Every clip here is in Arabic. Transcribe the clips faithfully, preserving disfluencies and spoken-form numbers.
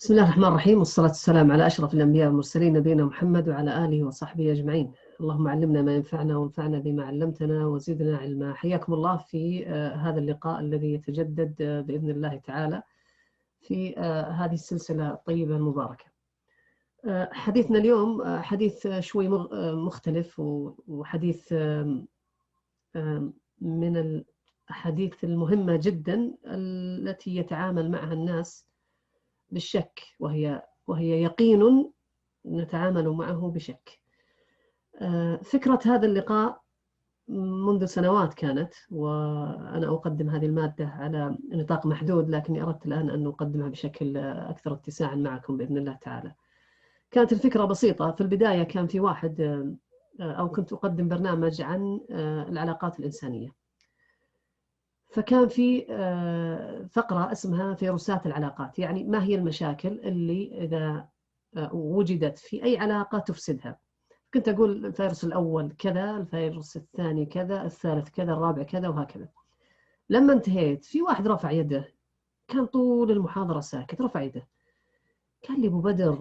بسم الله الرحمن الرحيم، والصلاة والسلام على أشرف الأنبياء والمرسلين نبينا محمد وعلى آله وصحبه أجمعين. اللهم علمنا ما ينفعنا وانفعنا بما علمتنا وزدنا علما. حياكم الله في آه هذا اللقاء الذي يتجدد آه بإذن الله تعالى في آه هذه السلسلة الطيبة المباركة. آه حديثنا اليوم آه حديث آه شوي مختلف، وحديث آه آه من الأحاديث المهمة جدا التي يتعامل معها الناس بالشك، وهي وهي يقين نتعامل معه بشك. فكرة هذا اللقاء منذ سنوات كانت، وأنا أقدم هذه المادة على نطاق محدود، لكني أردت الآن أن أقدمها بشكل أكثر اتساعا معكم بإذن الله تعالى. كانت الفكرة بسيطة. في البداية كان في واحد، أو كنت أقدم برنامج عن العلاقات الإنسانية، فكان في فقرة اسمها فيروسات العلاقات، يعني ما هي المشاكل اللي إذا وجدت في أي علاقة تفسدها. كنت أقول الفيروس الأول كذا، الفيروس الثاني كذا، الثالث كذا، الرابع كذا، وهكذا. لما انتهيت في واحد رفع يده، كان طول المحاضرة ساكت، رفع يده قال لي: أبو بدر،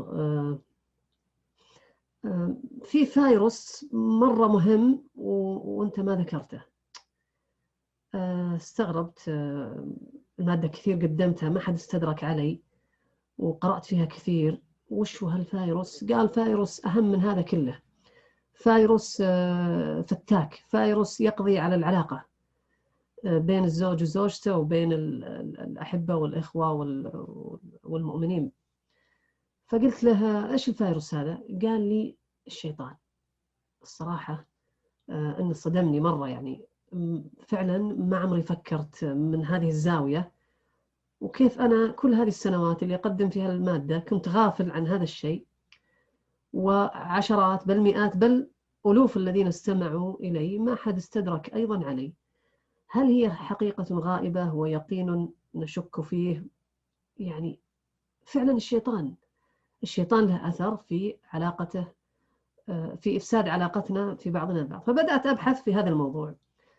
في فيروس مرة مهم وأنت ما ذكرته. استغربت، المادة كثير قدمتها ما حد استدرك علي، وقرأت فيها كثير. وش هو هالفيروس؟ قال: فيروس أهم من هذا كله، فيروس فتاك، فيروس يقضي على العلاقة بين الزوج وزوجته، وبين الأحبة والإخوة والمؤمنين. فقلت له: إيش الفيروس هذا؟ قال لي: الشيطان. الصراحة إنه صدمني مرة، يعني فعلا ما عمري فكرت من هذه الزاوية، وكيف أنا كل هذه السنوات اللي أقدم فيها المادة كنت غافل عن هذا الشيء، وعشرات بل مئات بل ألوف الذين استمعوا إلي ما حد استدرك أيضا علي. هل هي حقيقة غائبة ويقين نشك فيه؟ يعني فعلا الشيطان الشيطان له أثر في علاقته، في إفساد علاقتنا في بعضنا البعض. فبدأت أبحث في هذا الموضوع،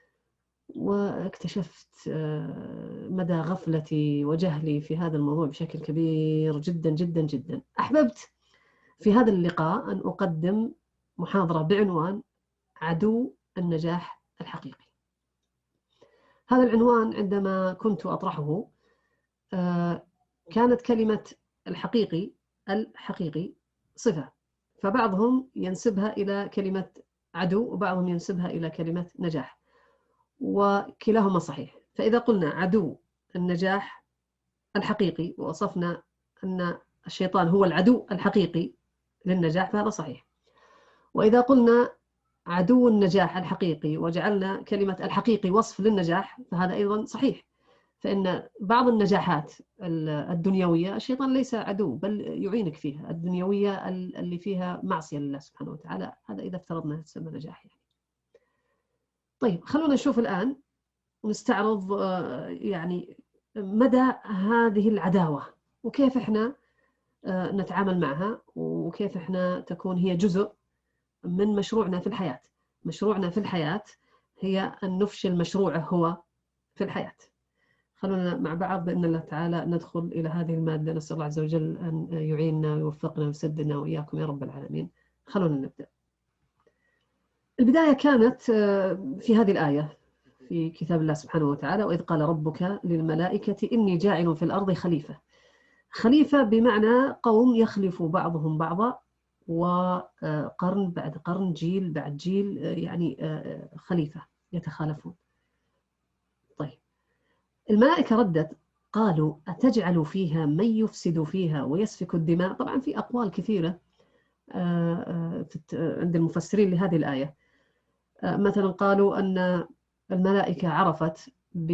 واكتشفت مدى غفلتي وجهلي في هذا الموضوع بشكل كبير جدا جدا جدا. أحببت في هذا اللقاء أن أقدم محاضرة بعنوان عدو النجاح الحقيقي. هذا العنوان عندما كنت أطرحه كانت كلمة الحقيقي الحقيقي صفة، فبعضهم ينسبها إلى كلمة عدو، وبعضهم ينسبها إلى كلمة نجاح، وكلاهما صحيح. فإذا قلنا عدو النجاح الحقيقي ووصفنا أن الشيطان هو العدو الحقيقي للنجاح فهذا صحيح. وإذا قلنا عدو النجاح الحقيقي وجعلنا كلمة الحقيقي وصف للنجاح فهذا أيضا صحيح، فإن بعض النجاحات الدنيوية الشيطان ليس عدو بل يعينك فيها، الدنيوية اللي فيها معصية لله سبحانه وتعالى، هذا إذا افترضنا تسمى نجاح يعني. طيب، خلونا نشوف الآن ونستعرض يعني مدى هذه العداوة، وكيف إحنا نتعامل معها، وكيف إحنا تكون هي جزء من مشروعنا في الحياة. مشروعنا في الحياة هي أن نفشل مشروعه هو في الحياة. خلونا مع بعض بإذن الله تعالى ندخل إلى هذه المادة. نسأل الله عز وجل أن يعيننا ويوفقنا ويسددنا وإياكم يا رب العالمين. خلونا نبدأ. البداية كانت في هذه الآية في كتاب الله سبحانه وتعالى: وإذ قال ربك للملائكة إني جاعل في الأرض خليفة. خليفة بمعنى قوم يخلف بعضهم بعضا، وقرن بعد قرن، جيل بعد جيل، يعني خليفة يتخالفون. طيب، الملائكة ردت قالوا: أتجعل فيها من يفسد فيها ويسفك الدماء؟ طبعا في أقوال كثيرة عند المفسرين لهذه الآية. مثلا قالوا أن الملائكة عرفت ب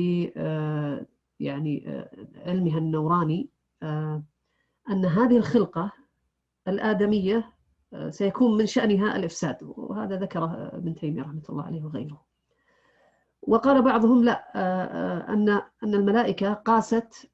يعني علمها النوراني أن هذه الخلقة الآدمية سيكون من شأنها الإفساد، وهذا ذكره ابن تيمية رحمة الله عليه وغيره. وقال بعضهم لا، أن أن الملائكة قاست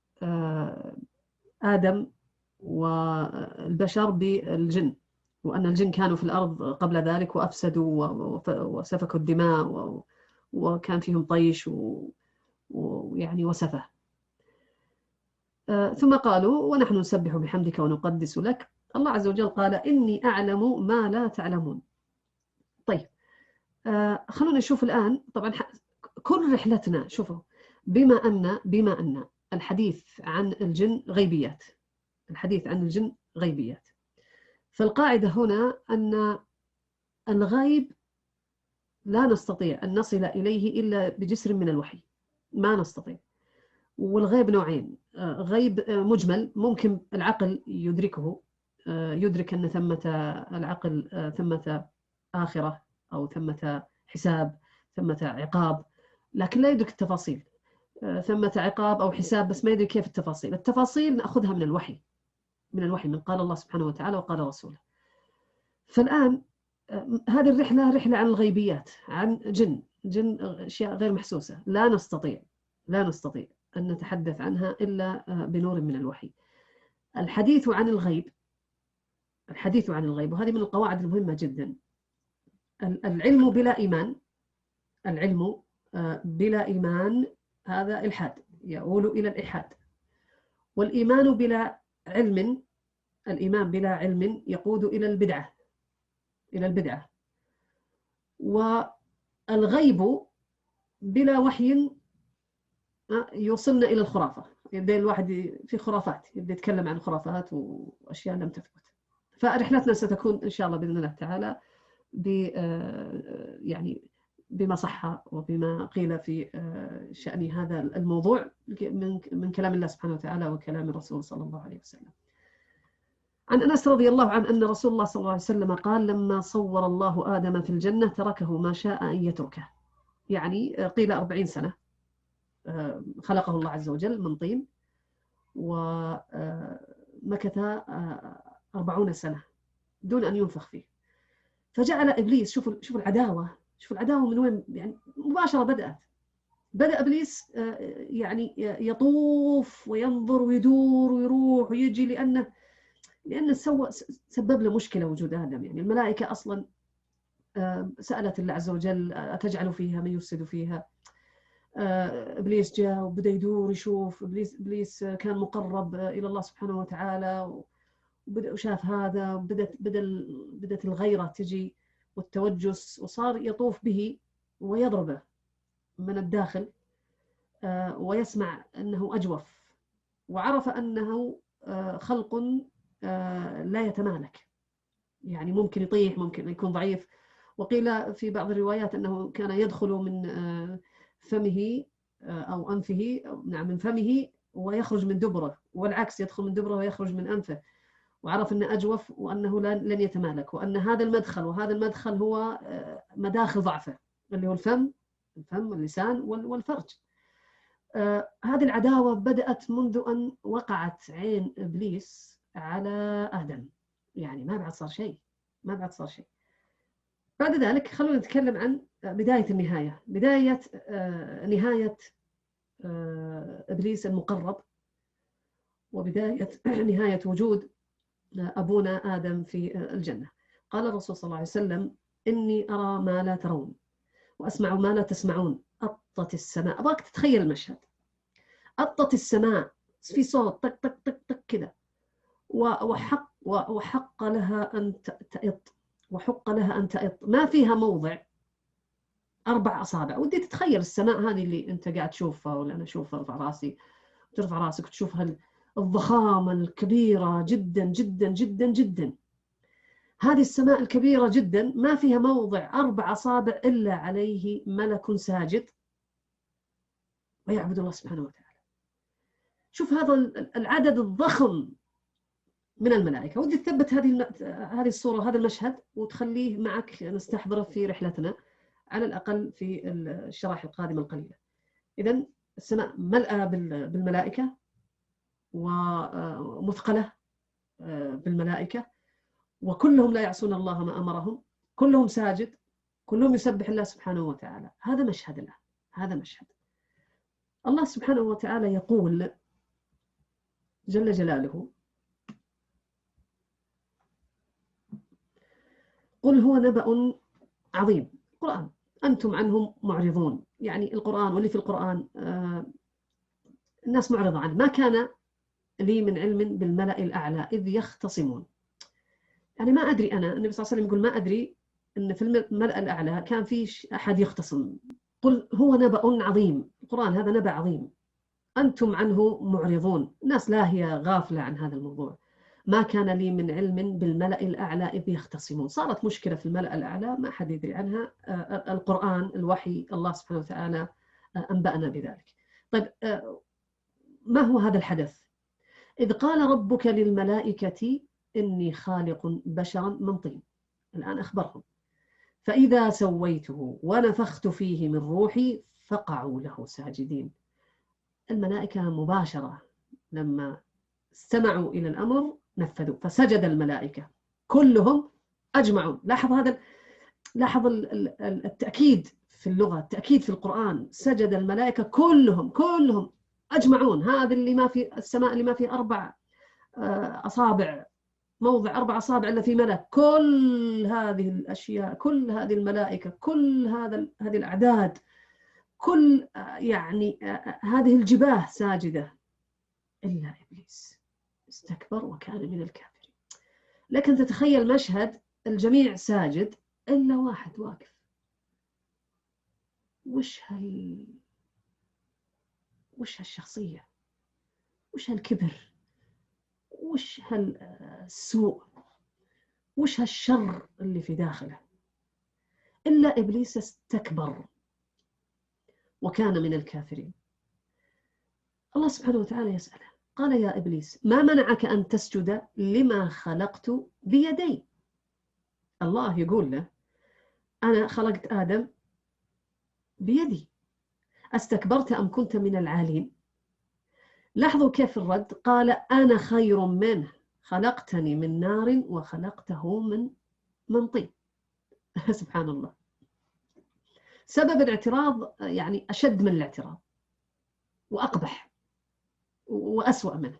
آدم والبشر بالجن، وأن الجن كانوا في الأرض قبل ذلك وأفسدوا وسفكوا الدماء وكان فيهم طيش ويعني وسفه. ثم قالوا ونحن نسبح بحمدك ونقدس لك. الله عز وجل قال إني أعلم ما لا تعلمون. طيب خلونا نشوف الآن. طبعا كل رحلتنا شوفوا بما أن بما أن الحديث عن الجن غيبيات، الحديث عن الجن غيبيات، فالقاعدة هنا أن الغيب لا نستطيع أن نصل إليه إلا بجسر من الوحي، ما نستطيع. والغيب نوعين، غيب مجمل ممكن العقل يدركه، يدرك أن ثمة العقل ثمة آخرة أو ثمة حساب، ثمة عقاب، لكن لا يدرك التفاصيل. ثمة عقاب أو حساب بس ما يدرك كيف التفاصيل. التفاصيل نأخذها من الوحي، من الوحي من قال الله سبحانه وتعالى وقال رسوله. فالآن هذه الرحلة رحلة عن الغيبيات، عن جن جن أشياء غير محسوسة، لا نستطيع لا نستطيع أن نتحدث عنها إلا بنور من الوحي. الحديث عن الغيب الحديث عن الغيب وهذه من القواعد المهمة جدا. العلم بلا إيمان، العلم بلا إيمان هذا إلحاد، يؤول إلى الإلحاد. والإيمان بلا علم، الإيمان بلا علم يقود إلى البدعة، إلى البدعة. والغيب بلا وحي يوصلنا إلى الخرافة، يبدأ الواحد في خرافات، يبدأ يتكلم عن خرافات وأشياء لم تثبت. فرحلتنا ستكون إن شاء الله بإذن الله تعالى ب يعني بما صح وبما قيل في شأن هذا الموضوع من من كلام الله سبحانه وتعالى وكلام الرسول صلى الله عليه وسلم. عن أنس رضي الله عنه أن رسول الله صلى الله عليه وسلم قال لما صور الله آدم في الجنة تركه ما شاء أن يتركه. يعني قيل أربعين سنة خلقه الله عز وجل من طين، ومكث أربعون سنة دون أن ينفخ فيه. فجعل إبليس، شوفوا شوفوا العداوة، شوفوا العداوة من وين، يعني مباشرة بدأت. بدأ إبليس يعني يطوف وينظر ويدور ويروح ويجي، لأنه لأنه سوى سبب له مشكلة وجود آدم. يعني الملائكة أصلا سألت الله عز وجل أتجعل فيها من يفسد فيها. إبليس جاء وبدأ يدور يشوف. إبليس إبليس كان مقرب إلى الله سبحانه وتعالى، وبدأ وشاف هذا، وبدأت بدأ بدأت الغيرة تجي والتوجس، وصار يطوف به ويضربه من الداخل، ويسمع أنه أجوف، وعرف أنه خلق لا يتمالك، يعني ممكن يطيح، ممكن يكون ضعيف. وقيل في بعض الروايات أنه كان يدخل من فمه أو أنفه، نعم من فمه ويخرج من دبره، والعكس يدخل من دبره ويخرج من أنفه. وعرف أنه أجوف وأنه لن يتمالك، وأن هذا المدخل وهذا المدخل هو مداخل ضعفه، اللي هو الفم الفم واللسان والفرج. هذه العداوة بدأت منذ أن وقعت عين إبليس على آدم، يعني ما بعد صار شيء، ما بعد صار شيء. بعد ذلك خلونا نتكلم عن بداية النهاية، بداية نهاية إبليس المقرب، وبداية نهاية وجود أبونا آدم في الجنة. قال الرسول صلى الله عليه وسلم إني أرى ما لا ترون وأسمع ما لا تسمعون. أطت السماء، أبغاك تتخيل المشهد. أطت السماء في صوت طق طق طق طق كذا، وحق وحق لها أن تأط، وحق لها أن تأط، ما فيها موضع أربع أصابع. ودي تتخيل السماء هذه اللي أنت قاعد تشوفها ولا أنا أشوفها، ارفع راسي ترفع راسك وتشوف الضخامة الكبيرة جدا جدا جدا جدا. هذه السماء الكبيرة جدا ما فيها موضع أربع أصابع إلا عليه ملك ساجد ويعبد الله سبحانه وتعالى. شوف هذا العدد الضخم من الملائكة. ودي تثبت هذه هذه الصورة، هذا المشهد، وتخليه معك نستحضره في رحلتنا على الأقل في الشرائح القادمة القليلة. إذن السماء ملأة بالملائكة ومثقلة بالملائكة، وكلهم لا يعصون الله ما أمرهم، كلهم ساجد، كلهم يسبح الله سبحانه وتعالى. هذا مشهد الله، هذا مشهد الله سبحانه وتعالى يقول جل جلاله: قل هو نبأ عظيم. القرآن أنتم عنهم معرضون. يعني القرآن واللي في القرآن آه الناس معرضة عنه. ما كان لي من علم بالملأ الأعلى إذ يختصمون. يعني ما أدري أنا، النبي صلى الله عليه وسلم يقول ما أدري أن في الملأ الأعلى كان في أحد يختصم. قل هو نبأ عظيم، القرآن هذا نبأ عظيم أنتم عنه معرضون. الناس لاهية غافلة عن هذا الموضوع. ما كان لي من علم بالملأ الأعلى إذ يختصمون. صارت مشكلة في الملأ الأعلى ما حد يدري عنها. القرآن الوحي الله سبحانه وتعالى أنبأنا بذلك. طيب ما هو هذا الحدث؟ إذ قال ربك للملائكة إني خالق بشرا من طين. الآن أخبرهم. فإذا سويته ونفخت فيه من روحي فقعوا له ساجدين. الملائكة مباشرة لما استمعوا إلى الأمر نفذوا، فسجد الملائكة كلهم أجمعون. لاحظ هذا، لاحظ التأكيد في اللغة، التأكيد في القرآن. سجد الملائكة كلهم كلهم أجمعون. هذا اللي ما في السماء اللي ما في أربع أصابع، موضع أربع أصابع إلا في ملك، كل هذه الأشياء، كل هذه الملائكة، كل هذا هذه الأعداد، كل يعني هذه الجباه ساجدة إلا إبليس استكبر وكان من الكافرين. لكن تتخيل مشهد الجميع ساجد إلا واحد واقف. وش هال وش هالشخصية، وش هالكبر، وش هالسوء، وش هالشر اللي في داخله. إلا إبليس استكبر وكان من الكافرين. الله سبحانه وتعالى يسأله قال يا إبليس ما منعك أن تسجد لما خلقت بيدي. الله يقول له أنا خلقت آدم بيدي، أستكبرت أم كنت من العالين؟ لاحظوا كيف الرد، قال أنا خير منه خلقتني من نار وخلقته من من طين. سبحان الله. سبب الاعتراض يعني أشد من الاعتراض وأقبح وأسوأ منه.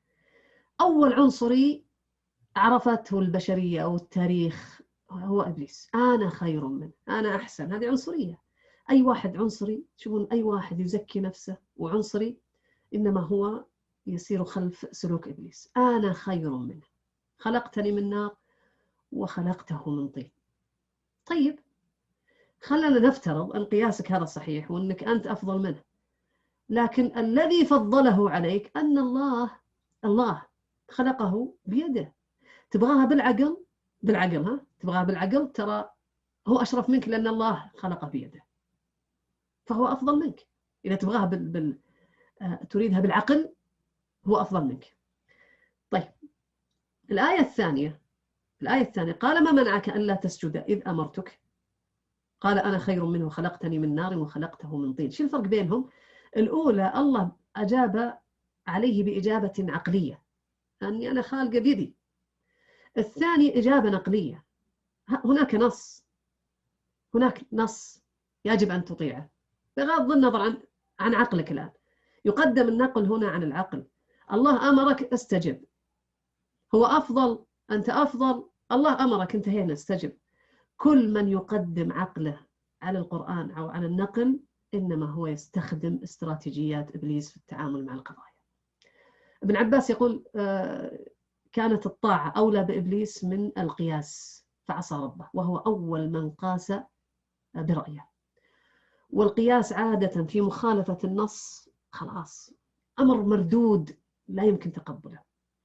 أول عنصري عرفته البشرية أو التاريخ هو إبليس. أنا خير منه، أنا أحسن. هذه عنصرية. أي واحد عنصري، تشوفون أي واحد يزكي نفسه وعنصري إنما هو يسير خلف سلوك إبليس. أنا خير منه خلقتني من نار وخلقته من طين. طيب خلنا نفترض أن قياسك هذا صحيح وأنك أنت أفضل منه، لكن الذي فضله عليك أن الله الله خلقه بيده. تبغاها بالعقل بالعقل ها تبغاها بالعقل ترى هو أشرف منك لأن الله خلقه بيده، فهو أفضل منك. إذا تبغاها بال... بال... تريدها بالعقل هو أفضل منك. طيب الآية الثانية الآية الثانية قال ما منعك ألا تسجد إذ أمرتك؟ قال أنا خير منه خلقتني من نار وخلقته من طين. شو الفرق بينهم؟ الأولى الله أجاب عليه بإجابة عقلية أني أنا خالق بيدي. الثاني إجابة نقلية. هناك نص هناك نص يجب أن تطيعه بغض النظر عن عن عقلك. الآن يقدم النقل هنا عن العقل. الله أمرك استجب، هو أفضل، أنت أفضل، الله أمرك انتهينا استجب. كل من يقدم عقله على القرآن أو على النقل إنما هو يستخدم استراتيجيات إبليس في التعامل مع القضايا. ابن عباس يقول كانت الطاعة أولى بإبليس من القياس فعصى ربه، وهو أول من قاس برأيه. والقياس عادة في مخالفة النص خلاص أمر مردود لا يمكن تقبله.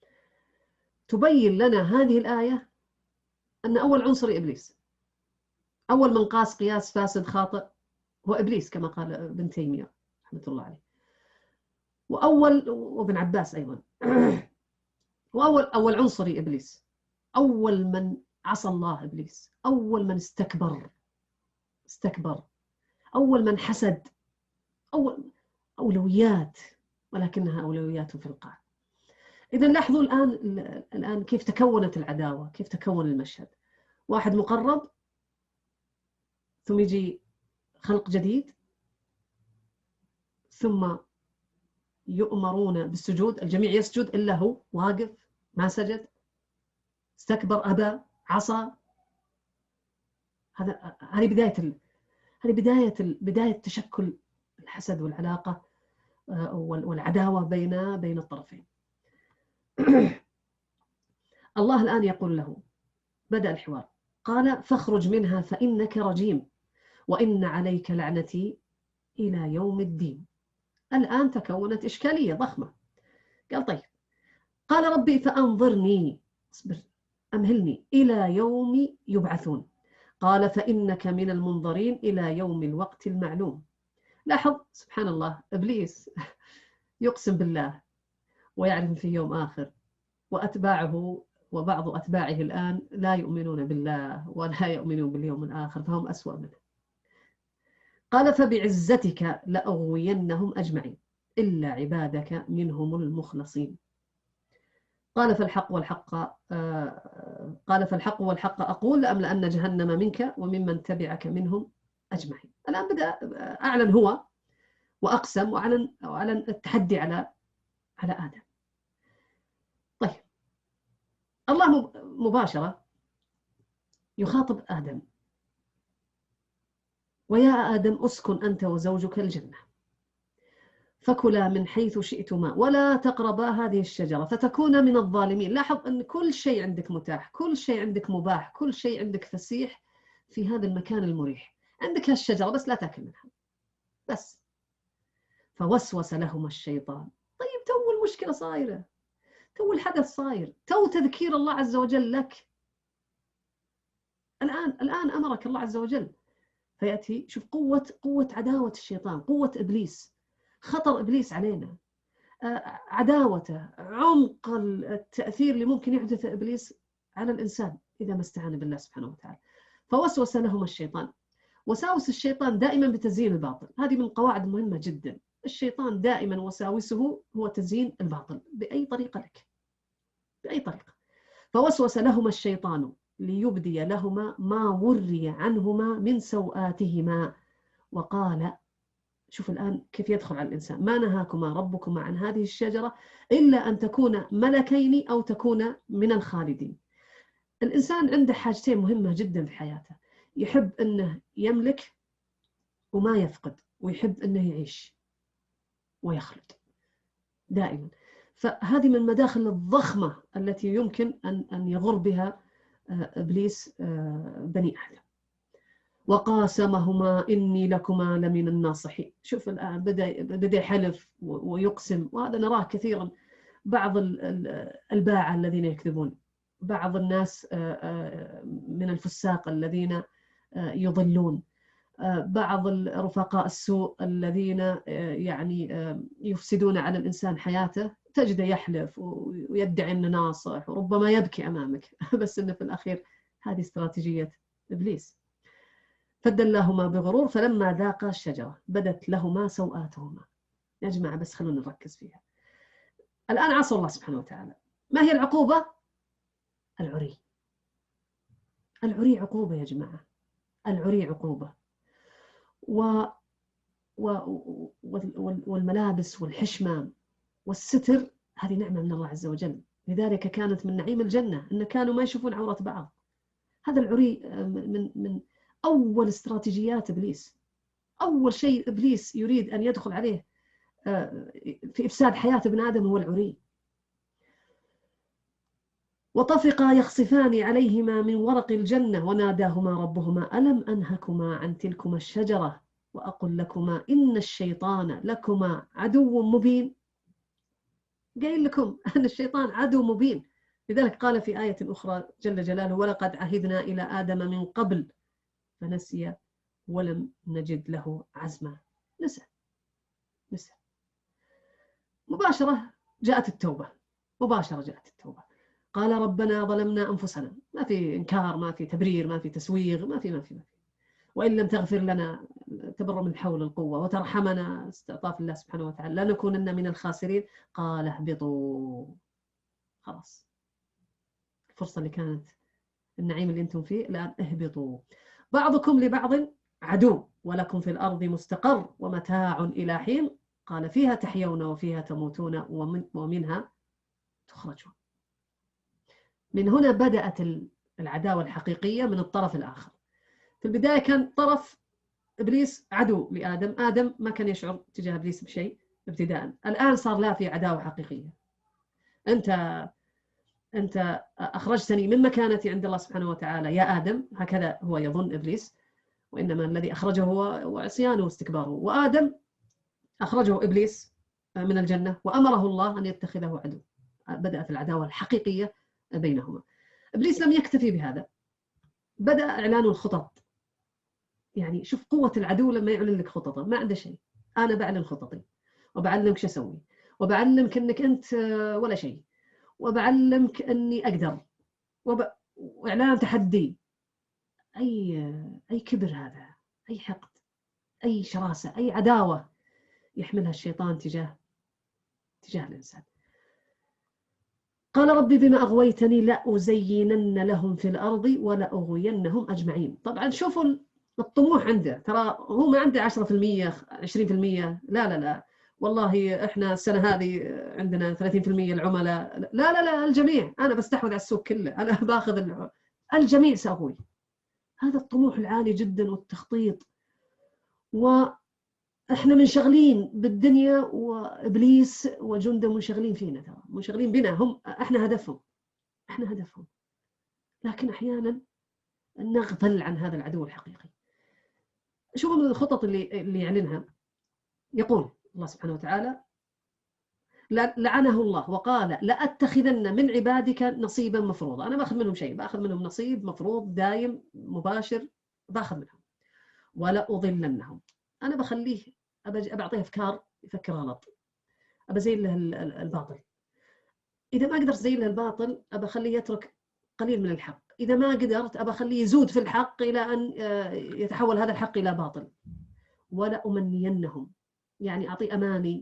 تبين لنا هذه الآية أن أول عنصر إبليس، أول من قاس قياس فاسد خاطئ هو إبليس كما قال ابن تيمية رحمة الله عليه، وأول وابن عباس أيضا. وأول أول عنصري إبليس، أول من عصى الله إبليس، أول من استكبر استكبر أول من حسد، أول أولويات ولكنها أولويات في القاع. إذا لاحظوا الآن الآن كيف تكونت العداوة، كيف تكون المشهد. واحد مقرب ثم يجي خلق جديد ثم يؤمرون بالسجود، الجميع يسجد إلا هو واقف ما سجد، استكبر، أبى، عصى. هذا هذه بداية ال... هذه بداية ال... بداية تشكل الحسد والعلاقة والعداوة بين بين الطرفين. الله الآن يقول له، بدأ الحوار، قال فاخرج منها فإنك رجيم وإن عليك لعنتي إلى يوم الدين. الآن تكونت إشكالية ضخمة. قال طيب، قال ربي فأنظرني، اصبر أمهلني إلى يوم يبعثون. قال فإنك من المنظرين إلى يوم الوقت المعلوم. لاحظ سبحان الله، إبليس يقسم بالله ويعرف في يوم آخر، وأتباعه وبعض أتباعه الآن لا يؤمنون بالله ولا يؤمنون باليوم الآخر، فهم أسوأ منه. قال فبعزتك لأغوينهم أجمعين إلا عبادك منهم المخلصين. قال فالحق والحق آه قال فالحق والحق أقول لأملأن جهنم منك وممن تبعك منهم أجمعين. الآن بدأ أعلن هو وأقسم وأعلن وأعلن التحدي على على آدم. طيب، الله مباشرة يخاطب آدم، ويا آدم أسكن أنت وزوجك الجنة فكلا من حيث شئتما ولا تقربا هذه الشجرة فتكونا من الظالمين. لاحظ أن كل شيء عندك متاح، كل شيء عندك مباح، كل شيء عندك فسيح في هذا المكان المريح. عندك هالشجرة بس لا تأكل منها بس. فوسوس لهما الشيطان. طيب، تو المشكلة صايرة، تو الحدث صاير، تو تذكير الله عز وجل لك. الآن الآن أمرك الله عز وجل، فيأتي شوف قوة قوة عداوة الشيطان، قوة إبليس، خطر إبليس علينا، عداوته، عمق التأثير اللي ممكن يحدث إبليس على الإنسان إذا ما استعان بالله سبحانه وتعالى. فوسوس لهما الشيطان. وساوس الشيطان دائما بتزيين الباطل، هذه من القواعد مهمة جدا. الشيطان دائما وساوسه هو تزيين الباطل بأي طريقة لك، بأي طريقة. فوسوس لهما الشيطان ليبدي لهما ما وري عنهما من سوآتهما وقال، شوف الآن كيف يدخل على الإنسان، ما نهاكما ربكما عن هذه الشجرة إلا أن تكونا ملكين أو تكونا من الخالدين. الإنسان عنده حاجتين مهمة جدا في حياته، يحب أنه يملك وما يفقد، ويحب أنه يعيش ويخلد دائما. فهذه من المداخل الضخمة التي يمكن أن أن يغر بها إبليس بني آدم. وقاسمهما إني لكما لمن الناصحين. شوف الآن بدأ بدأ يحلف ويقسم، وهذا نراه كثيرا. بعض الباعة الذين يكذبون، بعض الناس من الفساق الذين يضلون، بعض الرفقاء السوء الذين يعني يفسدون على الإنسان حياته، تجده يحلف ويدعي أنه ناصح وربما يبكي أمامك بس أنه في الأخير هذه استراتيجية إبليس. فدلاهما بغرور فلما ذاقا الشجرة بدت لهما سوآتهما. يا جماعة بس خلونا نركز فيها. الآن عصوا الله سبحانه وتعالى، ما هي العقوبة؟ العري. العري عقوبة يا جماعة، العري عقوبة. و... و... والملابس والحشمة والستر هذه نعمة من الله عز وجل، لذلك كانت من نعيم الجنة أن كانوا ما يشوفون عورة بعض. هذا العري من من أول استراتيجيات إبليس. أول شيء إبليس يريد أن يدخل عليه في إفساد حياة ابن آدم هو العري. وطفقا يخصفان عليهما من ورق الجنة وناداهما ربهما ألم أنهكما عن تلكما الشجرة وأقل لكما إن الشيطان لكما عدو مبين. قايل لكم أن الشيطان عدو مبين. لذلك قال في آية أخرى جل جلاله ولقد عهدنا إلى آدم من قبل فنسي ولم نجد له عزما. نسى نسى. مباشرة جاءت التوبة، مباشرة جاءت التوبة. قال ربنا ظلمنا أنفسنا، ما في إنكار، ما في تبرير، ما في تسويغ، ما في ما في ما في وإن لم تغفر لنا تبر من حول القوة وترحمنا استعطاف الله سبحانه وتعالى لنكونن من الخاسرين. قال اهبطوا، خلاص الفرصة اللي كانت، النعيم اللي انتم فيه الآن اهبطوا بعضكم لبعض عدو ولكم في الأرض مستقر ومتاع إلى حين. قال فيها تحيون وفيها تموتون ومن ومنها تخرجون. من هنا بدأت العداوة الحقيقية من الطرف الآخر. في البداية كان طرف إبليس عدو لآدم، آدم ما كان يشعر تجاه إبليس بشيء ابتداء. الآن صار لا في عداوة حقيقية. أنت أنت أخرجتني من مكانتي عند الله سبحانه وتعالى يا آدم، هكذا هو يظن إبليس، وإنما الذي أخرجه هو عصيانه واستكباره، وآدم أخرجه إبليس من الجنة وأمره الله أن يتخذه عدو. بدأت العداوة الحقيقية بينهما. إبليس لم يكتفي بهذا، بدأ إعلان الخطط. يعني شوف قوة العدو لما يعلن لك خططه، ما عنده شيء، أنا بعلن خططي وبعلمك شو أسوي، وبعلمك أنك أنت ولا شيء، وبعلمك أني أقدر، وب... وإعلان تحدي. أي أي كبر هذا، أي حقد، أي شراسة، أي عداوة يحملها الشيطان تجاه تجاه الإنسان. قال ربي بما أغويتني لأزينن لهم في الأرض ولأغوينهم أجمعين. طبعا شوفوا الطموح عنده، ترى هو ما عنده عشرة بالمئة عشرين بالمئة، لا لا لا والله إحنا السنة هذه عندنا ثلاثين بالمئة العملاء، لا لا لا الجميع، أنا بستحوذ على السوق كله، أنا باخذ الجميع سأغوي. هذا الطموح العالي جدا والتخطيط. وإحنا منشغلين بالدنيا وإبليس وجنده منشغلين فينا، ترى منشغلين بنا، هم إحنا هدفهم، إحنا هدفهم، لكن أحيانا نغفل عن هذا العدو الحقيقي. شوفوا من الخطط اللي اللي يعلنها، يقول الله سبحانه وتعالى لعنه الله وقال لأتخذن من عبادك نصيبا مفروضا. أنا باخذ منهم شيء، باخذ منهم نصيب مفروض دايم مباشر، باخذ منهم. ولا أضلنهم، أنا بخليه أبى أعطيه أفكار يفكر غلط، أبى زين له الباطل. إذا ما قدرت زين له الباطل أبى أخليه يترك قليل من الحق، إذا ما قدرت أبى أخليه يزود في الحق إلى أن يتحول هذا الحق إلى باطل. ولا أمنينهم، يعني أعطيه أماني،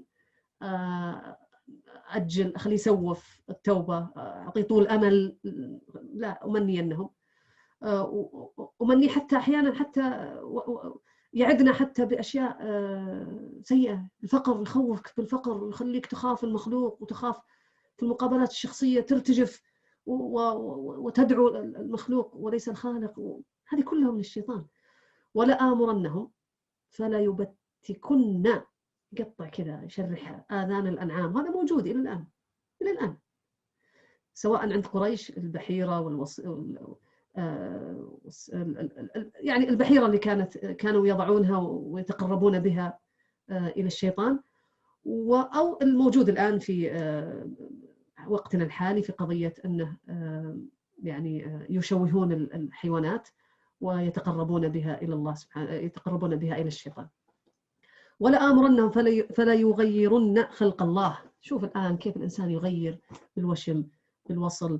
أجل، أخليه يسوف التوبة، أعطيه طول أمل، لا أمنينهم. أمني حتى أحيانا حتى يعدنا حتى بأشياء سيئة، الفقر يخوفك بالفقر، يخليك تخاف المخلوق وتخاف في المقابلات الشخصية، ترتجف وتدعو المخلوق وليس الخالق. هذه كلها من الشيطان. ولا آمرنهم فلا يبتكن، يقطع كذا يشرح آذان الأنعام. هذا موجود إلى الآن، إلى الآن سواء عند قريش البحيرة والوص... يعني البحيرة اللي كانت كانوا يضعونها ويتقربون بها إلى الشيطان، أو الموجود الآن في وقتنا الحالي في قضية أنه يعني يشوهون الحيوانات ويتقربون بها إلى الله سبحانه، يتقربون بها إلى الشيطان. ولا آمرنهم فلا يغيرن خلق الله. شوف الآن كيف الإنسان يغير بالوشم، بالوصل،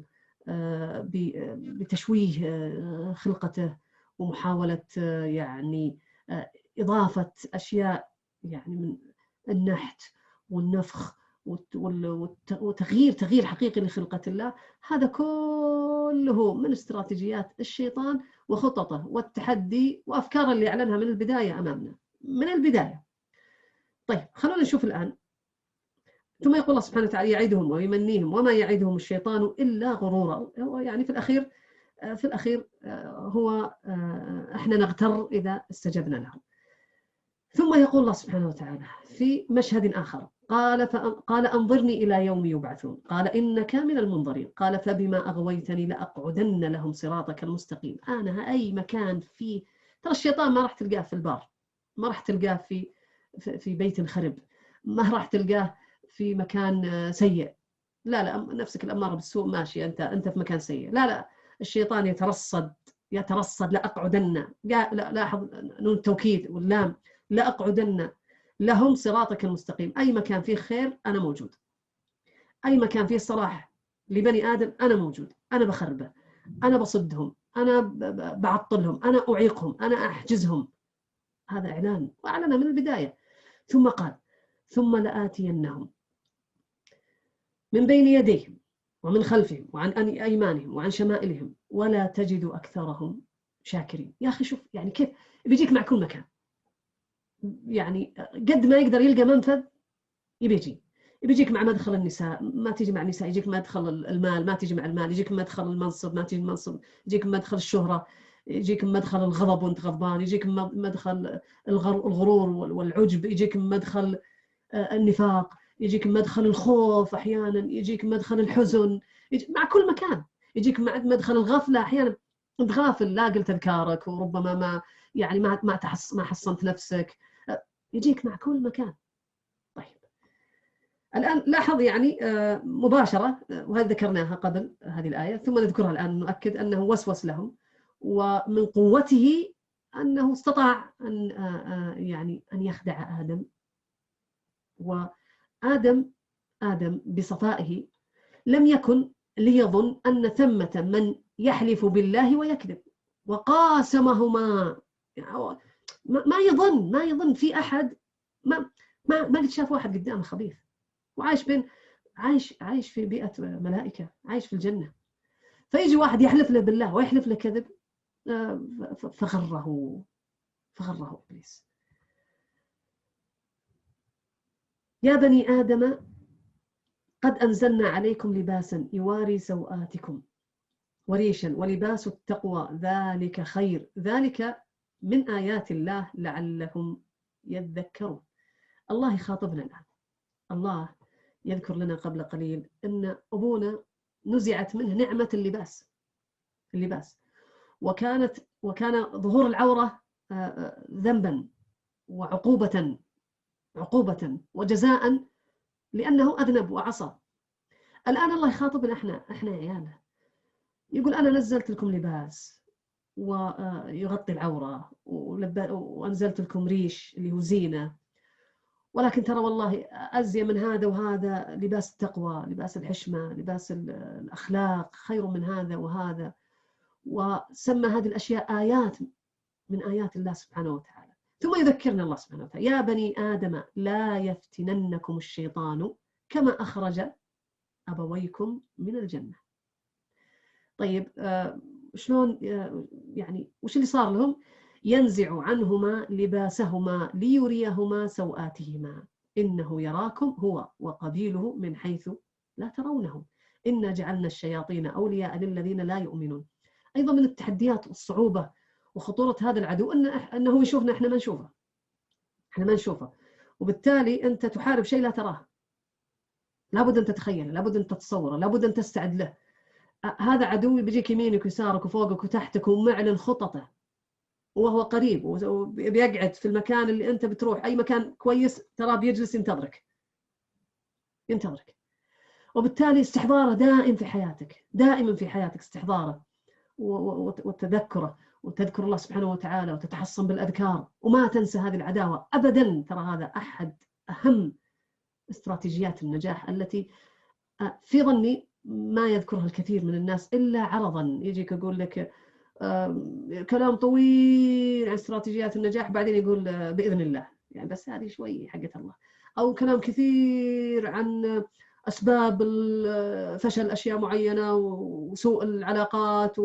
بتشويه خلقته، ومحاولة يعني إضافة أشياء يعني من النحت والنفخ وتغيير تغيير حقيقي لخلقة الله. هذا كله من استراتيجيات الشيطان وخططه والتحدي وأفكاره اللي أعلنها من البداية أمامنا، من البداية. طيب خلونا نشوف الآن. ثم يقول الله سبحانه وتعالى يعدهم ويمنيهم وما يعدهم الشيطان إلا غرورا. هو يعني في الأخير في الأخير هو إحنا نغتر إذا استجبنا له. ثم يقول الله سبحانه وتعالى في مشهد آخر، قال قال أنظرني إلى يوم يبعثون، قال إنك من المنظرين، قال فبما أغويتني لأقعدن لهم صراطك المستقيم. أنا أي مكان فيه، ترى الشيطان ما راح تلقاه في البار، ما راح تلقاه في في بيت خرب، ما راح تلقاه في مكان سيء، لا لا نفسك الأمارة بالسوء ماشي، أنت أنت في مكان سيء، لا لا الشيطان يترصد يترصد لأقعدن، لا لاحظ نون التوكيد واللام، لأقعدن لهم صراطك المستقيم. أي مكان فيه خير أنا موجود، أي مكان فيه صلاح لبني آدم أنا موجود، أنا بخربه، أنا بصدهم، أنا بعطلهم، أنا أعيقهم، أنا أحجزهم. هذا إعلان وأعلنه من البداية. ثم قال ثم لآتينهم من بين يديهم ومن خلفهم وعن أيمانهم وعن شمائلهم ولا تجد أكثرهم شاكرين. يا أخي شوف يعني كيف بيجيك مع كل مكان، يعني قد ما يقدر يلقى منفذ يبيجي، بيجيك مع مدخل النساء ما تيجي مع النساء، يجيك مدخل المال ما تيجي مع المال، يجيك مدخل المنصب ما تيجي المنصب، يجيك مدخل الشهرة، يجيك مدخل الغضب وانت غضبان، يجيك مدخل الغرور والعجب، يجيك مدخل النفاق، يجيك مدخل الخوف أحيانا، يجيك مدخل الحزن، يجي مع كل مكان، يجيك مع مدخل الغفلة أحيانا، أنت غافل لا قلت أذكارك وربما ما يعني ما ما تحص ما حصنت نفسك، يجيك مع كل مكان. طيب الآن لاحظ يعني مباشرة، وهذا ذكرناها قبل هذه الآية ثم نذكرها الآن نؤكد أنه وسوس لهم، ومن قوته أنه استطاع أن يعني أن يخدع آدم. وآدم آدم بصفائه لم يكن ليظن أن ثمة من يحلف بالله ويكذب، وقاسمهما، ما يظن ما يظن في أحد، ما ما ما قد شاف واحد قدامه خبيث وعايش بين عايش عايش في بيئة ملائكة، عايش في الجنة، فيجي واحد يحلف له بالله ويحلف له كذب، فغره فغره إبليس. يا بني آدم قد أنزلنا عليكم لباسا يواري سوآتكم وريشا ولباس التقوى ذلك خير، ذلك من آيات الله لعلهم يذكرون. الله يخاطبنا الآن، الله يذكر لنا قبل قليل أن أبونا نزعت منه نعمة اللباس اللباس وكانت وكان ظهور العورة ذنبا وعقوبة عقوبة وجزاء لأنه أذنب وعصى. الآن الله يخاطبنا إحنا إحنا عياله، يقول أنا نزلت لكم لباس ويغطي العورة وأنزلت لكم ريش اللي هو زينة، ولكن ترى والله أزي من هذا وهذا لباس التقوى، لباس الحشمة، لباس الأخلاق خير من هذا وهذا، وسمى هذه الأشياء آيات من آيات الله سبحانه وتعالى. ثم يذكرنا الله سبحانه وتعالى يا بني آدم لا يفتننكم الشيطان كما أخرج أبويكم من الجنة. طيب آه شلون آه يعني وش اللي صار لهم؟ ينزع عنهما لباسهما ليريهما سوآتهما إنه يراكم هو وقبيله من حيث لا ترونهم إنا جعلنا الشياطين أولياء للذين لا يؤمنون. أيضا من التحديات والصعوبة وخطورة هذا العدو إن أنه يشوفنا إحنا ما نشوفه إحنا ما نشوفه وبالتالي أنت تحارب شيء لا تراه، لابد أن تتخيله، لابد أن تتصوره، لابد أن تستعد له. هذا عدو بيجيك يمينك ويسارك وفوقك وتحتك ومعلن خططه وهو قريب وبيقعد في المكان اللي أنت بتروح أي مكان كويس ترى بيجلس ينتظرك ينتظرك وبالتالي استحضاره دائم في حياتك، دائما في حياتك استحضاره وتذكره وتذكر الله سبحانه وتعالى وتتحصن بالأذكار وما تنسى هذه العداوة أبدا. ترى هذا أحد أهم استراتيجيات النجاح التي في ظني ما يذكرها الكثير من الناس إلا عرضا. يجيك يقول لك كلام طويل عن استراتيجيات النجاح بعدين يقول بإذن الله، يعني بس هذه شوي حقت الله، أو كلام كثير عن أسباب فشل أشياء معينة وسوء العلاقات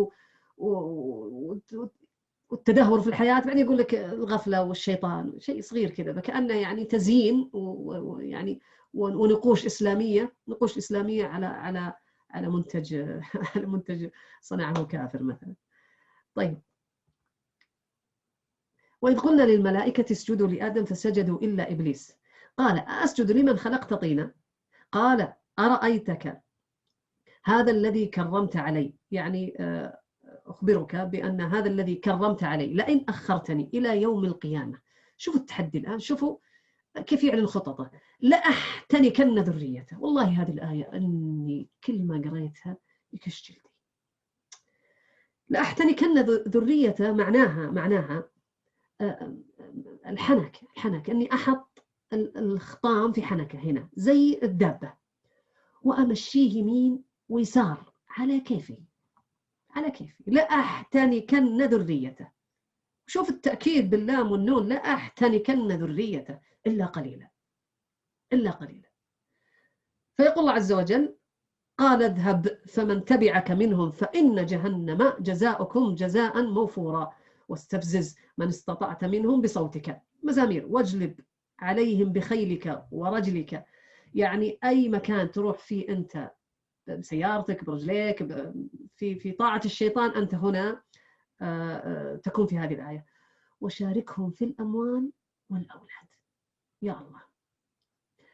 والتدهور في الحياة، بعدين يقول لك الغفلة والشيطان، شيء صغير كذا كأنه يعني تزيين ويعني ونقوش إسلامية نقوش إسلامية على على على منتج على منتج صنعه كافر مثلا. طيب وإذ قلنا للملائكة اسجدوا لآدم فسجدوا إلا إبليس قال أسجد لمن خلقت طينا قال أرأيتك هذا الذي كرمت علي، يعني أخبرك بأن هذا الذي كرمت علي لئن أخرتني إلى يوم القيامة. شوفوا التحدي الآن، شوفوا كيف يعلن خططه، لأحتنكن ذريته. والله هذه الآية أني كل ما قريتها يكش جلدي. لأحتنكن ذريته معناها معناها الحنك الحنك أني أحط الخطام في حنكه هنا زي الدابة وأمشيه يمين ويسار على كيفي على كيفي. لأحتنكن ذريته. شوف التأكيد باللام والنون، لأحتنكن ذريته إلا قليلا إلا قليلا. فيقول الله عز وجل قال اذهب فمن تبعك منهم فإن جهنم جزاؤكم جزاء موفورا واستفزز من استطعت منهم بصوتك. مزامير واجلب عليهم بخيلك ورجلك، يعني أي مكان تروح فيه أنت بسيارتك برجليك في في طاعة الشيطان أنت هنا تكون في هذه الآية. وشاركهم في الأموال والأولاد. يا الله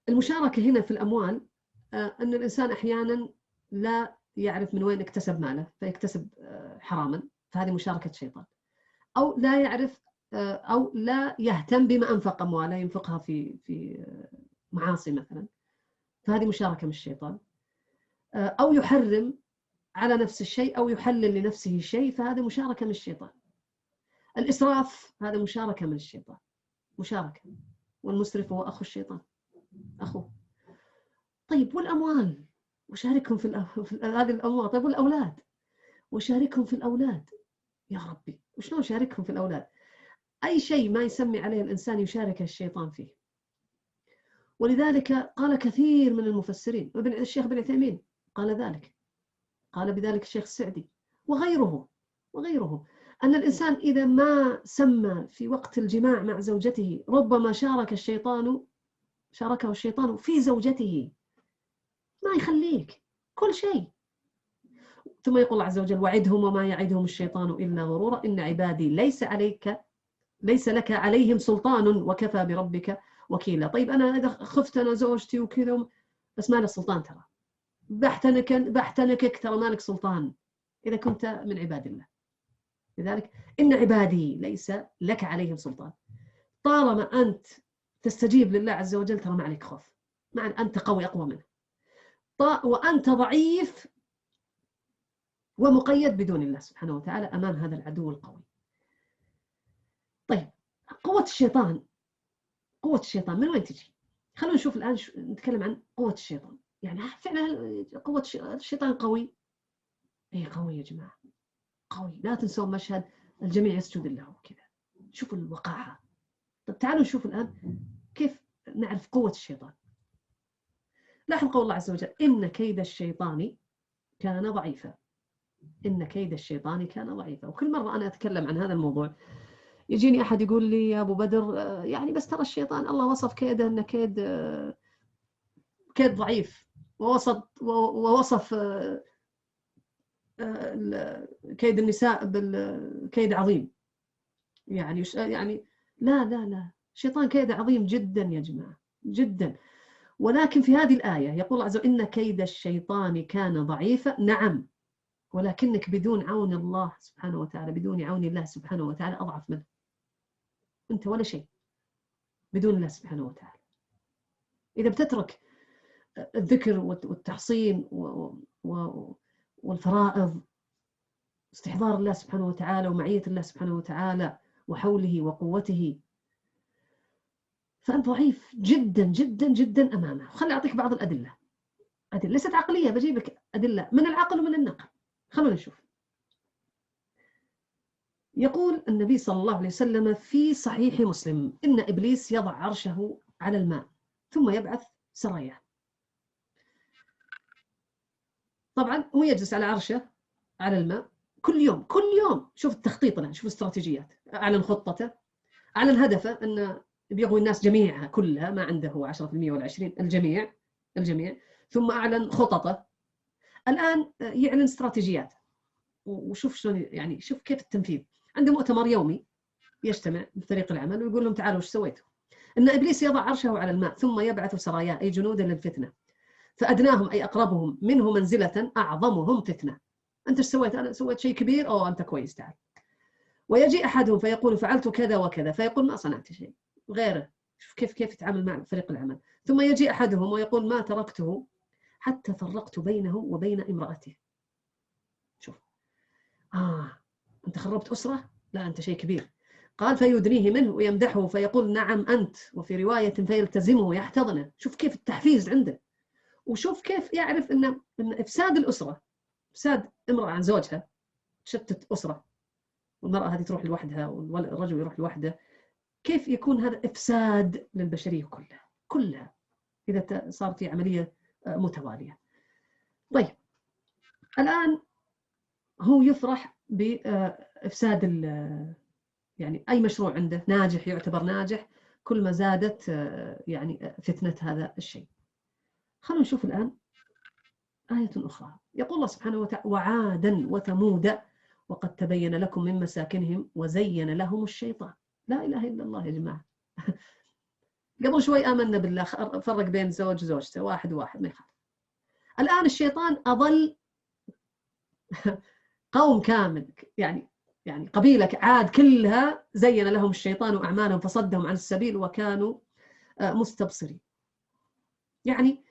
المشاركة هنا في الأموال أن الإنسان أحيانا لا يعرف من وين اكتسب ماله فيكتسب حراما، فهذه مشاركة شيطان. أو لا يعرف أو لا يهتم بما أنفق أمواله، ينفقها في في معاصي مثلا، فهذه مشاركة من الشيطان. أو يحرم على نفس الشيء أو يحلل لنفسه شيء، فهذا مشاركة من الشيطان. الإسراف هذا مشاركة من الشيطان، مشاركة، والمسرف هو أخو الشيطان، أخوه. طيب والأموال وشاركهم في, الأ... في هذه الأموال. طيب والأولاد وشاركهم في الأولاد. يا ربي وشلون شاركهم في الأولاد؟ أي شيء ما يسمي عليه الإنسان يشارك الشيطان فيه. ولذلك قال كثير من المفسرين، وابن الشيخ ابن عثيمين قال ذلك، قال بذلك الشيخ السعدي وغيره وغيره، أن الإنسان إذا ما سمى في وقت الجماع مع زوجته ربما شارك الشيطان شاركه الشيطان في زوجته، ما يخليك كل شيء. ثم يقول الله عز وجل: وعدهم وما يعدهم الشيطان إلا غرورا إن عبادي ليس عليك ليس لك عليهم سلطان وكفى بربك وكيلا. طيب أنا إذا خفت أنا زوجتي وكذا بس ما لك سلطان، ترى بحتنك بحتنكك ترى ما لك سلطان إذا كنت من عباد الله. لذلك إن عبادي ليس لك عليهم سلطان. طالما أنت تستجيب لله عز وجل ترى ما عليك خوف، مع أن أنت قوي أقوى منه، وأنت ضعيف ومقيد بدون الله سبحانه وتعالى أمام هذا العدو القوي. طيب قوة الشيطان، قوة الشيطان من وين تجي؟ خلونا نشوف الآن، نتكلم عن قوة الشيطان. يعني فعلا قوة الشيطان قوي؟ إيه قوي يا جماعة، قوي. لا تنسوا مشهد الجميع يسجد له كذا، شوفوا الوقاحة. طب تعالوا نشوف الآن كيف نعرف قوة الشيطان. لاحظ قول الله عز وجل: إن كيد الشيطان كان ضعيفا. إن كيد الشيطان كان ضعيفا. وكل مرة أنا أتكلم عن هذا الموضوع يجيني أحد يقول لي: يا أبو بدر يعني بس ترى الشيطان الله وصف كيده أنه كيد كيد ضعيف، ووصف ووصف كيد النساء بالكيد عظيم. يعني يعني لا لا لا، الشيطان كيد عظيم جدا يا جماعة، جدا. ولكن في هذه الآية يقول الله عز وجل: إن كيد الشيطان كان ضعيفا. نعم، ولكنك بدون عون الله سبحانه وتعالى، بدون عون الله سبحانه وتعالى أضعف منه. أنت ولا شيء بدون الله سبحانه وتعالى. إذا بتترك الذكر والتحصين والفرائض، استحضار الله سبحانه وتعالى ومعية الله سبحانه وتعالى وحوله وقوته، فأنت ضعيف جدا جدا جدا أمامه. خلي أعطيك بعض الأدلة، أدلة ليست عقلية، بجيب لك أدلة من العقل ومن النقل. خلونا نشوف. يقول النبي صلى الله عليه وسلم في صحيح مسلم: إن إبليس يضع عرشه على الماء ثم يبعث سراياه. طبعا هو يجلس على عرشه على الماء كل يوم كل يوم. شوف التخطيط الآن، شوف الاستراتيجيات، أعلن خطته، أعلن هدفه أن بيغوي الناس جميعها كلها، ما عنده عشرة بالمئة ولا عشرين، الجميع الجميع. ثم أعلن خططه، الآن يعلن استراتيجيات. وشوف شلون، يعني شوف كيف التنفيذ. عنده مؤتمر يومي يجتمع بفريق العمل ويقول لهم: تعالوا وش سويتوا؟ إن إبليس يضع عرشه على الماء ثم يبعث سراياه، أي جنودا للفتنة، فأدناهم أي أقربهم منه منزلة أعظمهم فتنة. أنت ايش سويت؟ أنا سويت شيء كبير، أو أنت كويس، تعال. ويجي أحدهم فيقول: فعلت كذا وكذا، فيقول: ما صنعت شيء. غيره، شوف كيف كيف يتعامل مع فريق العمل. ثم يجي أحدهم ويقول: ما تركته حتى فرقت بينه وبين امرأته. شوف، آه أنت خربت أسرة؟ لا أنت شيء كبير. قال: فيدنيه منه ويمدحه فيقول: نعم أنت. وفي رواية: فيلتزمه ويحتضنه. شوف كيف التحفيز عنده، وشوف كيف يعرف أن أن إفساد الأسرة، إفساد امرأة عن زوجها، تشتت أسرة، والمرأة هذه تروح لوحدها والرجل يروح لوحده، كيف يكون هذا إفساد للبشرية كلها كلها إذا صارت في عملية متوالية. طيب الآن هو يفرح بإفساد، يعني أي مشروع عنده ناجح يعتبر ناجح كل ما زادت يعني فتنة هذا الشيء. خلونا نشوف الآن آية أخرى. يقول الله سبحانه وتعالى: وعادا وثمود وقد تبين لكم من مساكنهم وزين لهم الشيطان. لا إله إلا الله يا جماعة. قبل شوي آمنا بالله، فرق بين زوج وزوجته، واحد واحد ما يخالف. الآن الشيطان أضل قوم كامل، يعني يعني قبيلة عاد كلها زين لهم الشيطان أعمالهم فصدهم عن السبيل وكانوا مستبصرين. يعني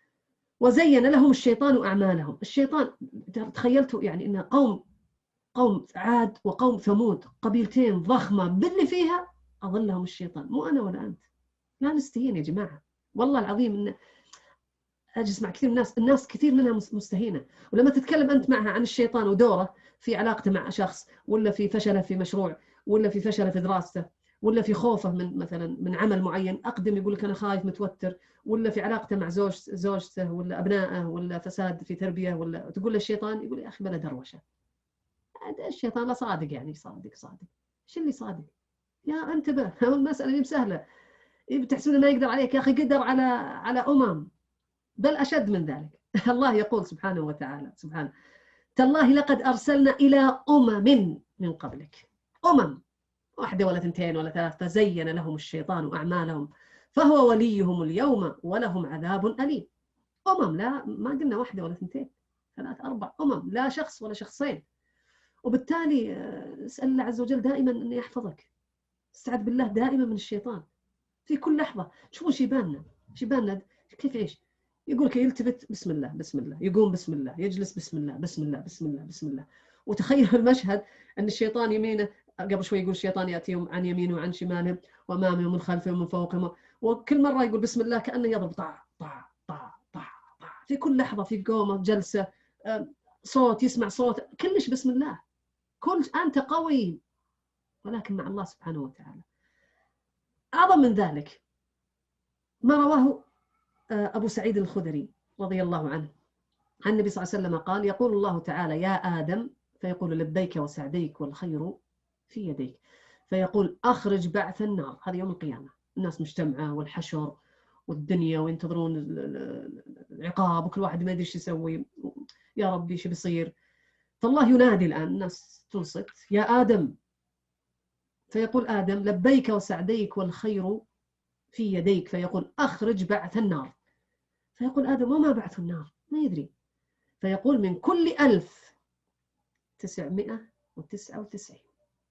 وزين لهم الشيطان أعمالهم. الشيطان تخيلتوا يعني إن قوم قوم عاد وقوم ثمود، قبيلتين ضخمة باللي فيها أضلهم الشيطان. مو أنا ولا أنت، لا نستهين يا جماعة، والله العظيم إن أجلس مع كثير من الناس، الناس كثير منها مستهينة. ولما تتكلم أنت معها عن الشيطان ودوره في علاقته مع شخص، ولا في فشله في مشروع، ولا في فشله في دراسته، ولا في خوفه من مثلا من عمل معين، أقدم يقول لك أنا خايف متوتر، ولا في علاقته مع زوج زوجته ولا أبنائه، ولا فساد في تربية، ولا تقول له الشيطان يقول يا أخي بلا دروشة، الشيطان لا صادق، يعني صادق صادق شو اللي صادق يا انتبه. المسألة دي سهلة، بتحسبون ما يقدر عليك، يا أخي قدر على على أمم بل أشد من ذلك. الله يقول سبحانه وتعالى سبحانه تالله لقد أرسلنا إلى أمم من قبلك، أمم واحدة ولا ثنتين ولا ثلاثة، زين لهم الشيطان أعمالهم فهو وليهم اليوم ولهم عذاب أليم. أمم، لا ما قلنا واحدة ولا ثنتين، ثلاث أربع أمم، لا شخص ولا شخصين. وبالتالي اسأل الله عز وجل دائما أن يحفظك، استعذ بالله دائما من الشيطان في كل لحظة. شوفوا شيباننا شيباننا كيف يعيش، يقول لك يلتفت بسم الله بسم الله، يقوم بسم الله، يجلس بسم الله بسم الله بسم الله بسم الله. وتخيل المشهد أن الشيطان يمينه، قبل شوي يقول الشيطان يأتيهم عن يمينه وعن شمالهم وأمامهم ومن خلفهم ومن فوقهم، وكل مرة يقول بسم الله كأنه يضرب طع طع طع طع طع في كل لحظة، في قومة جلسة صوت يسمع صوت كلش بسم الله. كل أنت قوي، ولكن مع الله سبحانه وتعالى. أعظم من ذلك ما رواه أبو سعيد الخدري رضي الله عنه عن النبي صلى الله عليه وسلم قال يقول الله تعالى يا آدم، فيقول لبيك وسعديك والخير في يديك، فيقول أخرج بعث النار. هذا يوم القيامة، الناس مجتمعة والحشر والدنيا وينتظرون العقاب، وكل واحد ما يدري ايش يسوي، يا ربي ايش بيصير. فالله ينادي الآن، الناس تنصت يا آدم، فيقول آدم لبيك وسعديك والخير في يديك، فيقول أخرج بعث النار. فيقول آدم وما بعث النار؟ ما يدري. فيقول من كل ألف تسعمائة وتسعة وتسعين.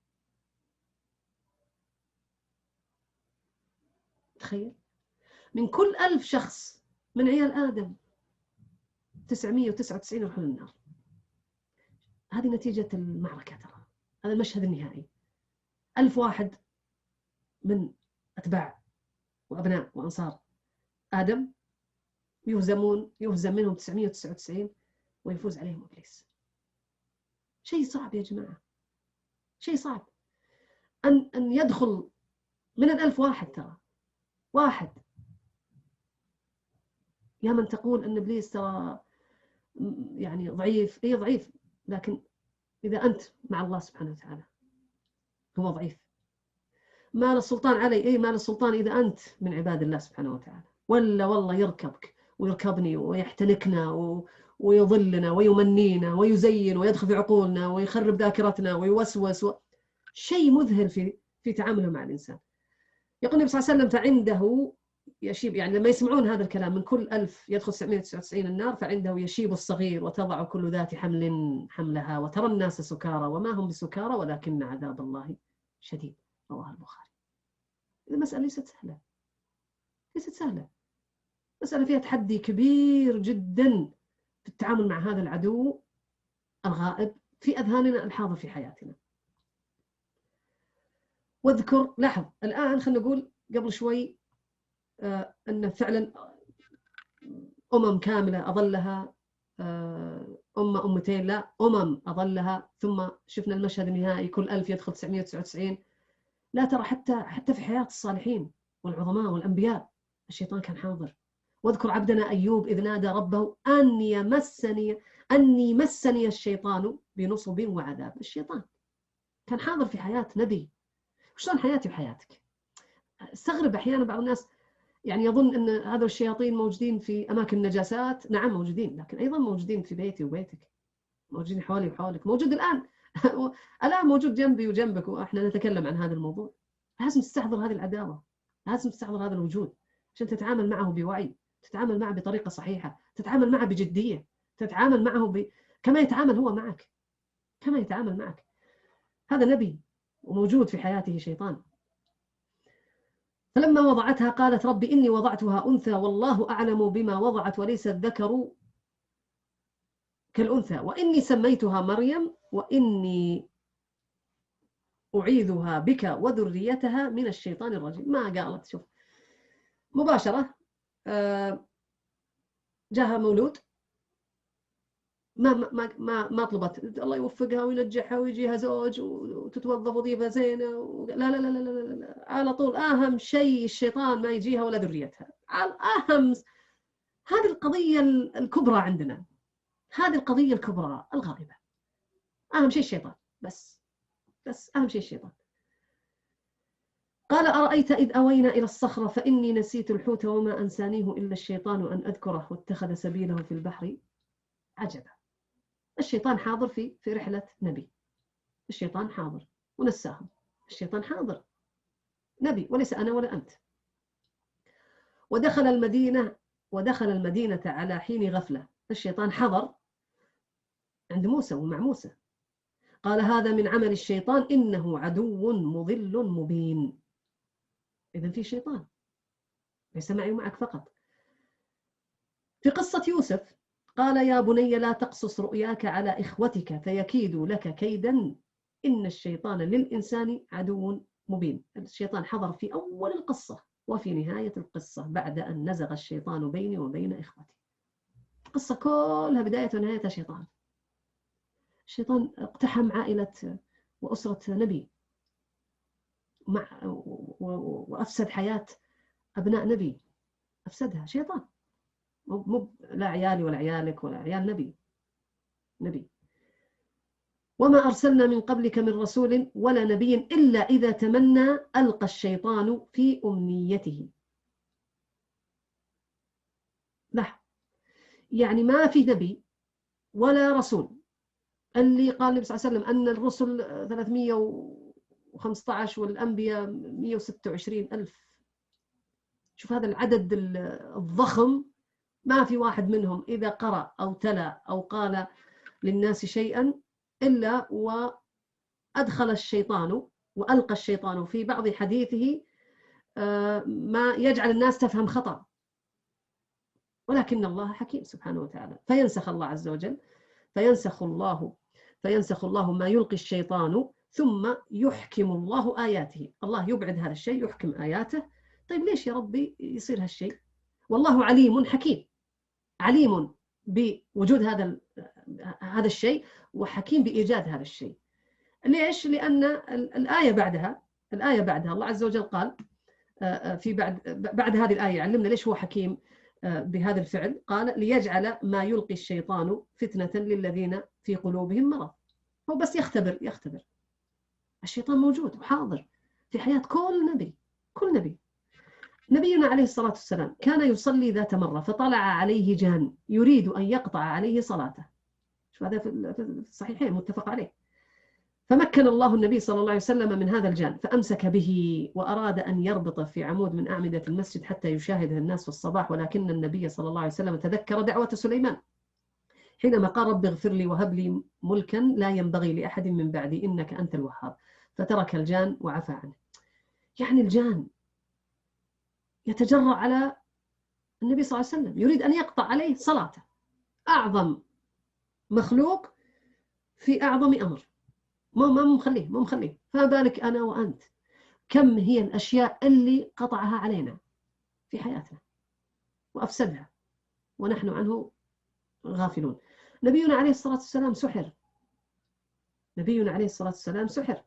تخيل، من كل ألف شخص من عيال آدم تسعمائة وتسعة وتسعين يروحون النار. هذه نتيجة المعركة، ترى هذا المشهد النهائي. ألف واحد من أتباع وأبناء وأنصار آدم يهزمون، يهزم منهم تسعمائة وتسعة وتسعين ويفوز عليهم إبليس. شيء صعب يا جماعة، شيء صعب أن أن يدخل من الألف واحد، ترى واحد. يا من تقول أن إبليس ترى يعني ضعيف، إيه ضعيف، لكن إذا أنت مع الله سبحانه وتعالى هو ضعيف. ما للسلطان علي، إيه ما للسلطان إذا أنت من عباد الله سبحانه وتعالى. ولا والله يركبك ويركبني ويحتنكنا ويضلنا ويمنينا ويزين ويدخل في عقولنا ويخرب ذاكرتنا ويوسوس و... شيء مذهل في في تعامله مع الإنسان. يقول النبي صلى الله عليه وسلم فعنده يشيب، يعني لما يسمعون هذا الكلام من كل ألف يدخل تسعمائة وتسعة وتسعين النار، فعنده يشيب الصغير وتضع كل ذات حمل حملها وترى الناس سكارى وما هم بسكارى ولكن عذاب الله شديد. رواه البخاري. المسألة ليست سهلة، ليست سهلة، مسألة فيها تحدي كبير جدا في التعامل مع هذا العدو الغائب في أذهاننا الحاضر في حياتنا. واذكر، لاحظ الآن خلينا نقول قبل شوي آه أن فعلا أمم كاملة أظلها آه أمة أمتين، لا أمم أظلها. ثم شفنا المشهد النهائي كل ألف يدخل تسعمائة وتسعة وتسعين. لا ترى حتى حتى في حياة الصالحين والعظماء والأنبياء الشيطان كان حاضر. واذكر عبدنا أيوب إذ نادى ربه أني مسني أني مسني الشيطان بنصب وعذاب. الشيطان كان حاضر في حياة نبي. شلون حياتي وحياتك؟ استغرب أحيانا بعض الناس يعني يظن أن هذول الشياطين موجودين في أماكن النجاسات. نعم موجودين، لكن أيضا موجودين في بيتي وبيتك، موجودين حوالي وحولك، موجود الآن الآن موجود جنبي وجنبك، وإحنا نتكلم عن هذا الموضوع. لازم تستحضر هذه العداوة، لازم تستحضر هذا الوجود عشان تتعامل معه بوعي، تتعامل معه بطريقة صحيحة، تتعامل معه بجدية، تتعامل معه ب... كما يتعامل هو معك، كما يتعامل معك. هذا نبي وموجود في حياته شيطان. فلما وضعتها قالت رب إني وضعتها أنثى والله أعلم بما وضعت وليس الذكر كالأنثى وإني سميتها مريم وإني أعيذها بك وذريتها من الشيطان الرجيم. ما قالت، شوف مباشرة جاها مولود، ما ما ما ما طلبت الله يوفقها وينجحها ويجيها زوج وتتوظف وظيفة زينة و... لا, لا لا لا لا لا على طول أهم شيء الشيطان ما يجيها ولا ذريتها. أهم هذه القضية الكبرى عندنا، هذه القضية الكبرى الغالبة. أهم شيء الشيطان، بس بس أهم شيء الشيطان. قال أرأيت إذ أوينا إلى الصخرة فإني نسيت الحوت وما أنسانيه إلا الشيطان أن أذكره واتخذ سبيله في البحر عجبا. الشيطان حاضر في في رحلة نبي، الشيطان حاضر ونساهم، الشيطان حاضر نبي وليس أنا ولا أنت. ودخل المدينة ودخل المدينة على حين غفلة، الشيطان حضر عند موسى ومع موسى. قال هذا من عمل الشيطان إنه عدو مضل مبين. إذن في شيطان ليس معي ومعك فقط. في قصة يوسف قال يا بني لا تقصص رؤياك على إخوتك فيكيدوا لك كيدا إن الشيطان للإنسان عدو مبين. الشيطان حضر في أول القصة وفي نهاية القصة بعد أن نزغ الشيطان بيني وبين إخوتي. القصة كلها بداية ونهاية شيطان. الشيطان اقتحم عائلة وأسرة نبي مع وأفسد حياة أبناء نبي، أفسدها شيطان. مو لا عيالي ولا عيالك ولا عيال نبي نبي. وما أرسلنا من قبلك من رسول ولا نبي إلا إذا تمنى ألقى الشيطان في أمنيته. لا يعني ما في نبي ولا رسول. اللي قال النبي صلى الله عليه وسلم أن الرسل ثلاثمئة وخمسة عشر والأنبياء مئة وستة وعشرين ألف. شوف هذا العدد الضخم، ما في واحد منهم إذا قرأ أو تلا أو قال للناس شيئا إلا وأدخل الشيطان وألقى الشيطان في بعض حديثه ما يجعل الناس تفهم خطأ. ولكن الله حكيم سبحانه وتعالى، فينسخ الله عز وجل فينسخ الله فينسخ الله ما يلقي الشيطان ثم يحكم الله آياته. الله يبعد هذا الشيء يحكم آياته. طيب ليش يا ربي يصير هالشيء؟ والله عليم حكيم، عليم بوجود هذا هذا الشيء وحكيم بإيجاد هذا الشيء. ليش؟ لأن الآية بعدها الآية بعدها الله عز وجل قال في بعد بعد هذه الآية علمنا ليش هو حكيم بهذا الفعل. قال ليجعل ما يلقي الشيطان فتنة للذين في قلوبهم مرض. هو بس يختبر يختبر. الشيطان موجود وحاضر في حياة كل نبي كل نبي. نبينا عليه الصلاة والسلام كان يصلي ذات مرة فطلع عليه جان يريد أن يقطع عليه صلاته. شو هذا في الصحيحين متفق عليه. فمكن الله النبي صلى الله عليه وسلم من هذا الجان فأمسك به وأراد أن يربطه في عمود من أعمدة المسجد حتى يشاهده الناس في الصباح. ولكن النبي صلى الله عليه وسلم تذكر دعوة سليمان حينما قال رب اغفر لي وهب لي ملكا لا ينبغي لأحد من بعدي إنك أنت الوهاب. فترك الجان وعفى عنه. يعني الجان يتجرأ على النبي صلى الله عليه وسلم يريد أن يقطع عليه صلاته، أعظم مخلوق في أعظم أمر، ما ما مخليه ما مخليه. فما بالك أنا وأنت، كم هي الأشياء اللي قطعها علينا في حياتنا وأفسدها ونحن عنه غافلون. نبينا عليه الصلاة والسلام سحر، نبينا عليه الصلاة والسلام سحر.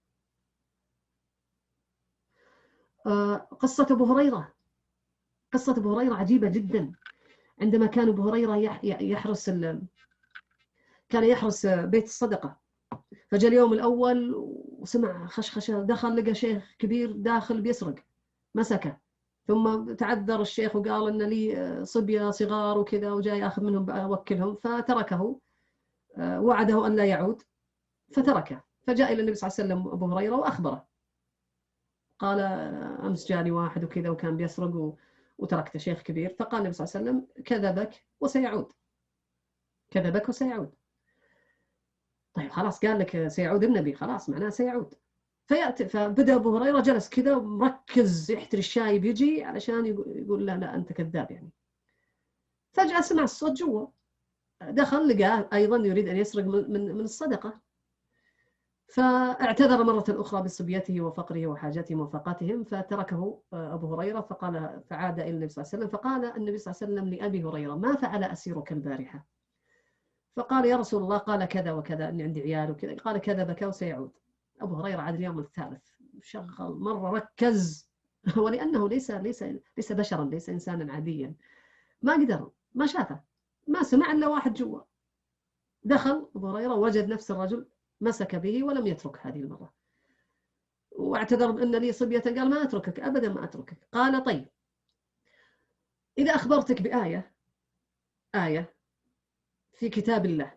قصة أبو هريرة قصة أبو هريرة عجيبة جدا. عندما كان أبو هريرة يحرس كان يحرس بيت الصدقة، فجاء اليوم الأول وسمع خشخشة، دخل لقى شيخ كبير داخل بيسرق، مسكه. ثم تعذر الشيخ وقال أن لي صبية صغار وكذا وجاي أخذ منهم أوكلهم، فتركه، وعده أن لا يعود فتركه. فجاء إلى النبي صلى الله عليه وسلم أبو هريرة وأخبره. قال أمس جاني واحد وكذا وكان بيسرق وتركته شيخ كبير. فقال النبي صلى الله عليه وسلم كذبك وسيعود، كذبك وسيعود. طيب خلاص قال لك سيعود النبي، خلاص معناه سيعود. فيأتي فبدأ أبو هريرة جلس كذا مركز يحتري الشاي بيجي علشان يقول لا لا أنت كذاب يعني. فجأة سمع الصوت جوا، دخل لقاه أيضا يريد أن يسرق من, من الصدقة، فاعتذر مرة أخرى بصبيته وفقره وحاجتهم وفقاتهم، فتركه أبو هريرة. فقال فعاد إلى النبي صلى الله عليه وسلم، فقال النبي صلى الله عليه وسلم لأبي هريرة ما فعل أسيرك البارحة؟ فقال يا رسول الله قال كذا وكذا أني عندي عيال وكذا. قال كذبك وسيعود. أبو هريرة عاد اليوم الثالث شغل مرة ركز ولأنه ليس ليس ليس بشرا، ليس إنسانا عاديا، ما قدر، ما شافه، ما سمع إلا واحد جوا. دخل أبو هريرة وجد نفس الرجل مسك به ولم يترك هذه المرة، واعتذر بأن لي صبية. قال ما أتركك أبدا، ما أتركك. قال طيب إذا أخبرتك بآية، آية في كتاب الله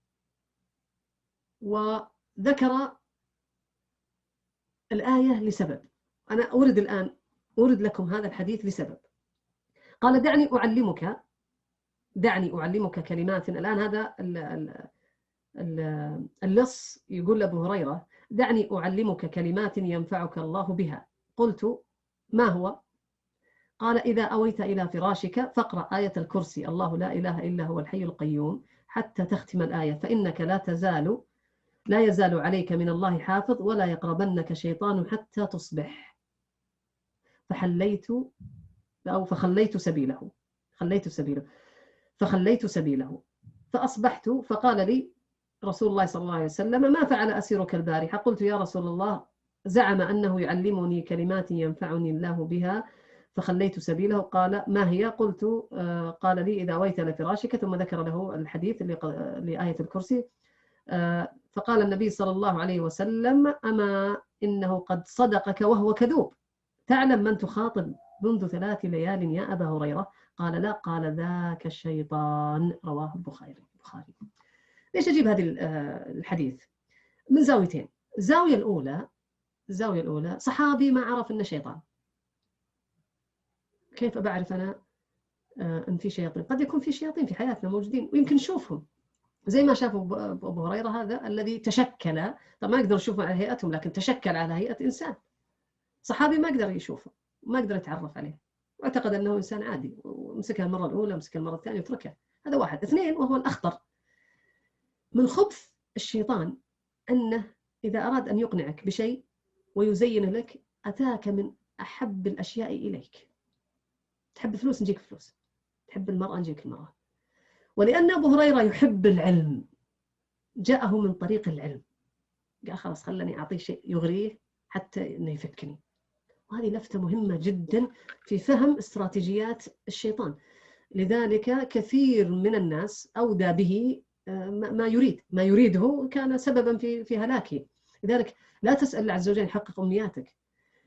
وذكر الآية لسبب، أنا أورد الآن أورد لكم هذا الحديث لسبب. قال دعني أعلمك، دعني أعلمك كلمات. الآن هذا اللص يقول لأبو هريرة دعني أعلمك كلمات ينفعك الله بها. قلت ما هو؟ قال إذا أويت إلى فراشك فاقرأ آية الكرسي الله لا إله إلا هو الحي القيوم حتى تختم الآية، فإنك لا تزال لا يزال عليك من الله حافظ ولا يقربنك شيطان حتى تصبح. فحليت أو فخليت سبيله خليت سبيله فخليت سبيله فأصبحت. فقال لي رسول الله صلى الله عليه وسلم ما فعل أسيرك البارحة؟ قلت يا رسول الله زعم أنه يعلمني كلمات ينفعني الله بها فخليت سبيله. قال ما هي؟ قلت قال لي إذا أويت لفراشك، ثم ذكر له الحديث لآية الكرسي. فقال النبي صلى الله عليه وسلم أما إنه قد صدقك وهو كذوب، تعلم من تخاطب منذ ثلاث ليال يا أبا هريرة؟ قال لا. قال ذاك الشيطان. رواه البخاري. البخاري. ليش أجيب هذا الحديث؟ من زاويتين. الزاوية الأولى الزاوية الأولى صحابي ما عرف إنه شيطان. كيف بعرف أنا أن في شياطين؟ قد يكون في شياطين في حياتنا موجودين ويمكن نشوفهم زي ما شافوا أبو هريرة هذا الذي تشكل. طب ما نقدر نشوفه على هيئتهم، لكن تشكل على هيئة إنسان. صحابي ما قدر يشوفه، ما قدر يتعرف عليه، واعتقد أنه إنسان عادي ومسكها المرة الأولى ومسكها المرة الثانية وتركها. هذا واحد. اثنين، وهو الأخطر، من خبث الشيطان أنه إذا أراد أن يقنعك بشيء ويزين لك أتاك من أحب الأشياء إليك. تحب فلوس نجيك فلوس، تحب المرأة نجيك المرأة. ولأن أبو هريرة يحب العلم جاءه من طريق العلم، قال خلاص خلني أعطيه شيء يغريه حتى أنه يفكني. وهذه لفتة مهمة جدا في فهم استراتيجيات الشيطان. لذلك كثير من الناس أودى به ما يريد ما يريده كان سببا في في هلاكه. لذلك لا تسأل الله عز وجل يحقق أمنياتك،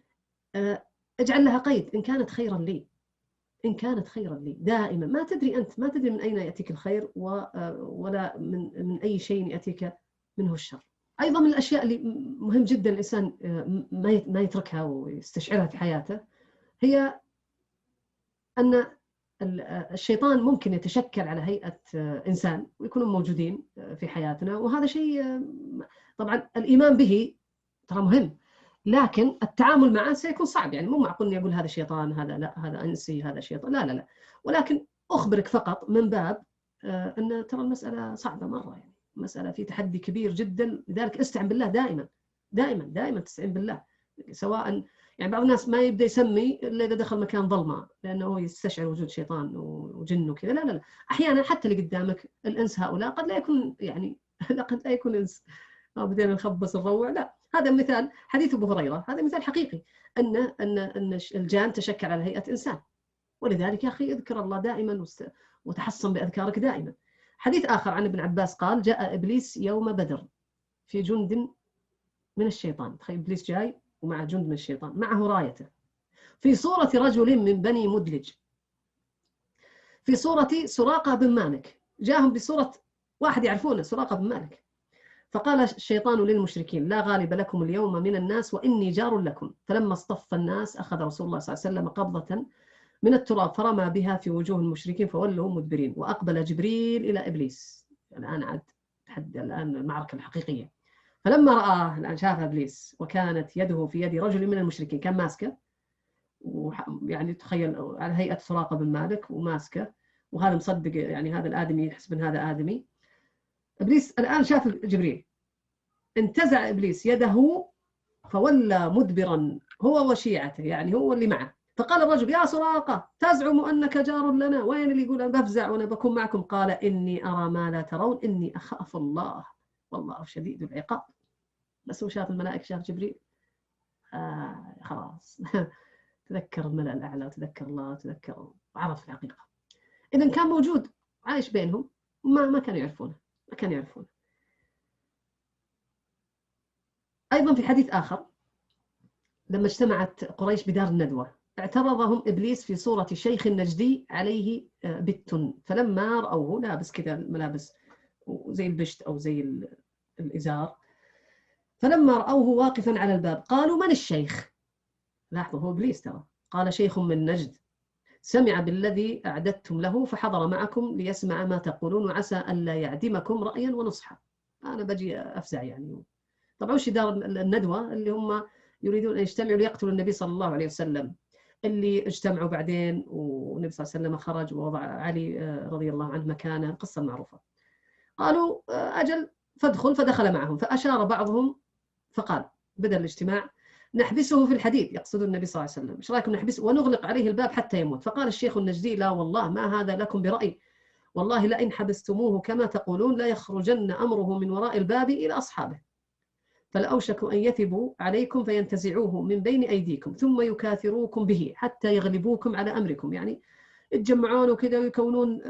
اجعل لها قيد إن كانت خيرا لي، إن كانت خيرا لي. دائما ما تدري أنت، ما تدري من أين يأتيك الخير ولا من من أي شيء يأتيك منه الشر. أيضا من الأشياء اللي مهم جدا الإنسان ما يتركها ويستشعرها في حياته هي أن الشيطان ممكن يتشكل على هيئة إنسان ويكونوا موجودين في حياتنا، وهذا شيء طبعا الإيمان به ترى مهم، لكن التعامل معه سيكون صعب. يعني مو معقول اني اقول هذا شيطان، هذا لا، هذا انسي، هذا شيطان، لا لا لا. ولكن اخبرك فقط من باب آه ان ترى المساله صعبه مره، يعني مساله في تحدي كبير جدا. لذلك استعن بالله دائما دائما دائما، تستعين بالله. سواء يعني بعض الناس ما يبدا يسمي الا اذا دخل مكان ظلمه لانه يستشعر وجود شيطان وجن وكذا. لا لا لا، احيانا حتى اللي قدامك الانس هؤلاء قد لا يكون يعني قد لا يكون انس او بدينا نخبص الروع، لا. هذا مثال حديث أبو هريرة، هذا مثال حقيقي أن أن أن الجان تشكل على هيئة إنسان. ولذلك يا أخي اذكر الله دائما وتحصن بأذكارك دائما. حديث آخر عن ابن عباس قال جاء إبليس يوم بدر في جند من الشيطان. تخيل إبليس جاي ومع جند من الشيطان معه رايته في صورة رجل من بني مدلج، في صورة سراقة بن مالك. جاءهم بصورة واحد يعرفونه، سراقة بن مالك. فقال الشيطان للمشركين لا غالب لكم اليوم من الناس وإني جار لكم. فلما اصطف الناس أخذ رسول الله صلى الله عليه وسلم قبضة من التراب فرمى بها في وجوه المشركين فولوا مدبرين. وأقبل جبريل إلى إبليس. الآن عاد تحدى الآن المعركة الحقيقية. فلما رآه الآن شاف إبليس وكانت يده في يد رجل من المشركين كان ماسكه، يعني تخيل على هيئة سراقة بن مالك وماسكه، وهذا مصدق يعني هذا الآدمي يحسب أن هذا آدمي. إبليس الآن شاف جبريل، انتزع إبليس يده فولى مدبرا هو وشيعته، يعني هو اللي معه. فقال الرجل يا سراقة تزعم أنك جار لنا، وين اللي يقول أنا بفزع وأنا بكون معكم؟ قال إني أرى ما لا ترون إني أخاف الله والله شديد العقاب. بس هو شاف الملائكة، شاف جبريل، آه خلاص تذكر الملأ الأعلى وتذكر الله وتذكر وعرف الحقيقة. إذا كان موجود عايش بينهم، ما ما كانوا يعرفونه، ما كانوا يعرفونه. أيضا في حديث آخر لما اجتمعت قريش بدار الندوة اعترضهم إبليس في صورة شيخ نجدي عليه بت، فلما رأوه لابس كذا ملابس زي البشت أو زي الإزار، فلما رأوه واقفا على الباب قالوا من الشيخ؟ لاحظوا هو إبليس ترى. قال شيخ من نجد سمع بالذي أعددتم له فحضر معكم ليسمع ما تقولون وعسى ألا يعدمكم رأيا ونصحا. أنا بجي أفزع يعني. طبعا وش دار الندوة اللي هم يريدون أن يجتمعوا ليقتلوا النبي صلى الله عليه وسلم، اللي اجتمعوا بعدين والنبي صلى الله عليه وسلم خرج ووضع علي رضي الله عنه مكانه، القصة المعروفة. قالوا أجل فادخل، فدخل معهم فأشار بعضهم فقال بدأ الاجتماع نحبسه في الحديد، يقصد النبي صلى الله عليه وسلم، ايش رايكم نحبسه ونغلق عليه الباب حتى يموت؟ فقال الشيخ النجدي لا والله ما هذا لكم برأي، والله لئن حبستموه كما تقولون لا يخرجن أمره من وراء الباب إلى أصحابه، فلأوشك أن يثبوا عليكم فينتزعوه من بين أيديكم ثم يكاثروكم به حتى يغلبوكم على أمركم، يعني يتجمعون وكذا ويكونون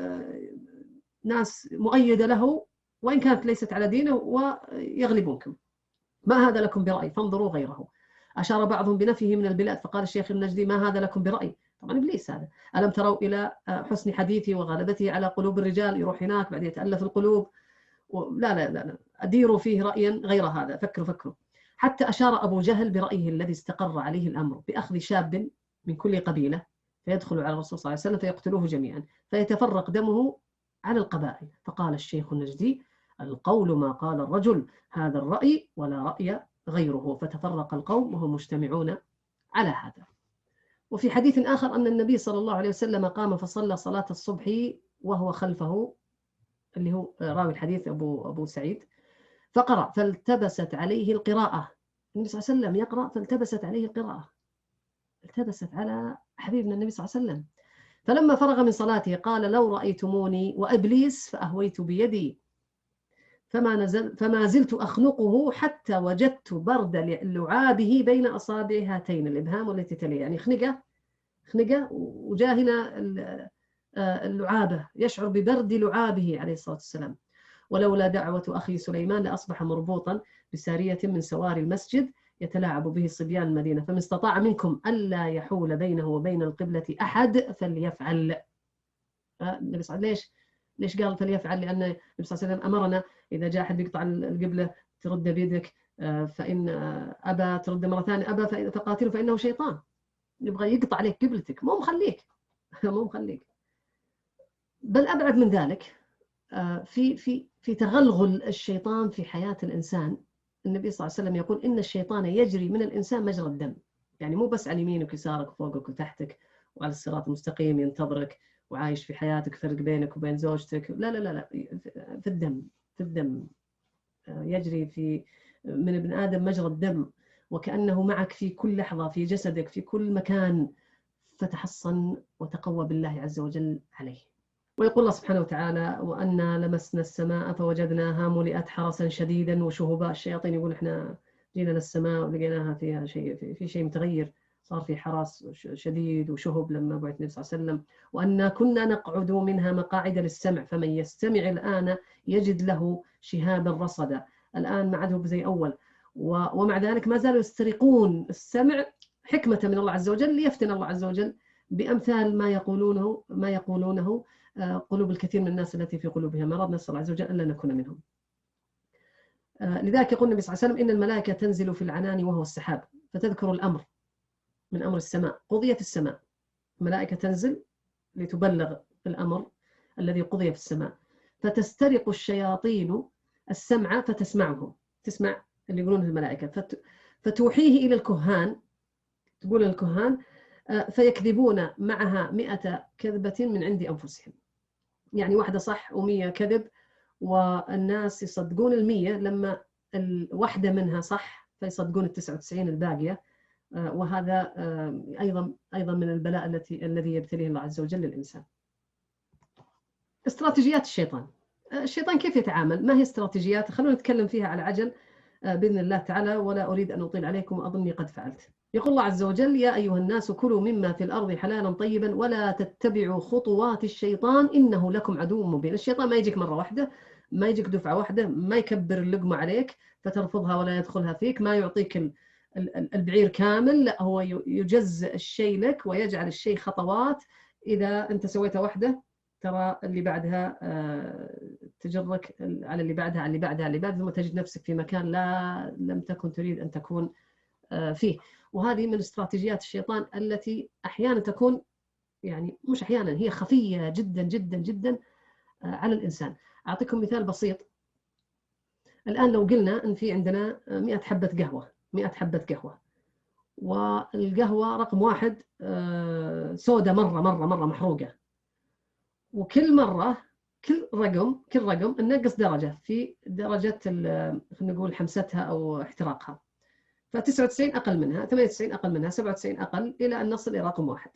ناس مؤيدة له وإن كانت ليست على دينه ويغلبونكم. ما هذا لكم برأي فانظروا غيره. أشار بعضهم بنفيه من البلاد فقال الشيخ النجدي ما هذا لكم برأي؟ طبعا إبليس هذا. ألم تروا إلى حسن حديثه وغلبته على قلوب الرجال؟ يروح هناك بعد يتألف القلوب. لا لا لا, لا. أديروا فيه رأيا غير هذا، فكروا فكروا. حتى أشار أبو جهل برأيه الذي استقر عليه الأمر بأخذ شاب من كل قبيلة فيدخل على الرسول صلى الله عليه وسلم فيقتلوه جميعا فيتفرق دمه على القبائل. فقال الشيخ النجدي القول ما قال الرجل، هذا الرأي ولا رأي غيره، فتفرق القوم وهم مجتمعون على هذا. وفي حديث آخر أن النبي صلى الله عليه وسلم قام فصلى صلاة الصبح وهو خلفه، اللي هو راوي الحديث أبو, أبو سعيد، فقرأ فالتبست عليه القراءة. النبي صلى الله عليه وسلم يقرأ فالتبست عليه القراءة، التبست على حبيبنا النبي صلى الله عليه وسلم. فلما فرغ من صلاته قال لو رأيتموني وإبليس فأهويت بيدي فما, نزل فما زلت أخنقه حتى وجدت برد لعابه بين أصابع هاتين الإبهام والتي تليه، يعني خنقه خنقه وجاهنا اللعابة، يشعر ببرد لعابه عليه الصلاة والسلام. ولولا دعوة أخي سليمان لأصبح مربوطا بسارية من سواري المسجد يتلاعب به صبيان المدينة، فمن استطاع منكم ألا يحول بينه وبين القبلة أحد فليفعل. النبي صلى الله عليه وسلم ليش ليش قال فليفعل؟ لأن النبي صلى الله عليه وسلم أمرنا إذا جاء أحد بيقطع القبلة ترد بيدك، فإن أبى ترد مرة ثانية أبى فقاتله فإنه شيطان، يبغى يقطع عليك قبلتك، مو مخليك مو مخليك. بل أبعد من ذلك، في في في تغلغل الشيطان في حياة الإنسان. النبي صلى الله عليه وسلم يقول إن الشيطان يجري من الإنسان مجرى الدم، يعني مو بس على يمينك ويسارك وفوقك وتحتك وعلى الصراط المستقيم ينتظرك وعايش في حياتك، فرق بينك وبين زوجتك، لا لا لا لا، في الدم، في الدم يجري في من ابن آدم مجرى الدم، وكأنه معك في كل لحظة في جسدك في كل مكان، فتحصن وتقوى بالله عز وجل عليه. ويقول الله سبحانه وتعالى وأنا لمسنا السماء فوجدناها ملئت حرسا شديدا وشهبا. الشياطين يقول احنا جينا للسماء ولقيناها فيها شيء، في شيء متغير، صار في حرس شديد وشهب لما بعث النبي صلى الله عليه وسلم. وأنا كنا نقعد منها مقاعد للسمع فمن يستمع الآن يجد له شهابا رصدا. الآن ما عاد زي أول، ومع ذلك ما زالوا يسترقون السمع حكمة من الله عز وجل ليفتن الله عز وجل بأمثال ما يقولونه ما يقولونه قلوب الكثير من الناس التي في قلوبها مرض، نسأل الله عز وجل ألا نكون منهم. لذلك يقول النبي صلى الله عليه وسلم إن الملائكة تنزل في العنان وهو السحاب فتذكر الأمر من أمر السماء قضي في السماء. الملائكة تنزل لتبلغ الأمر الذي قضي في السماء، فتسترق الشياطين السمع فتسمعهم، تسمع اللي يقولونه الملائكة، فت... فتوحيه إلى الكهان، تقول للكهان فيكذبون معها مئة كذبة من عند أنفسهم. يعني واحدة صح ومية كذب، والناس يصدقون المية لما الواحدة منها صح فيصدقون التسعة وتسعين الباقية. وهذا أيضا أيضا من البلاء التي الذي يبتليه الله عز وجل للإنسان. استراتيجيات الشيطان. الشيطان كيف يتعامل؟ ما هي استراتيجيات؟ خلونا نتكلم فيها على عجل بإذن الله تعالى، ولا أريد أن أطيل عليكم وأظني قد فعلت. يقول الله عز وجل: يا أيها الناس كلوا مما في الأرض حلالا طيبا ولا تتبعوا خطوات الشيطان إنه لكم عدو مبين. الشيطان ما يجيك مرة واحدة، ما يجيك دفعة واحدة، ما يكبر اللقمة عليك فترفضها ولا يدخلها فيك، ما يعطيك البعير كامل، لا، هو يجزء الشيء لك ويجعل الشيء خطوات. إذا أنت سويتها واحدة ترى اللي بعدها تجرك على اللي بعدها على اللي بعدها على اللي بعدها، ثم تجد نفسك في مكان لا لم تكن تريد أن تكون فيه. وهذه من استراتيجيات الشيطان التي أحيانا تكون، يعني مش أحيانا، هي خفية جدا جدا جدا على الإنسان. أعطيكم مثال بسيط. الآن لو قلنا أن في عندنا مئة حبة قهوة، مئة حبة قهوة، والقهوة رقم واحد سودة مرة مرة مرة محروقة، وكل مرة كل رقم كل رقم ننقص درجة في درجة خلينا نقول حمستها أو احتراقها، فتسعة وتسعين أقل منها، ثمانية وتسعين أقل منها، سبعة وتسعين أقل، إلى أن نصل إلى رقم واحد.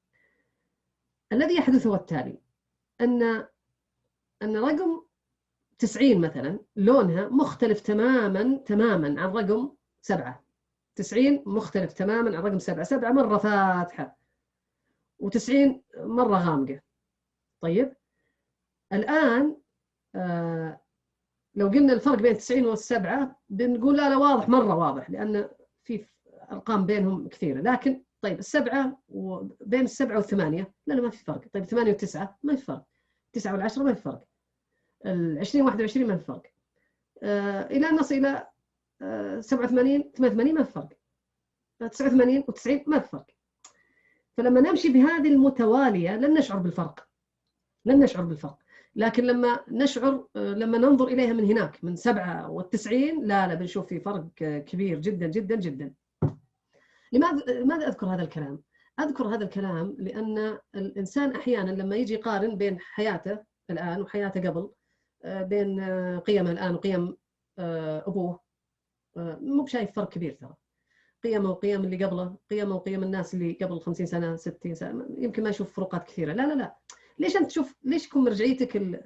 الذي يحدث هو التالي: أن أن رقم تسعين مثلا لونها مختلف تماما تماما عن رقم سبعة. تسعين مختلف تماما عن رقم سبعة. سبعة مرة فاتحة وتسعين مرة غامقة. طيب الآن آه لو قلنا الفرق بين تسعين والسبعة بنقول لا لا واضح، مرة واضح، لأن في أرقام بينهم كثيرة. لكن طيب السبعة وبين السبعة والثمانية لا لا ما في فرق. طيب ثمانية والتسعة ما في فرق. تسعة والعشرة ما في فرق. العشرين واحد وعشرين ما في فرق. آه إلى أن نصل إلى آه سبعة وثمانين ثمانية وثمانين ما في فرق. تسعة وثمانين وتسعين ما في فرق. فلما نمشي بهذه المتوالية لن نشعر بالفرق، لن نشعر بالفرق. لكن لما نشعر لما ننظر إليها من هناك من سبعة والتسعين لا لا بنشوف في فرق كبير جدا جدا جدا. لماذا لماذا أذكر هذا الكلام؟ أذكر هذا الكلام لأن الإنسان أحيانا لما يجي يقارن بين حياته الآن وحياته قبل، بين قيمه الآن وقيم أبوه، مو بشايف فرق كبير. ترى قيمه وقيم اللي قبله، قيمه وقيم الناس اللي قبل خمسين سنة ستين سنة يمكن ما يشوف فروقات كثيرة. لا لا لا، ليش أنت تشوف؟ ليش تكون مرجعيتك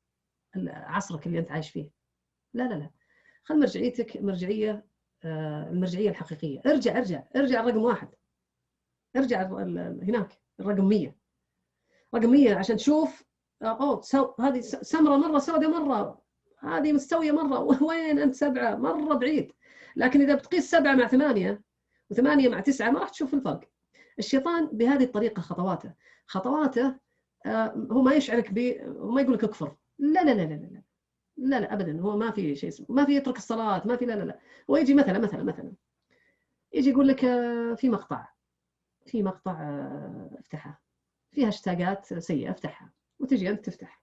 عصرك اللي أنت عايش فيه؟ لا لا لا، خل مرجعيتك مرجعية، المرجعية الحقيقية. ارجع ارجع ارجع الرقم واحد، ارجع هناك الرقم مية، رقم مية عشان تشوف أوه هذه سمرة مرة، سوداء مرة، هذه مستوية مرة، وين أنت سبعة مرة بعيد. لكن إذا بتقيس سبعة مع ثمانية وثمانية مع تسعة ما راح تشوف الفرق. الشيطان بهذه الطريقة خطواته خطواته هو ما يشعرك ب هو ما يقول لك اكفر. لا لا لا لا لا لا لا ابدا. هو ما في شيء اسمه، ما في يترك الصلاه، ما في، لا لا لا. هو يجي مثلا مثلا مثلا يجي يقول لك في مقطع في مقطع افتحها، فيها هاشتاجات سيئه افتحها، وتجي انت تفتح،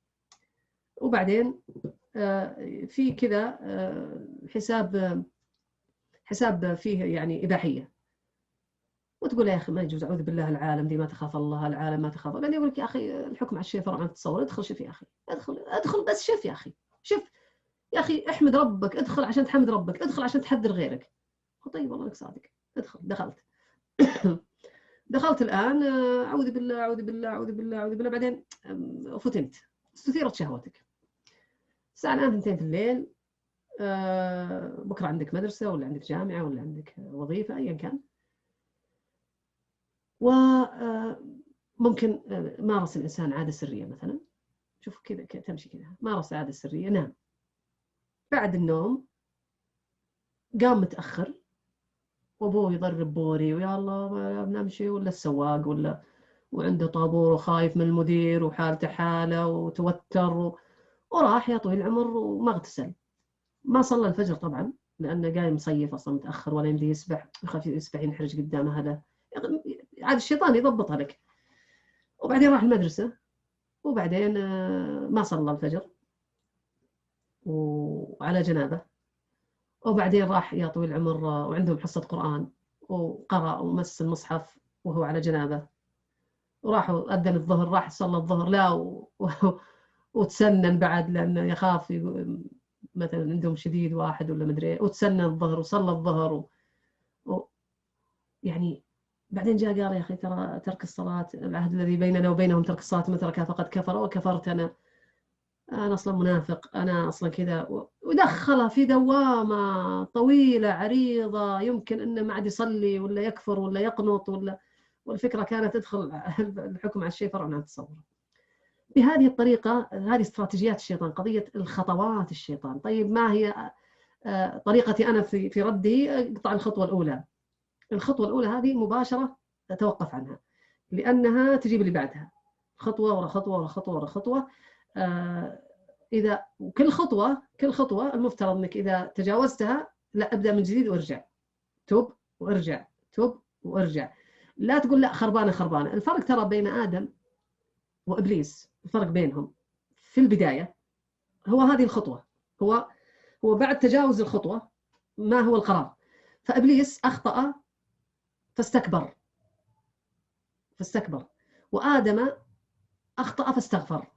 وبعدين في كذا حساب حساب فيه يعني اباحيه، وتقول يا اخي ما يجوز، اعوذ بالله، العالم دي ما تخاف الله، العالم ما تخاف. بعدين يقول لك يا اخي الحكم على الشيء فرع عن التصور، ادخل شوف يا اخي، ادخل ادخل بس شوف يا اخي، شوف يا اخي احمد ربك، ادخل عشان تحمد ربك، ادخل عشان تحذر غيرك. طيب والله انك صادق، ادخل. دخلت دخلت الان، اعوذ بالله اعوذ بالله اعوذ بالله اعوذ بالله، بعدين فتنت، استثيرت شهوتك. الساعه الان اثنتين في الليل، بكره عندك مدرسه ولا عندك جامعه ولا عندك وظيفه ايا كان، وممكن مارس الإنسان عادة سرية مثلا. شوف كذا تمشي كذا، مارس عادة سرية، نام. بعد النوم قام متأخر، وأبوه يضرب بوري ويا الله ما بنمشي، ولا السواق ولا وعنده طابور وخايف من المدير وحالته حالة وتوتر، وراح يا طويل العمر وما اغتسل. ما صلى الفجر طبعا لأنه قايم مصيف أصلا متأخر ولا يمدي يسبح، يخاف يسبح ينحرج قدامه، هذا عاد الشيطان يضبطها لك. وبعدين راح المدرسة، وبعدين ما صلى الفجر وعلى جنابه، وبعدين راح يا طويل العمر وعندهم حصة قرآن وقرأ ومس المصحف وهو على جنابه، وراحوا أذن الظهر، راح صلى الظهر لا و... و... وتسنن بعد لأنه يخاف يقول... مثلا عندهم شديد واحد ولا مدري، وتسنن الظهر وصلى الظهر و... و... يعني بعدين جاء قال يا أخي ترى ترك الصلاة، العهد الذي بيننا وبينهم ترك الصلاة من تركها فقد كفر وكفرت أنا، أنا أصلا منافق، أنا أصلا كذا، ودخله في دوامة طويلة عريضة، يمكن أنه ما عاد يصلي ولا يكفر ولا يقنط ولا، والفكرة كانت تدخل الحكم على الشيء فرع عن التصور. بهذه الطريقة، هذه استراتيجيات الشيطان، قضية الخطوات الشيطان. طيب ما هي طريقتي أنا في في ردي؟ اقطع الخطوة الأولى. الخطوة الأولى هذه مباشرة أتوقف عنها، لأنها تجيب اللي بعدها، خطوة ورا خطوة ورا خطوة ورا خطوة. آه إذا كل خطوة كل خطوة المفترض أنك إذا تجاوزتها لا أبدأ من جديد وارجع، توب وارجع، توب وارجع. لا تقول لا خربانة خربانة. الفرق ترى بين آدم وإبليس، الفرق بينهم في البداية هو هذه الخطوة، هو هو بعد تجاوز الخطوة ما هو القرار. فإبليس أخطأ فاستكبر فاستكبر وآدم أخطأ فاستغفر.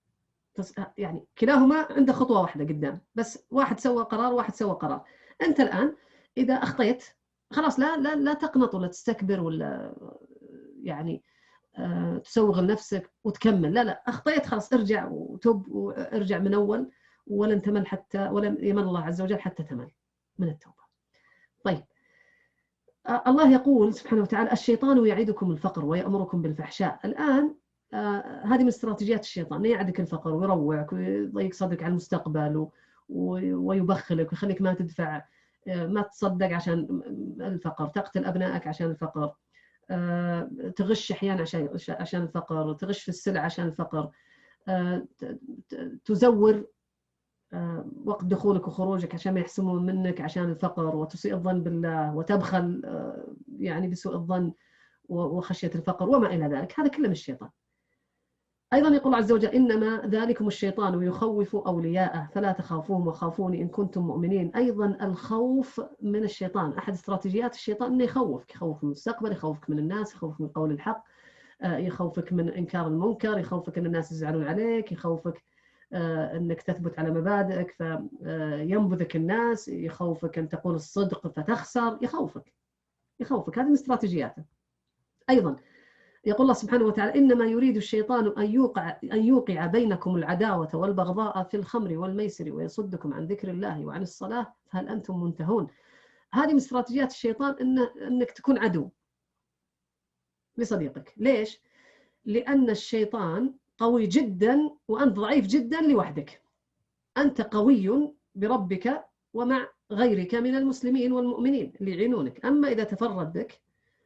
يعني كلاهما عنده خطوة واحدة قدام، بس واحد سوى قرار واحد سوى قرار. أنت الآن إذا أخطيت خلاص لا لا لا تقنط ولا تستكبر ولا يعني آه تسوغ لنفسك وتكمل، لا لا أخطيت خلاص ارجع وتوب وارجع من أول، ولن تمل حتى ولن يمل الله عز وجل حتى تمل من التوبة. طيب آه الله يقول سبحانه وتعالى الشيطان يعدكم الفقر ويأمركم بالفحشاء. الآن آه هذه من استراتيجيات الشيطان، يعدك الفقر ويروعك ويضيق صدرك على المستقبل و... ويبخلك ويخليك ما تدفع، آه ما تصدق عشان الفقر، تقتل أبنائك عشان الفقر، آه تغش أحيانا عشان عشان الفقر، تغش في السلع عشان الفقر، آه تزور آه وقت دخولك وخروجك عشان ما يحسمون منك عشان الفقر، وتسيء الظن بالله وتبخل آه يعني بسوء الظن وخشية الفقر وما إلى ذلك. هذا كله من الشيطان. أيضا يقول عز وجل إنما ذلكم الشيطان يخوف أولياءه فلا تخافوهم وخافوني إن كنتم مؤمنين. أيضا الخوف من الشيطان، أحد استراتيجيات الشيطان أنه يخوفك، يخوفك من المستقبل، يخوفك من الناس، يخوفك من قول الحق، يخوفك من إنكار المنكر، يخوفك أن الناس يزعلون عليك، يخوفك أنك تثبت على مبادئك فينبذك الناس، يخوفك أن تقول الصدق فتخسر، يخوفك يخوفك هذه من استراتيجياته. أيضا يقول الله سبحانه وتعالى إنما يريد الشيطان أن يوقع, أن يوقع بينكم العداوة والبغضاء في الخمر والميسر ويصدكم عن ذكر الله وعن الصلاة فهل أنتم منتهون. هذه من استراتيجيات الشيطان إن أنك تكون عدو لصديقك. ليش؟ لأن الشيطان قوي جدا وأنت ضعيف جدا لوحدك. أنت قوي بربك ومع غيرك من المسلمين والمؤمنين اللي يعينونك، أما إذا تفرد بك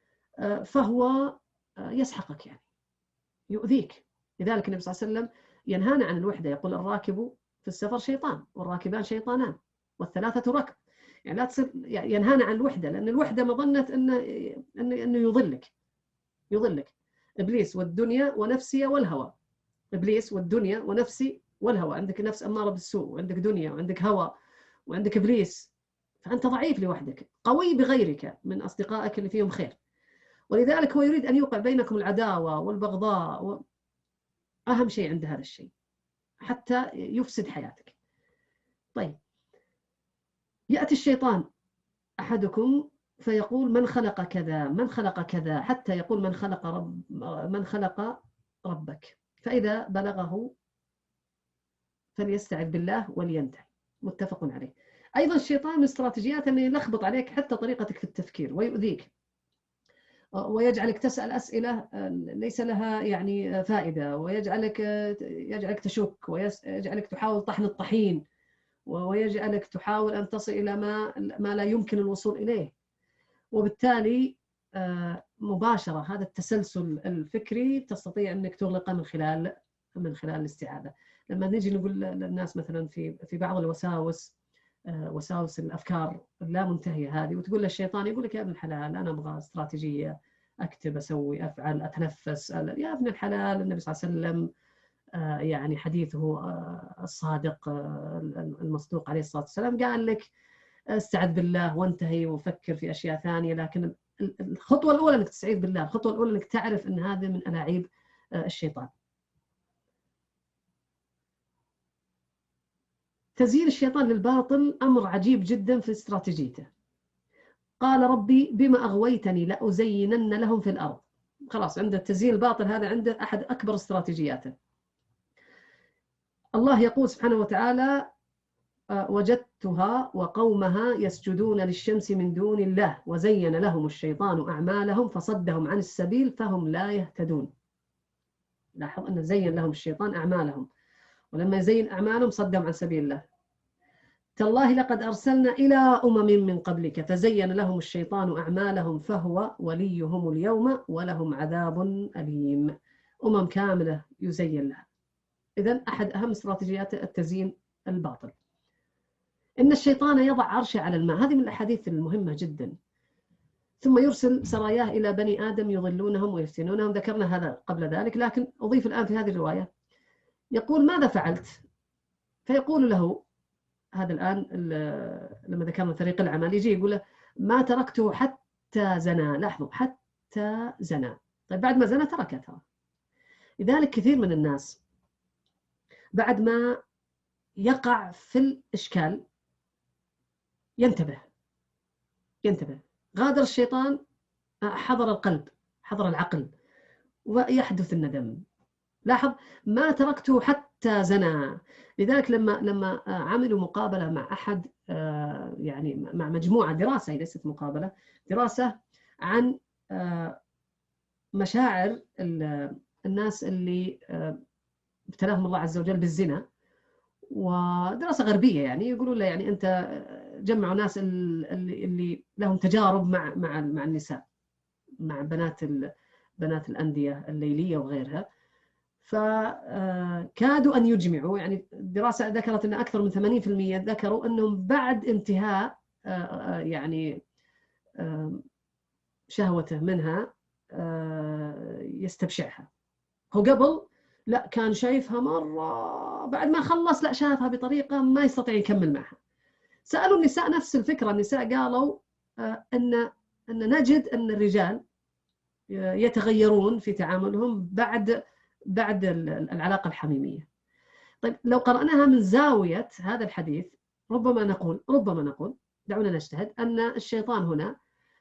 فهو يسحقك يعني يؤذيك. لذلك النبي صلى الله عليه وسلم ينهانا عن الوحدة، يقول الراكب في السفر شيطان والراكبان شيطانان والثلاثة ركب. يعني لا تصير، ينهانا عن الوحدة لأن الوحدة مظنة أنه, أنه يضلك يضلك إبليس والدنيا ونفسي والهوى. إبليس والدنيا ونفسي والهوى، عندك نفس أمارة بالسوء وعندك دنيا وعندك هوى وعندك إبليس، فأنت ضعيف لوحدك، قوي بغيرك من أصدقائك اللي فيهم خير. ولذلك هو يريد أن يوقع بينكم العداوة والبغضاء و... أهم شيء عند هذا الشيء حتى يفسد حياتك. طيب يأتي الشيطان أحدكم فيقول من خلق كذا من خلق كذا حتى يقول من خلق رب من خلق ربك، فإذا بلغه فليستعذ بالله ولينتهي. متفق عليه. أيضا الشيطان من استراتيجيات أنه يلخبط عليك حتى طريقتك في التفكير ويؤذيك ويجعلك تسأل أسئلة ليس لها يعني فائدة، ويجعلك يجعلك تشك ويجعلك تحاول طحن الطحين، ويجعلك تحاول أن تصل إلى ما ما لا يمكن الوصول إليه. وبالتالي مباشرة هذا التسلسل الفكري تستطيع أنك تغلقه من خلال من خلال الاستعاذة. لما نجي نقول للناس مثلا في في بعض الوساوس وساوس الأفكار اللا منتهية هذه، وتقول للشيطان، يقول لك يا ابن الحلال أنا أبغى استراتيجية، أكتب، أسوي، أفعل، أتنفس. يا ابن الحلال النبي صلى الله عليه وسلم يعني حديثه الصادق المصدوق عليه الصلاة والسلام قال لك استعذ بالله وانتهي وفكر في أشياء ثانية. لكن الخطوة الأولى أنك تستعيذ بالله، الخطوة الأولى أنك تعرف أن هذا من ألاعيب الشيطان. تزيين الشيطان للباطل أمر عجيب جدا في استراتيجيته. قال ربي بما أغويتني لأزينن لهم في الأرض. خلاص عنده التزيين الباطل، هذا عنده أحد أكبر استراتيجياته. الله يقول سبحانه وتعالى وجدتها وقومها يسجدون للشمس من دون الله وزين لهم الشيطان أعمالهم فصدهم عن السبيل فهم لا يهتدون. لاحظ أنه زين لهم الشيطان أعمالهم، ولما يزين أعمالهم صدهم عن سبيل الله. تالله لقد أرسلنا إلى أمم من قبلك فزين لهم الشيطان أعمالهم فهو وليهم اليوم ولهم عذاب أليم. أمم كاملة يزين لها. إذن أحد أهم استراتيجيات التزيين الباطل. إن الشيطان يضع عرشه على الماء، هذه من الأحاديث المهمة جدا. ثم يرسل سراياه إلى بني آدم يضلونهم ويفتنونهم، ذكرنا هذا قبل ذلك، لكن أضيف الآن في هذه الرواية يقول ماذا فعلت؟ فيقول له هذا الآن لما ذكرنا طريق العمل، يجي يقول له ما تركته حتى زنا. لاحظوا، حتى زنا. طيب بعد ما زنا تركتها. لذلك كثير من الناس بعد ما يقع في الإشكال ينتبه ينتبه غادر الشيطان، حضر القلب، حضر العقل، ويحدث الندم. لاحظ ما تركته حتى زنا. لذلك لما لما عملوا مقابلة مع أحد، يعني مع مجموعة، دراسة هي ليست مقابلة، دراسة عن مشاعر الناس اللي ابتلاهم الله عز وجل بالزنا، ودراسة غربية، يعني يقولوا له يعني أنت جمعوا ناس اللي, اللي لهم تجارب مع مع مع النساء، مع بنات بنات الأندية الليلية وغيرها، فكادوا أن يجمعوا. يعني الدراسة ذكرت أن أكثر من ثمانين بالمئة ذكروا أنهم بعد انتهاء يعني شهوته منها يستبشعها. هو قبل لا كان شايفها مرة، بعد ما خلص لا شافها بطريقة ما يستطيع يكمل معها. سألوا النساء نفس الفكرة. النساء قالوا أن أن نجد أن الرجال يتغيرون في تعاملهم بعد بعد العلاقة الحميمية. طيب لو قرأناها من زاوية هذا الحديث، ربما نقول ربما نقول دعونا نجتهد أن الشيطان هنا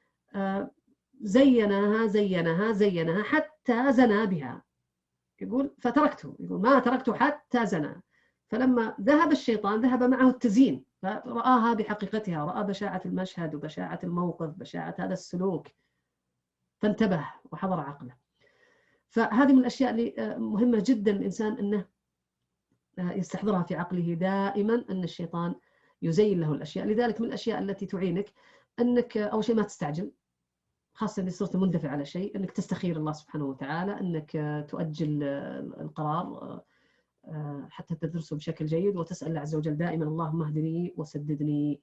زينها زينها زينها حتى زنا بها. يقول فتركته، يقول ما تركته حتى زنا. فلما ذهب الشيطان ذهب معه التزيين، فرآها بحقيقتها، رأى بشاعة المشهد وبشاعة الموقف، بشاعة هذا السلوك، فانتبه وحضر عقله. فهذه من الأشياء اللي مهمة جدا الإنسان أنه يستحضرها في عقله دائما، أن الشيطان يزين له الأشياء. لذلك من الأشياء التي تعينك أنك أول شيء ما تستعجل، خاصة إذا صرت مندفع على شيء، أنك تستخير الله سبحانه وتعالى، أنك تؤجل القرار حتى تدرسه بشكل جيد، وتسأل الله عز وجل دائما اللهم اهدني وسددني.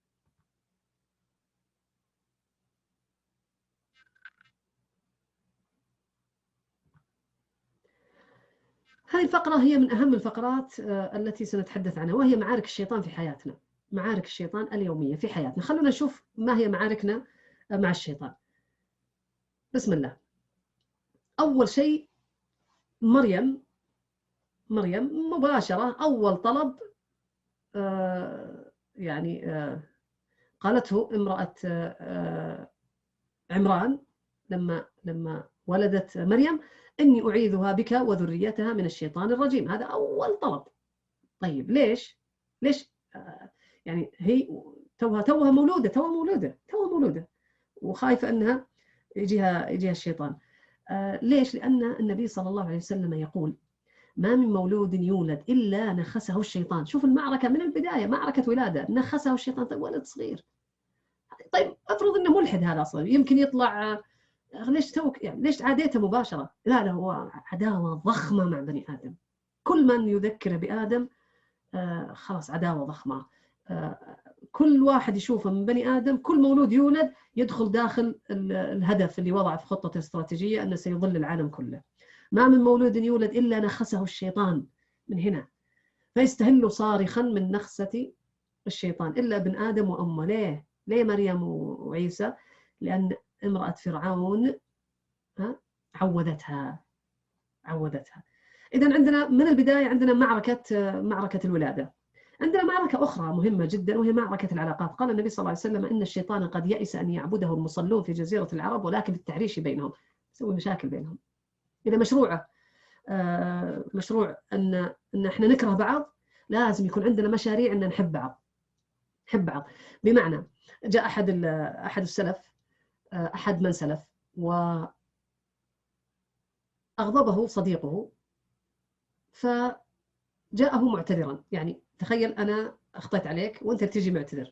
هذه الفقرة هي من أهم الفقرات التي سنتحدث عنها، وهي معارك الشيطان في حياتنا، معارك الشيطان اليومية في حياتنا. خلونا نشوف ما هي معاركنا مع الشيطان. بسم الله. أول شيء مريم مريم مباشرة أول طلب يعني قالته امرأة عمران لما لما ولدت مريم إني أعيذها بك وذريتها من الشيطان الرجيم. هذا أول طلب. طيب ليش؟ ليش يعني هي توها توها مولودة توها مولودة توها مولودة وخايفة أنها يجيها يجيها الشيطان. ليش؟ لأن النبي صلى الله عليه وسلم يقول ما من مولود يولد إلا نخسه الشيطان. شوف المعركة من البداية، معركة ولادة، نخسه الشيطان. طيب ولد صغير، طيب أفرض أنه ملحد، هذا أصلا يمكن يطلع، ليش توك يعني ليش عاديته مباشرة؟ لا لا، هو عداوة ضخمة مع بني آدم. كل من يذكر بآدم آه خلاص عداوة ضخمة. آه كل واحد يشوفه من بني آدم، كل مولود يولد يدخل داخل الهدف اللي وضعه في خطة الاستراتيجية أنه سيظل العالم كله. ما من مولود يولد إلا نخسه الشيطان من هنا فيستهل صارخا من نخسة الشيطان إلا ابن آدم وأمه. ليه؟ ليه مريم وعيسى؟ لأن امرأة فرعون عودتها عودتها. إذن عندنا من البداية عندنا معركة معركة الولادة. عندنا معركة أخرى مهمة جدا وهي معركة العلاقات. قال النبي صلى الله عليه وسلم إن الشيطان قد يئس أن يعبده المصلون في جزيرة العرب ولكن بالتحريش بينهم، يسوي مشاكل بينهم. إذا مشروعه مشروع أن أن إحنا نكره بعض، لازم يكون عندنا مشاريع أن نحب بعض نحب بعض بمعنى جاء أحد أحد السلف أحد من سلف وأغضبه صديقه فجاءه معتذرا، يعني تخيل أنا أخطيت عليك وأنت تجي معتذر.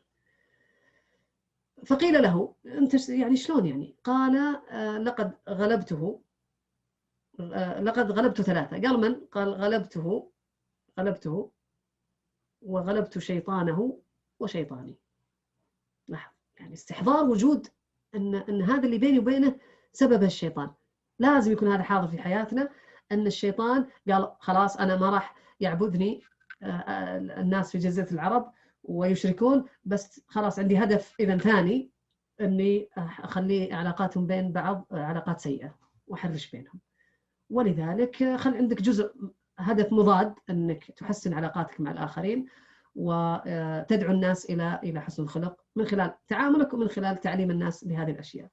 فقيل له أنت يعني شلون يعني؟ قال لقد غلبته لقد غلبت ثلاثة. قال من؟ قال غلبته غلبته وغلبت شيطانه وشيطاني. لاحظ يعني استحضار وجود أن أن هذا اللي بيني وبينه سبب الشيطان. لازم يكون هذا حاضر في حياتنا، أن الشيطان قال خلاص أنا ما راح يعبدني الناس في جزيرة العرب ويشركون، بس خلاص عندي هدف إذا ثاني أني أخلي علاقاتهم بين بعض علاقات سيئة وأحرش بينهم. ولذلك خل عندك جزء هدف مضاد أنك تحسن علاقاتك مع الآخرين وتدعو الناس إلى إلى حسن الخلق من خلال تعاملك ومن خلال تعليم الناس بهذه الأشياء.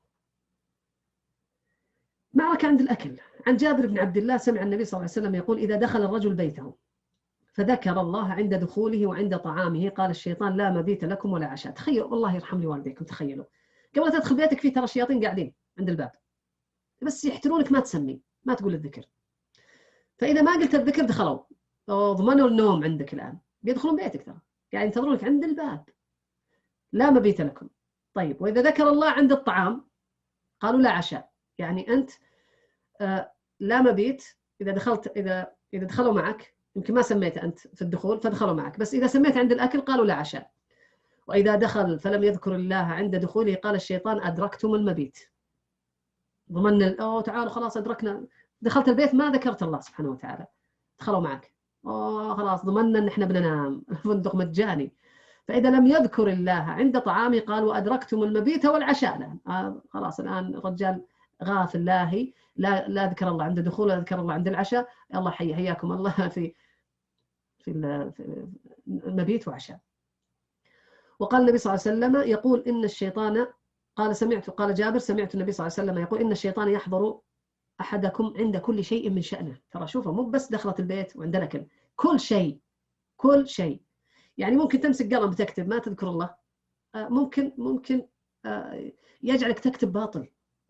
معركة عند الأكل. عن جابر بن عبد الله سمع النبي صلى الله عليه وسلم يقول إذا دخل الرجل بيته فذكر الله عند دخوله وعند طعامه قال الشيطان لا مبيت لكم ولا عشاء. تخيلوا، والله يرحم لي والديكم، تخيلوا قبل تدخل بيتك في ترى الشياطين قاعدين عند الباب بس يحترونك ما تسمي ما تقول الذكر. فإذا ما قلت الذكر دخلوا ضمنوا النوم عندك الآن، بيدخلون بيتك ترى قاعد ينتظرونك عند الباب. لا مبيت لكم. طيب وإذا ذكر الله عند الطعام قالوا لا عشاء، يعني أنت آه لا مبيت إذا دخلت إذا إذا دخلوا معك يمكن ما سميت أنت في الدخول فدخلوا معك، بس إذا سميت عند الأكل قالوا لا عشاء. وإذا دخل فلم يذكر الله عند دخوله قال الشيطان أدركتم المبيت. ضمن أوه تعالوا خلاص أدركنا، دخلت البيت ما ذكرت الله سبحانه وتعالى دخلوا معك، أوه خلاص ضمننا أن إحنا بننام الفندق مجاني. فإذا لم يذكر الله عند طعامه قال وأدركتم المبيت والعشاء الآن. آه خلاص الآن الرجال غافل لاهي، لا لا ذكر الله عند دخول لا ذكر الله عند العشاء. الله حي حياكم الله في في المبيت وعشاء. وقال النبي صلى الله عليه وسلم يقول إن الشيطان قال سمعت قال جابر سمعت النبي صلى الله عليه وسلم يقول إن الشيطان يحضر أحدكم عند كل شيء من شأنه. ترى شوفوا مو بس دخلت البيت وعند الأكل، كل شيء كل شيء. يعني ممكن تمسك قلم تكتب ما تذكر الله، ممكن ممكن يجعلك تكتب باطل.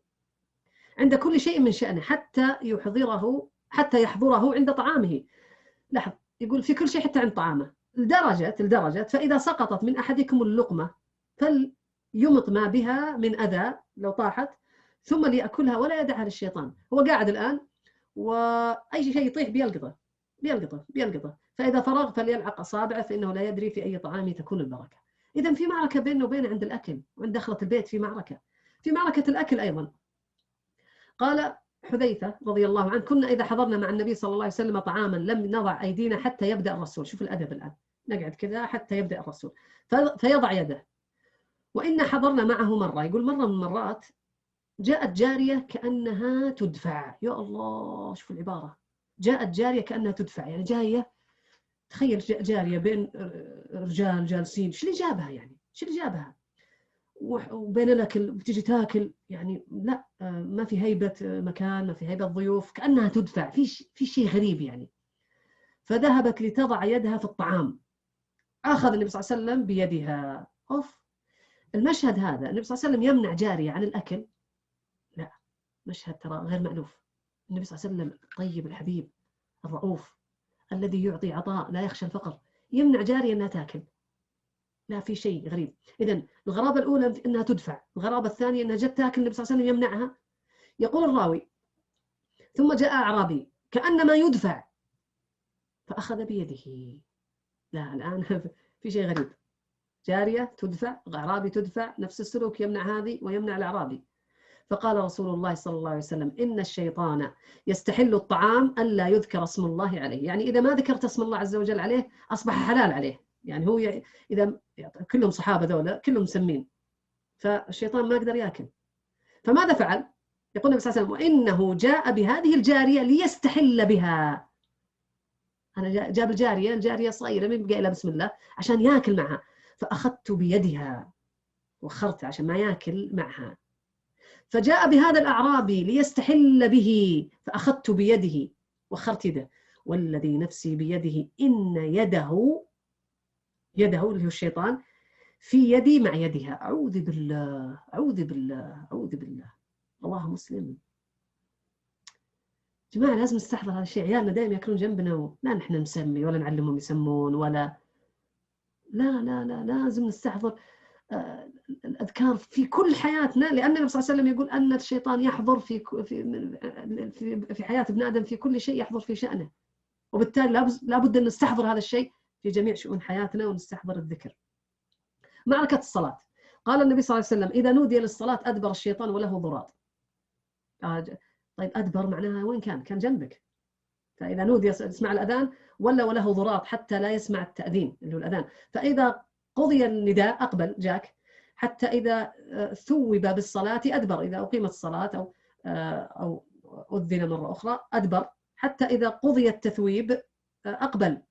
عند كل شيء من شأنه حتى يحضره حتى يحضره عند طعامه. لاحظ يقول في كل شيء حتى عند طعامه، لدرجة لدرجة فإذا سقطت من أحدكم اللقمة فليمط ما بها من أذى لو طاحت ثم ليأكلها ولا يدعها للشيطان. هو قاعد الآن وأي شيء يطيح بيلقطه بيلقطه بيلقطه فإذا فرغ فليلعق أصابعه فإنه لا يدري في أي طعام تكون البركة. إذن في معركة بينه وبين عند الأكل، وعند دخلة البيت في معركة في معركة الأكل أيضا. قال حذيفة رضي الله عنه كنا إذا حضرنا مع النبي صلى الله عليه وسلم طعاما لم نضع أيدينا حتى يبدأ الرسول. شوف الأدب الآن، نقعد كذا حتى يبدأ الرسول فيضع يده. وإن حضرنا معه مرة، يقول مرة من المرات جاءت جارية كأنها تدفع. يا الله شوف العبارة، جاءت جارية كأنها تدفع، يعني جاية تخيل جارية بين رجال جالسين، شو اللي جابها يعني شو اللي جابها وبين الأكل بتيجي تاكل، يعني لا ما في هيبة مكان ما في هيبة ضيوف، كأنها تدفع في في شيء غريب يعني. فذهبت لتضع يدها في الطعام أخذ النبي صلى الله عليه وسلم بيدها. أوف المشهد هذا، النبي صلى الله عليه وسلم يمنع جارية عن الأكل، لا مشهد ترى غير مألوف. النبي صلى الله عليه وسلم الطيب الحبيب الرؤوف الذي يعطي عطاء لا يخشى الفقر يمنع جارية أنها تاكل، لا في شيء غريب. إذن الغرابة الأولى أنها تدفع، الغرابة الثانية أنها جت تاكل، النبي صلى الله عليه وسلم يمنعها. يقول الراوي ثم جاء أعرابي كأنما يدفع فأخذ بيده. لا الآن في شيء غريب. جارية تدفع، أعرابي تدفع، نفس السلوك يمنع هذه ويمنع الأعرابي. فقال رسول الله صلى الله عليه وسلم إن الشيطان يستحل الطعام ألا يذكر اسم الله عليه، يعني إذا ما ذكرت اسم الله عز وجل عليه أصبح حلال عليه. يعني هو ي... إذا كلهم صحابة ذولا كلهم مسمين، فالشيطان ما قدر يأكل. فماذا فعل؟ يقول النبي صلى الله عليه وسلم وإنه جاء بهذه الجارية ليستحل بها. أنا جاب الجارية، الجارية صغيرة من بقى بسم الله عشان يأكل معها، فأخذت بيدها وخرت عشان ما يأكل معها. فجاء بهذا الأعرابي ليستحل به، فأخذت بيده وخرت يده، والذي نفسي بيده إن يده يده اللي هو الشيطان في يدي مع يدها. أعوذ بالله أعوذ بالله أعوذ بالله. رواه مسلم. جماعة لازم نستحضر هذا الشيء. عيالنا دائما يأكلون جنبنا، لا نحن نسمي ولا نعلمهم يسمون ولا لا لا لا لازم نستحضر الأذكار في كل حياتنا، لأن النبي صلى الله عليه وسلم يقول أن الشيطان يحضر في في في حياة ابن آدم في كل شيء يحضر في شأنه، وبالتالي لابد أن نستحضر هذا الشيء في جميع شؤون حياتنا ونستحضر الذكر. معركة الصلاة، قال النبي صلى الله عليه وسلم إذا نودي للصلاة أدبر الشيطان وله ضراط. طيب أدبر معناها وين كان؟ كان جنبك. فإذا نودي يسمع الأذان ولا وله ضراط حتى لا يسمع التأذين اللي هو الأذان. فإذا قضي النداء أقبل جاك، حتى إذا ثوب بالصلاة أدبر، إذا أقيمت الصلاة أو أو أذن مرة أخرى أدبر، حتى إذا قضي التثويب أقبل،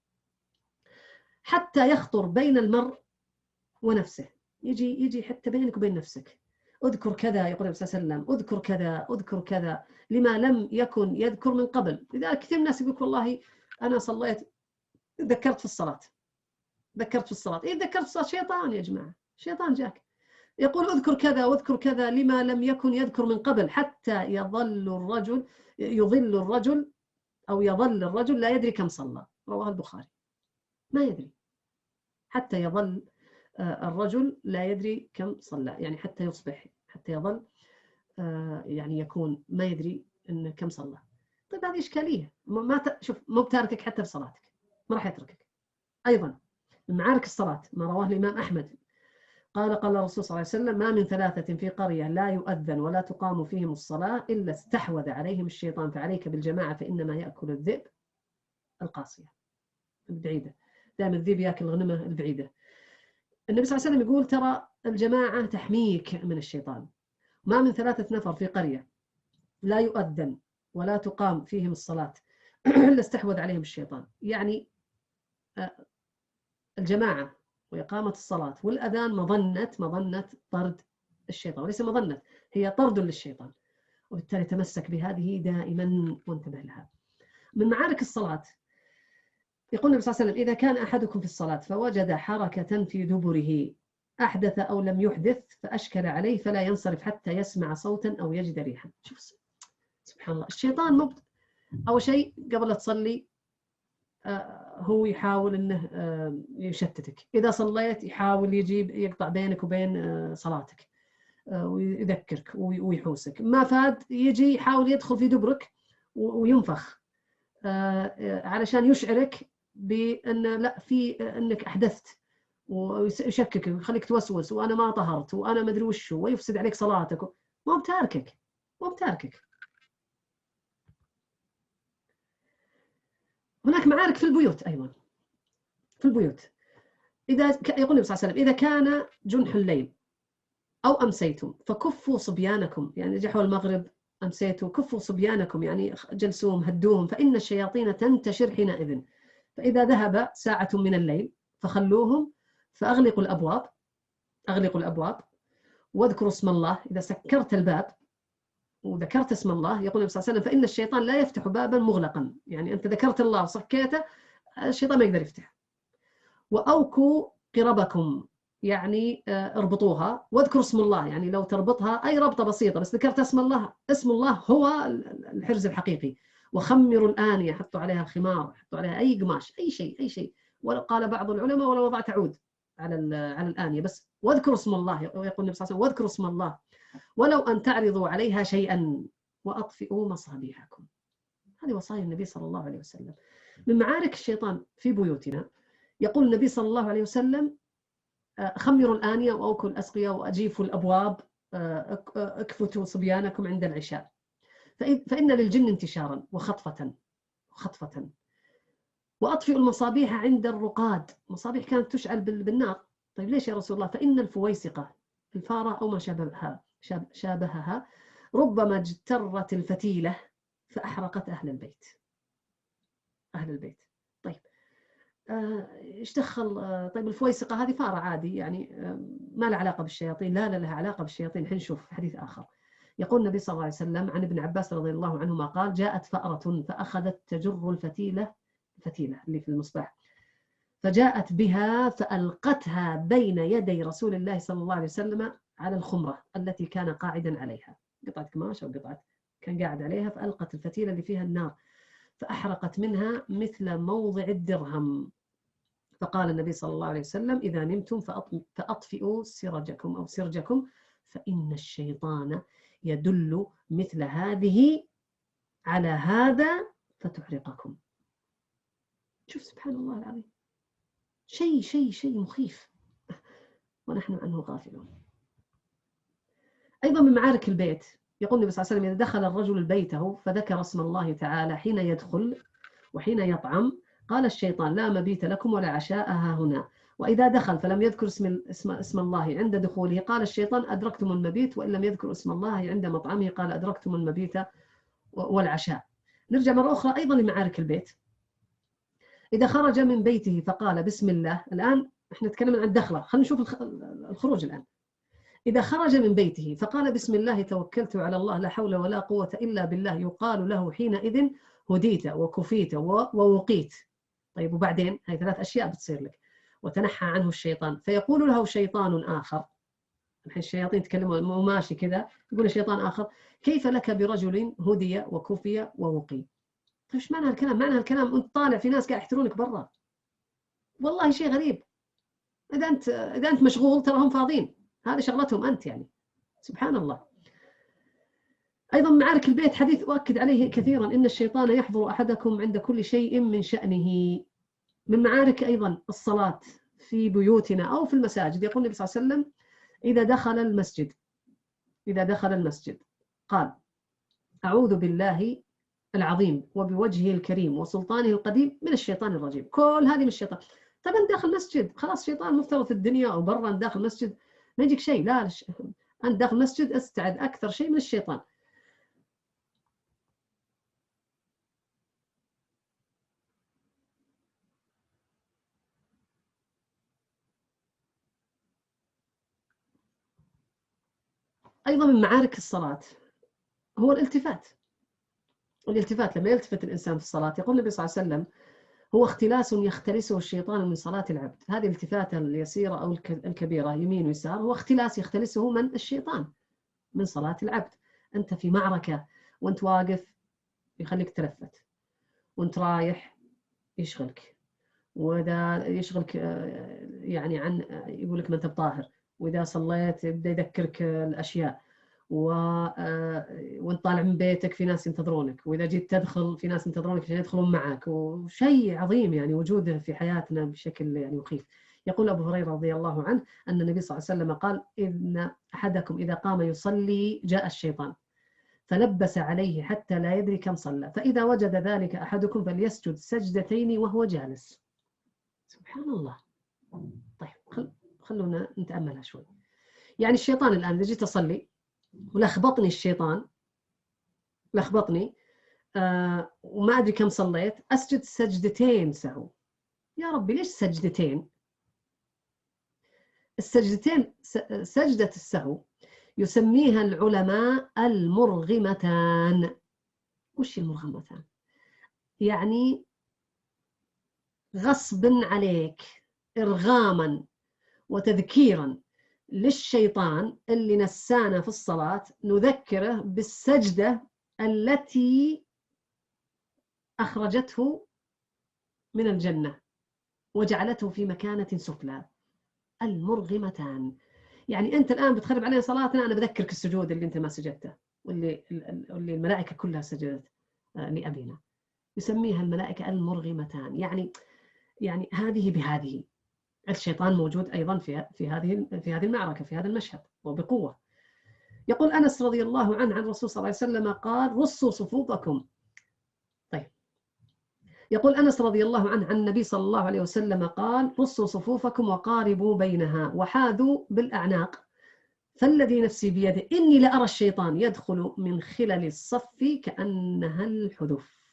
حتى يخطر بين المرء ونفسه. يجي يجي حتى بينك وبين نفسك. اذكر كذا، يقول النبي صلى الله عليه وسلم اذكر كذا اذكر كذا لما لم يكن يذكر من قبل. لذلك كثير من الناس يقول والله أنا صليت ذكرت في الصلاة ذكرت في الصلاة إيه ذكرت في الصلاة؟ شيطان يا جماعة، شيطان جاك يقول اذكر كذا واذكر كذا لما لم يكن يذكر من قبل، حتى يظل الرجل يظل الرجل أو يظل الرجل لا يدري كم صلى. رواه البخاري. ما يدري، حتى يظل الرجل لا يدري كم صلى، يعني حتى يصبح، حتى يظل يعني يكون ما يدري إن كم صلى. طيب هذه إشكالية. ما ت... شوف مو بتاركك حتى في صلاتك، ما راح يتركك. أيضا من معارك الصلاة ما رواه الإمام أحمد قال قال الرسول صلى الله عليه وسلم ما من ثلاثة في قرية لا يؤذن ولا تقام فيهم الصلاة إلا استحوذ عليهم الشيطان، فعليك بالجماعة فإنما يأكل الذئب القاصية البعيدة. دائما الذئب يأكل الغنمة البعيدة. النبي صلى الله عليه وسلم يقول ترى الجماعة تحميك من الشيطان. ما من ثلاثة نفر في قرية لا يؤذن ولا تقام فيهم الصلاة إلا استحوذ عليهم الشيطان. يعني الجماعة وإقامة الصلاة والأذان مظنة مظنة طرد الشيطان، وليس مظنة، هي طرد للشيطان، وبالتالي تمسك بهذه دائما وانتبه لها. من معارك الصلاة يقول النبي صلى الله عليه وسلم إذا كان أحدكم في الصلاة فوجد حركة في دبره أحدث أو لم يحدث فأشكل عليه فلا ينصرف حتى يسمع صوتا أو يجد ريحا. شوف سبحان الله، الشيطان مبت... أول شيء قبل لا تصلي آه هو يحاول أنه آه يشتتك. إذا صليت يحاول يجيب يقطع بينك وبين آه صلاتك آه ويذكرك ويحوسك. ما فاد يجي يحاول يدخل في دبرك وينفخ آه علشان يشعرك بأن لا في أنك أحدثت، ويشككك ويخليك توسوس وأنا ما طهرت وأنا ما أدري وشو، ويفسد عليك صلاتك. ما بتاركك ما بتاركك. هناك معارك في البيوت أيضا. في البيوت إذا يقول النبي صلى الله عليه وسلم إذا كان جنح الليل أو أمسيتم فكفوا صبيانكم، يعني جحوا المغرب أمسيتوا كفوا صبيانكم، يعني جلسوهم هدوهم، فإن الشياطين تنتشر حينئذ. فإذا ذهب ساعة من الليل فخلوهم، فأغلقوا الأبواب أغلقوا الأبواب واذكروا اسم الله. إذا سكرت الباب وذكرت اسم الله يقول النبي صلى الله عليه وسلم فإن الشيطان لا يفتح بابا مغلقا، يعني أنت ذكرت الله وصكيته الشيطان ما يقدر يفتح. وأوكوا قربكم، يعني اربطوها، واذكروا اسم الله، يعني لو تربطها أي ربطة بسيطة بس ذكرت اسم الله. اسم الله هو الحرز الحقيقي. وخمروا الآنية، حطوا عليها خمار، حطوا عليها أي قماش، أي شيء أي شيء. وقال بعض العلماء ولو وضعت عود على على الآنية بس واذكروا اسم الله. يقول النبي صلى الله عليه وسلم واذكروا اسم الله ولو أن تعرضوا عليها شيئا وأطفئوا مصابيحكم. هذه وصايا النبي صلى الله عليه وسلم. من معارك الشيطان في بيوتنا يقول النبي صلى الله عليه وسلم خمروا الآنية وأوكوا الأسقية وأجيفوا الأبواب، اكفتوا صبيانكم عند العشاء، فإن للجن انتشارا وخطفة خطفة، وأطفئوا المصابيح عند الرقاد. مصابيح كانت تشعل بالنار. طيب ليش يا رسول الله؟ فإن الفويسقة، الفارة أو ما شابهها شابهها ربما اجترت الفتيلة فأحرقت أهل البيت. أهل البيت. طيب ايش دخل؟ طيب الفويسقة هذه فارة عادي يعني، ما لها علاقة بالشياطين. لا لا لها علاقة بالشياطين. الحين نشوف حديث آخر. يقول النبي صلى الله عليه وسلم عن ابن عباس رضي الله عنهما قال: جاءت فأرة فأخذت تجر الفتيلة، الفتيلة اللي في المصباح، فجاءت بها فألقتها بين يدي رسول الله صلى الله عليه وسلم على الخمرة التي كان قاعدا عليها، قطعة قماش أو قطعة كان قاعد عليها، فألقت الفتيلة اللي فيها النار فأحرقت منها مثل موضع الدرهم. فقال النبي صلى الله عليه وسلم: إذا نمتم فأطفئوا سرجكم أو سرجكم فإن الشيطان يدل مثل هذه على هذا فتحرقكم. شوف سبحان الله العظيم، شيء شيء شيء مخيف ونحن عنه غافلون. أيضا من معارك البيت يقول النبي صلى الله عليه وسلم: إذا دخل الرجل بيته فذكر اسم الله تعالى حين يدخل وحين يطعم قال الشيطان: لا مبيت لكم ولا عشاء ها هنا. وإذا دخل فلم يذكر اسم, اسم, اسم الله عند دخوله قال الشيطان: أدركتم المبيت. وإن لم يذكر اسم الله عند مطعمه قال: أدركتم المبيت والعشاء. نرجع مرة أخرى أيضا لمعارك البيت. إذا خرج من بيته فقال بسم الله. الآن إحنا نتكلم عن الدخلة، خلينا نشوف الخروج الآن. إذا خرج من بيته فقال بسم الله توكلت على الله لا حول ولا قوة إلا بالله، يقال له حينئذ هديت وكفيت ووقيت. طيب وبعدين هاي ثلاث أشياء بتصير لك. وتنحى عنه الشيطان فيقول له شيطان آخر، الحين الشياطين يتكلموا مو ماشي كذا، يقول شيطان آخر: كيف لك برجل هدي وكفي ووقي؟ طيب ايش معنى هالكلام؟ معنى هالكلام انت طالع في ناس قاعد يحترونك برا، والله شيء غريب. إذا أنت إذا أنت مشغول ترى هم فاضيين، هذه شغلتهم أنت يعني. سبحان الله. أيضا معارك البيت حديث أؤكد عليه كثيرا: إن الشيطان يحضر أحدكم عند كل شيء من شأنه. من معارك أيضا الصلاة في بيوتنا أو في المساجد. يقول النبي صلى الله عليه وسلم: إذا دخل المسجد إذا دخل المسجد قال: أعوذ بالله العظيم وبوجهه الكريم وسلطانه القديم من الشيطان الرجيم. كل هذه من الشيطان. طيب أنت داخل مسجد خلاص، شيطان مفترض في الدنيا أو برا، أنت داخل مسجد ما يجيك شيء. لا، أنت داخل مسجد استعد أكثر شيء من الشيطان. أيضا من معارك الصلاة هو الالتفات. الالتفات لما يلتفت الإنسان في الصلاة، يقول النبي صلى الله عليه وسلم: هو اختلاس يختلسه الشيطان من صلاة العبد. هذه الالتفاتة اليسيرة أو الكبيرة يمين ويسار هو اختلاس يختلسه من الشيطان من صلاة العبد. أنت في معركة وأنت واقف يخليك تلفت، وأنت رايح يشغلك، وإذا يشغلك يعني عن يقول لك ما أنت بطاهر، وإذا صليت يبدأ يذكرك الأشياء، و... وانت طالع من بيتك في ناس ينتظرونك، وإذا جيت تدخل في ناس ينتظرونك عشان يدخلون معك، وشيء عظيم يعني وجوده في حياتنا بشكل يعني مخيف. يقول أبو هريرة رضي الله عنه أن النبي صلى الله عليه وسلم قال: إن أحدكم إذا قام يصلي جاء الشيطان فلبس عليه حتى لا يدري كم صلى، فإذا وجد ذلك أحدكم فليسجد سجدتين وهو جالس. سبحان الله. طيب خل... خلونا نتأملها شوي. يعني الشيطان الآن إذا جيت أصلي ولخبطني الشيطان لخبطني آه وما أدري كم صليت، أسجد سجدتين سهو. يا ربي ليش سجدتين؟ السجدتين سجدة السهو يسميها العلماء المرغمتان. وش المرغمتان؟ يعني غصب عليك، إرغاما وتذكيرا للشيطان اللي نسانا في الصلاة، نذكره بالسجدة التي أخرجته من الجنة وجعلته في مكانة سفلى. المرغمتان. يعني أنت الآن بتخرب علينا صلاتنا، أنا بذكرك السجود اللي أنت ما سجدته، واللي, واللي الملائكة كلها سجدت لأبينا. يسميها الملائكة المرغمتان. يعني يعني هذه بهذه. الشيطان موجود أيضا في في هذه في هذه المعركة، في هذا المشهد وبقوة. يقول أنس رضي الله عنه عن الرسول صلى الله عليه وسلم قال: رصوا صفوفكم. طيب، يقول أنس رضي الله عنه عن النبي صلى الله عليه وسلم قال: رصوا صفوفكم وقاربوا بينها وحاذوا بالأعناق، فالذي نفسي بيده إني لأرى الشيطان يدخل من خلل الصف كأنها الحذف.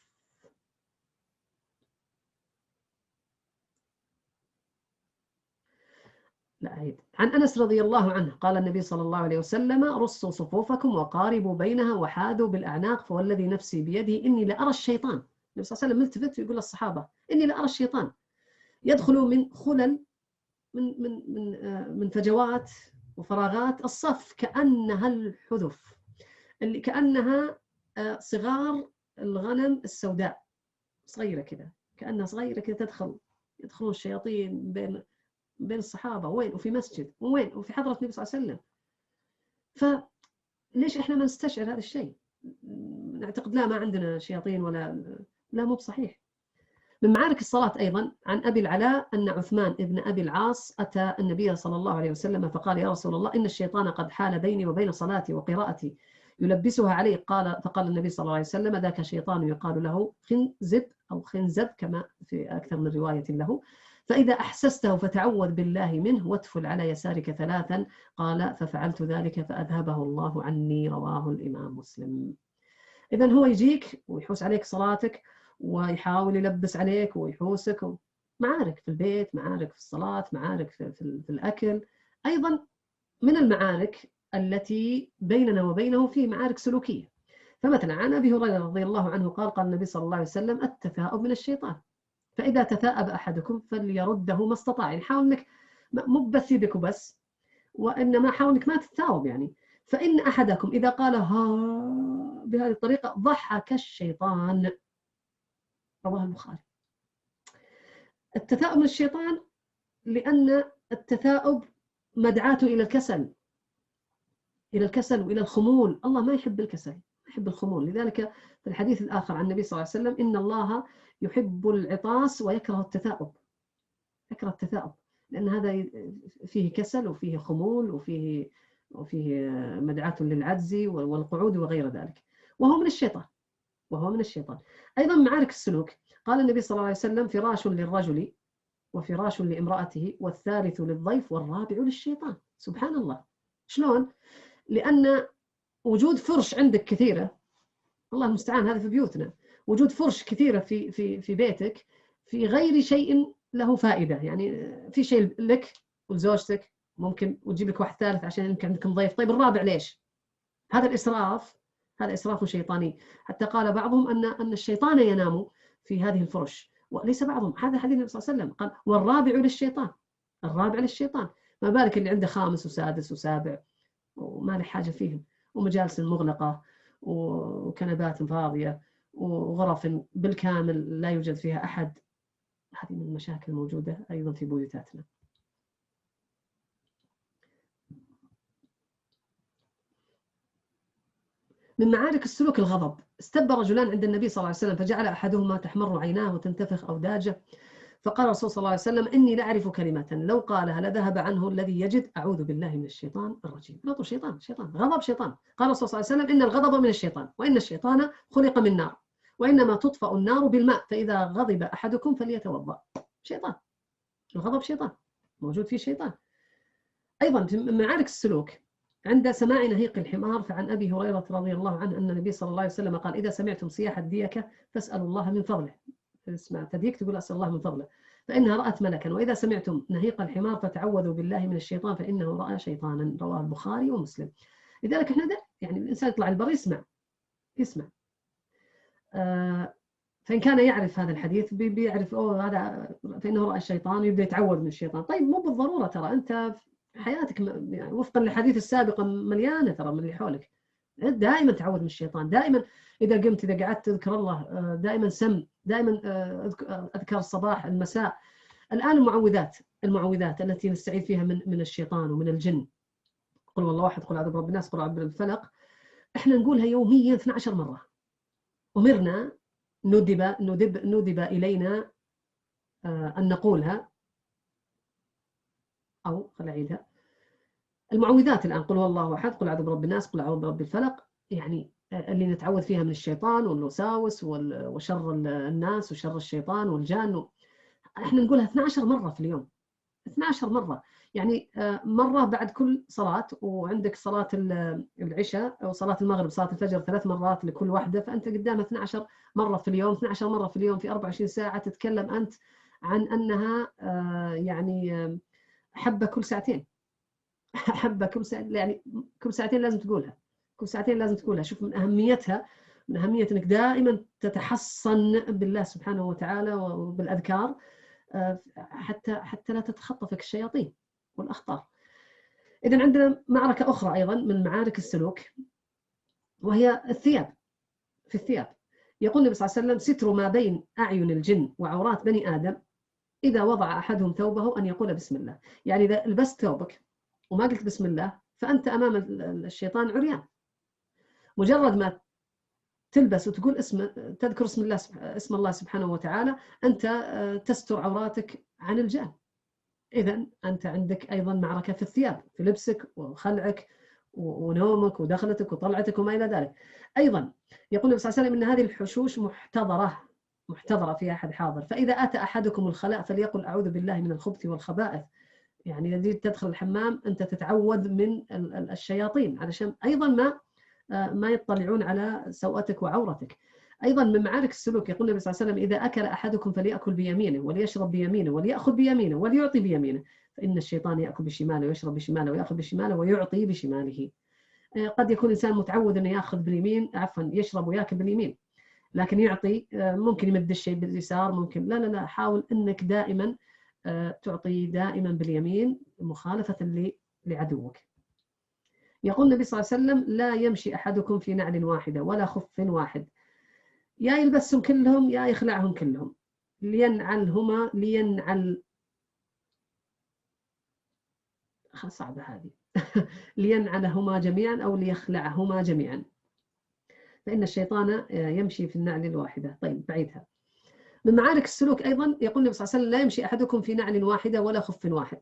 لا أعيد. عن أنس رضي الله عنه قال النبي صلى الله عليه وسلم: رصوا صفوفكم وقاربوا بينها وحاذوا بالأعناق، فوالذي نفسي بيده إني لأرى الشيطان. النبي صلى الله عليه وسلم ملتفت ويقول للصحابة: إني لأرى الشيطان يدخل من خلل من من من من فجوات وفراغات الصف كأنها الحذف، اللي كأنها صغار الغنم السوداء، صغيرة كذا، كأنها صغيرة كذا تدخل يدخلون الشياطين بين بين الصحابة، وين؟ وفي مسجد، وين؟ وفي حضرة النبي صلى الله عليه وسلم. فليش إحنا ما نستشعر هذا الشيء؟ نعتقد لا ما عندنا شياطين ولا لا، مو بصحيح. من معارك الصلاة أيضا عن أبي العلاء أن عثمان ابن أبي العاص أتى النبي صلى الله عليه وسلم فقال: يا رسول الله، إن الشيطان قد حال بيني وبين صلاتي وقراءتي يلبسها علي. قال فقال النبي صلى الله عليه وسلم: ذاك شيطان يقال له خنزب أو خنزب كما في أكثر من رواية له، فإذا أحسسته فتعوذ بالله منه وادفل على يسارك ثلاثا. قال ففعلت ذلك فأذهبه الله عني. رواه الإمام مسلم. إذن هو يجيك ويحوس عليك صلاتك ويحاول يلبس عليك ويحوسك. معارك في البيت، معارك في الصلاة، معارك في, في, في الأكل. أيضا من المعارك التي بيننا وبينه في معارك سلوكية. فمثلا عن أبي هريرة رضي الله عنه قال: قال النبي صلى الله عليه وسلم: التثاؤب من الشيطان، فإذا تثاءب أحدكم فليرده ما استطاع. يعني حاول إنك مو بس يدك وبس، وإنما حاول إنك ما تتثاوب. يعني فإن أحدكم إذا قال ها بهذه الطريقة ضحك الشيطان. رواه البخاري. التثاؤب من الشيطان لأن التثاؤب مدعاته إلى الكسل، إلى الكسل وإلى الخمول. الله ما يحب الكسل، ما يحب الخمول. لذلك في الحديث الآخر عن النبي صلى الله عليه وسلم: إن الله يحب العطاس ويكره التثاؤب. يكره التثاؤب لأن هذا فيه كسل وفيه خمول وفيه وفيه مدعاة للعجز والقعود وغير ذلك، وهو من الشيطان، وهو من الشيطان. أيضا معارك السلوك قال النبي صلى الله عليه وسلم: فراش للرجل وفراش لامرأته والثالث للضيف والرابع للشيطان. سبحان الله. شلون؟ لأن وجود فرش عندك كثيرة، الله المستعان، هذا في بيوتنا، وجود فرش كثيرة في في في بيتك في غير شيء له فائدة. يعني في شيء لك ولزوجتك ممكن وتجيب لك واحد ثالث عشان يمكن عندكم ضيف. طيب الرابع ليش؟ هذا الإسراف، هذا إسراف شيطاني. حتى قال بعضهم أن أن الشيطان ينام في هذه الفرش، وليس بعضهم. هذا حديث النبي صلى الله عليه وسلم قال: والرابع للشيطان. الرابع للشيطان. ما بالك اللي عنده خامس وسادس وسابع وما له حاجة فيهم، ومجالس مغلقة وكنبات فاضية وغرف بالكامل لا يوجد فيها أحد. هذه من المشاكل الموجودة أيضا في بيوتاتنا. من معارك السلوك الغضب. استب رجلان عند النبي صلى الله عليه وسلم فجعل أحدهما تحمر عيناه وتنتفخ أوداجه، فقال الرسول صلى الله عليه وسلم: إني لأعرف كلمة لو قالها لذهب عنه الذي يجد. أعوذ بالله من الشيطان الرجيم. غضب شيطان، شيطان غضب شيطان. قال الرسول صلى الله عليه وسلم: إن الغضب من الشيطان، وإن الشيطان خلق من نار، وإنما تطفأ النار بالماء، فإذا غضب أحدكم فليتوضأ. شيطان، الغضب شيطان، موجود فيه شيطان. أيضا من معارك السلوك عند سماع نهيق الحمار. فعن أبي هريرة رضي الله عنه أن النبي صلى الله عليه وسلم قال: إذا سمعتم صياح الديكة فاسألوا الله من فضله. اسمع تديك تقول أسأل الله من فضله، فإنها رأت ملكا. وإذا سمعتم نهيق الحمار فتعوذوا بالله من الشيطان فإنه رأى شيطانا. رواه البخاري ومسلم. لذلك احنا ده يعني الإنسان يطلع البر يسمع يسمع آه فإن كان يعرف هذا الحديث بيعرف أوه هذا فإنه رأى الشيطان ويبدأ يتعوذ من الشيطان. طيب مو بالضرورة، ترى أنت حياتك يعني وفقا للحديث السابق مليانة ترى من اللي حولك. دائما تعوذ من الشيطان، دائما إذا قمت إذا قعدت تذكر الله، دائما سم، دائما أذكر الصباح المساء. الآن المعوذات المعوذات التي نستعيذ فيها من من الشيطان ومن الجن، قل والله واحد، قل أعوذ برب الناس، قل أعوذ برب الفلق، إحنا نقولها يوميا اثنتي عشرة مرة. أمرنا ندب ندب ندب إلينا أن نقولها أو خل أعيدها، المعوذات الآن، قل هو الله أحد، قل أعوذ برب الناس، قل أعوذ برب الفلق، يعني اللي نتعوذ فيها من الشيطان والوساوس وشر الناس وشر الشيطان والجان، احنا نقولها اثنتي عشرة مرة في اليوم، اثنتي عشرة مرة، يعني مرة بعد كل صلاة، وعندك صلاة العشاء أو صلاة المغرب صلاة الفجر ثلاث مرات لكل واحدة، فأنت قدامها اثنتي عشرة مرة في اليوم، اثنتي عشرة مرة في اليوم في أربعة وعشرين ساعة تتكلم أنت عن أنها يعني حبة كل ساعتين، حبة كل ساعتين، يعني كل ساعتين لازم تقولها، كل ساعتين لازم تقولها. شوف من أهميتها، من أهمية أنك دائما تتحصن بالله سبحانه وتعالى وبالأذكار، حتى حتى لا تتخطفك الشياطين والأخطار. إذن عندنا معركة أخرى أيضا من معارك السلوك، وهي الثياب. في الثياب يقول النبي صلى الله عليه وسلم: ستر ما بين أعين الجن وعورات بني آدم إذا وضع أحدهم ثوبه أن يقول بسم الله. يعني إذا لبست ثوبك وما قلت بسم الله فأنت أمام الشيطان عريان. مجرد ما تلبس وتقول اسم، تذكر اسم الله اسم الله سبحانه وتعالى، أنت تستر عوراتك عن الجان. إذن أنت عندك أيضا معركة في الثياب، في لبسك وخلعك ونومك ودخلتك وطلعتك وما إلى ذلك. أيضا يقول النبي صلى الله عليه وسلم: إن هذه الحشوش محتضرة، محتضرة في أحد حاضر، فإذا أتى أحدكم الخلاء فليقل أعوذ بالله من الخبث والخبائث. يعني إذا تدخل الحمام أنت تتعوذ من الشياطين علشان أيضا ما ما يطلعون على سوءتك وعورتك. أيضا من معارك السلوك يقول النبي صلى الله عليه وسلم: إذا أكل أحدكم فليأكل بيمينه وليشرب بيمينه وليأخذ بيمينه وليعطي بيمينه، فإن الشيطان يأكل بشماله ويشرب بشماله ويأخذ بشماله ويعطي بشماله. قد يكون إنسان متعود أنه يأخذ باليمين، عفوا يشرب ويأكل باليمين، لكن يعطي ممكن يمد الشيء باليسار، ممكن لا لا لا حاول أنك دائما تعطي دائما باليمين مخالفة لعدوك. يقول النبي صلى الله عليه وسلم: لا يمشي أحدكم في نعل واحدة ولا خف واحد، يا يلبسهم كلهم يا يخلعهم كلهم، لينعلهما لينعل صعبة هذه لينعلهما جميعا أو ليخلعهما جميعا، فإن الشيطان يمشي في النعل الواحدة. طيب بعيدها. من معارك السلوك أيضا يقول النبي صلى الله عليه وسلم: لا يمشي أحدكم في نعل واحدة ولا خف واحد،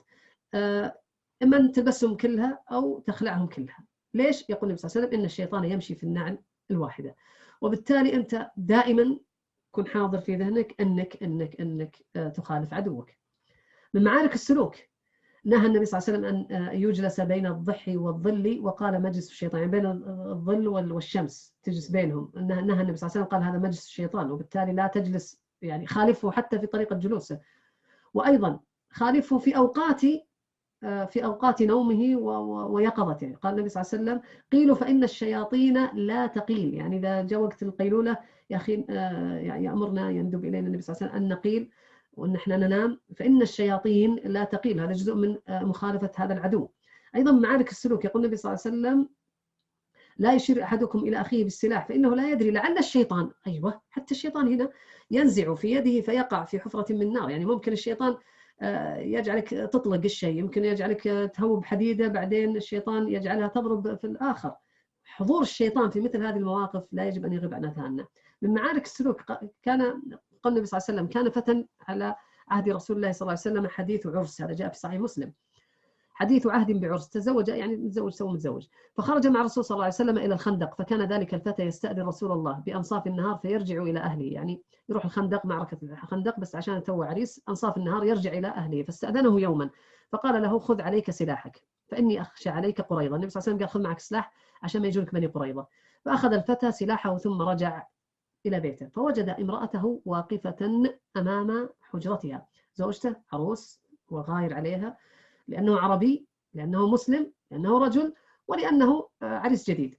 إما أن تلبسهم كلها أو تخلعهم كلها. ليش؟ يقول النبي صلى الله عليه وسلم: إن الشيطان يمشي في النعل الواحدة. وبالتالي أنت دائما كن حاضر في ذهنك أنك أنك أنك تخالف عدوك. من معارك السلوك نهى النبي صلى الله عليه وسلم أن يجلس بين الضحى والظل، وقال مجلس الشيطان، يعني بين الظل والشمس تجلس بينهم. نهى النبي صلى الله عليه وسلم قال هذا مجلس الشيطان، وبالتالي لا تجلس، يعني خالفه حتى في طريقة جلوسه. وأيضا خالفه في أوقات في أوقات نومه ويقظته. قال النبي صلى الله عليه وسلم: قيلوا فإن الشياطين لا تقيل، يعني إذا جاء وقت القيلولة يا أخي يأمرنا يندب إلينا النبي صلى الله عليه وسلم أن نقيل وأن احنا ننام، فإن الشياطين لا تقيل، هذا جزء من مخالفة هذا العدو. أيضا معارك السلوك يقول النبي صلى الله عليه وسلم: لا يشير أحدكم إلى أخيه بالسلاح فإنه لا يدري لعل الشيطان، أيوة حتى الشيطان هنا ينزع في يده فيقع في حفرة من نار. يعني ممكن الشيطان يجعلك تطلق الشيء، يمكن يجعلك تهوب حديدة بعدين الشيطان يجعلها تضرب في الآخر. حضور الشيطان في مثل هذه المواقف لا يجب أن يغيب عن أذهاننا. من معارك السلوك كان قال النبي صلى الله عليه وسلم: كان فتى على عهد رسول الله صلى الله عليه وسلم حديث عرس، هذا جاء في صحيح مسلم، حديث عهد بعرس، تزوج يعني متزوج سوى متزوج، فخرج مع الرسول صلى الله عليه وسلم إلى الخندق، فكان ذلك الفتى يستأذن رسول الله بأنصاف النهار فيرجع إلى أهله، يعني يروح الخندق معركة الخندق بس عشان تو عريس أنصاف النهار يرجع إلى أهله، فاستأذنه يوما فقال له: خذ عليك سلاحك فإني أخشى عليك قريظة. النبي صلى الله عليه وسلم قال: خذ معك سلاح عشان ما يجونك بني قريظة. فأخذ الفتى سلاحه ثم رجع إلى بيته، فوجد امرأته واقفة أمام حجرتها، زوجته عروس وغاير عليها لأنه عربي، لأنه مسلم، لأنه رجل، ولأنه عريس جديد.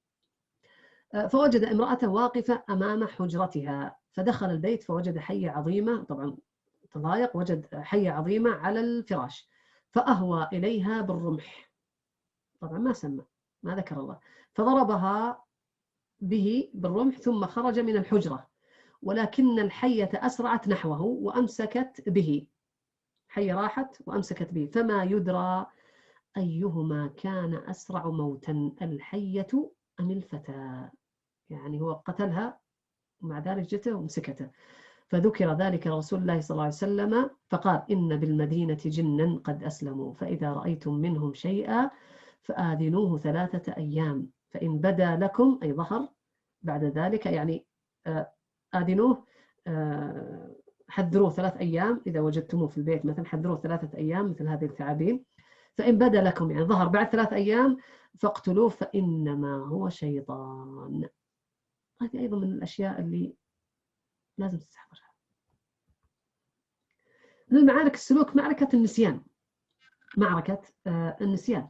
فوجد امرأته واقفة أمام حجرتها، فدخل البيت فوجد حية عظيمة، طبعا تضايق، وجد حية عظيمة على الفراش فأهوى إليها بالرمح، طبعا ما سمى ما ذكر الله، فضربها به بالرمح ثم خرج من الحجرة، ولكن الحية أسرعت نحوه وأمسكت به، حية راحت وأمسكت به، فما يدرى أيهما كان أسرع موتا، الحية أم الفتى، يعني هو قتلها ومع ذلك جته ومسكته. فذكر ذلك رسول الله صلى الله عليه وسلم فقال إن بالمدينة جنا قد أسلموا فإذا رأيتم منهم شيئا فآذنوه ثلاثة أيام فإن بدا لكم أي ظهر بعد ذلك يعني آذنوه حذروه ثلاث أيام إذا وجدتموه في البيت مثلا حذروه ثلاثة أيام مثل هذه الثعابين فإن بدا لكم يعني ظهر بعد ثلاث أيام فاقتلوه فإنما هو شيطان. هذه أيضا من الأشياء اللي لازم تستحضرها. من المعارك السلوك معركة النسيان. معركة النسيان.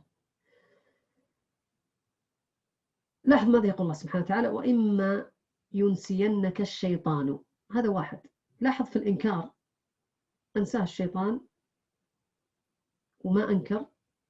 لاحظ ماذا يقول الله سبحانه وتعالى وإما ينسينك الشيطان. هذا واحد. لاحظ في الإنكار أنساه الشيطان وما أنكر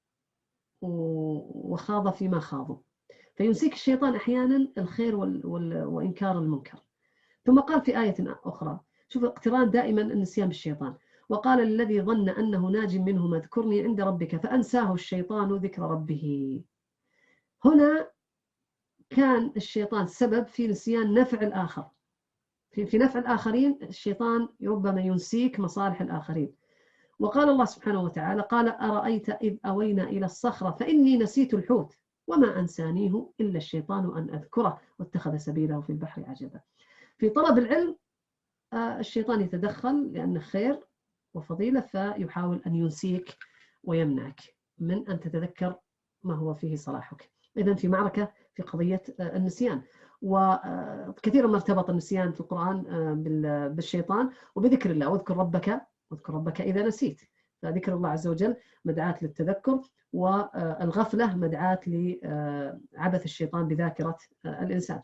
وخاض فيما خاضوا فينسيك الشيطان أحيانا الخير وال... وال... وإنكار المنكر. ثم قال في آية أخرى شوف اقتران دائما النسيان بالشيطان وقال الذي ظن أنه ناج منه اذكرني عند ربك فأنساه الشيطان ذكر ربه. هنا كان الشيطان سبب في نسيان نفع الآخر في, في نفع الآخرين. الشيطان ربما ينسيك مصالح الآخرين. وقال الله سبحانه وتعالى قال أرأيت إذ أوينا إلى الصخرة فإني نسيت الحوت وما أنسانيه إلا الشيطان أن أذكره واتخذ سبيله في البحر عجبا. في طلب العلم الشيطان يتدخل لأنه خير وفضيلة فيحاول أن ينسيك ويمنعك من أن تتذكر ما هو فيه صلاحك. إذن في معركة في قضية النسيان. وكثيرا ما ارتبط النسيان في القرآن بالشيطان وبذكر الله واذكر ربك واذكر ربك إذا نسيت. فذكر الله عز وجل مدعاة للتذكر والغفلة مدعاة لعبث الشيطان بذاكرة الإنسان.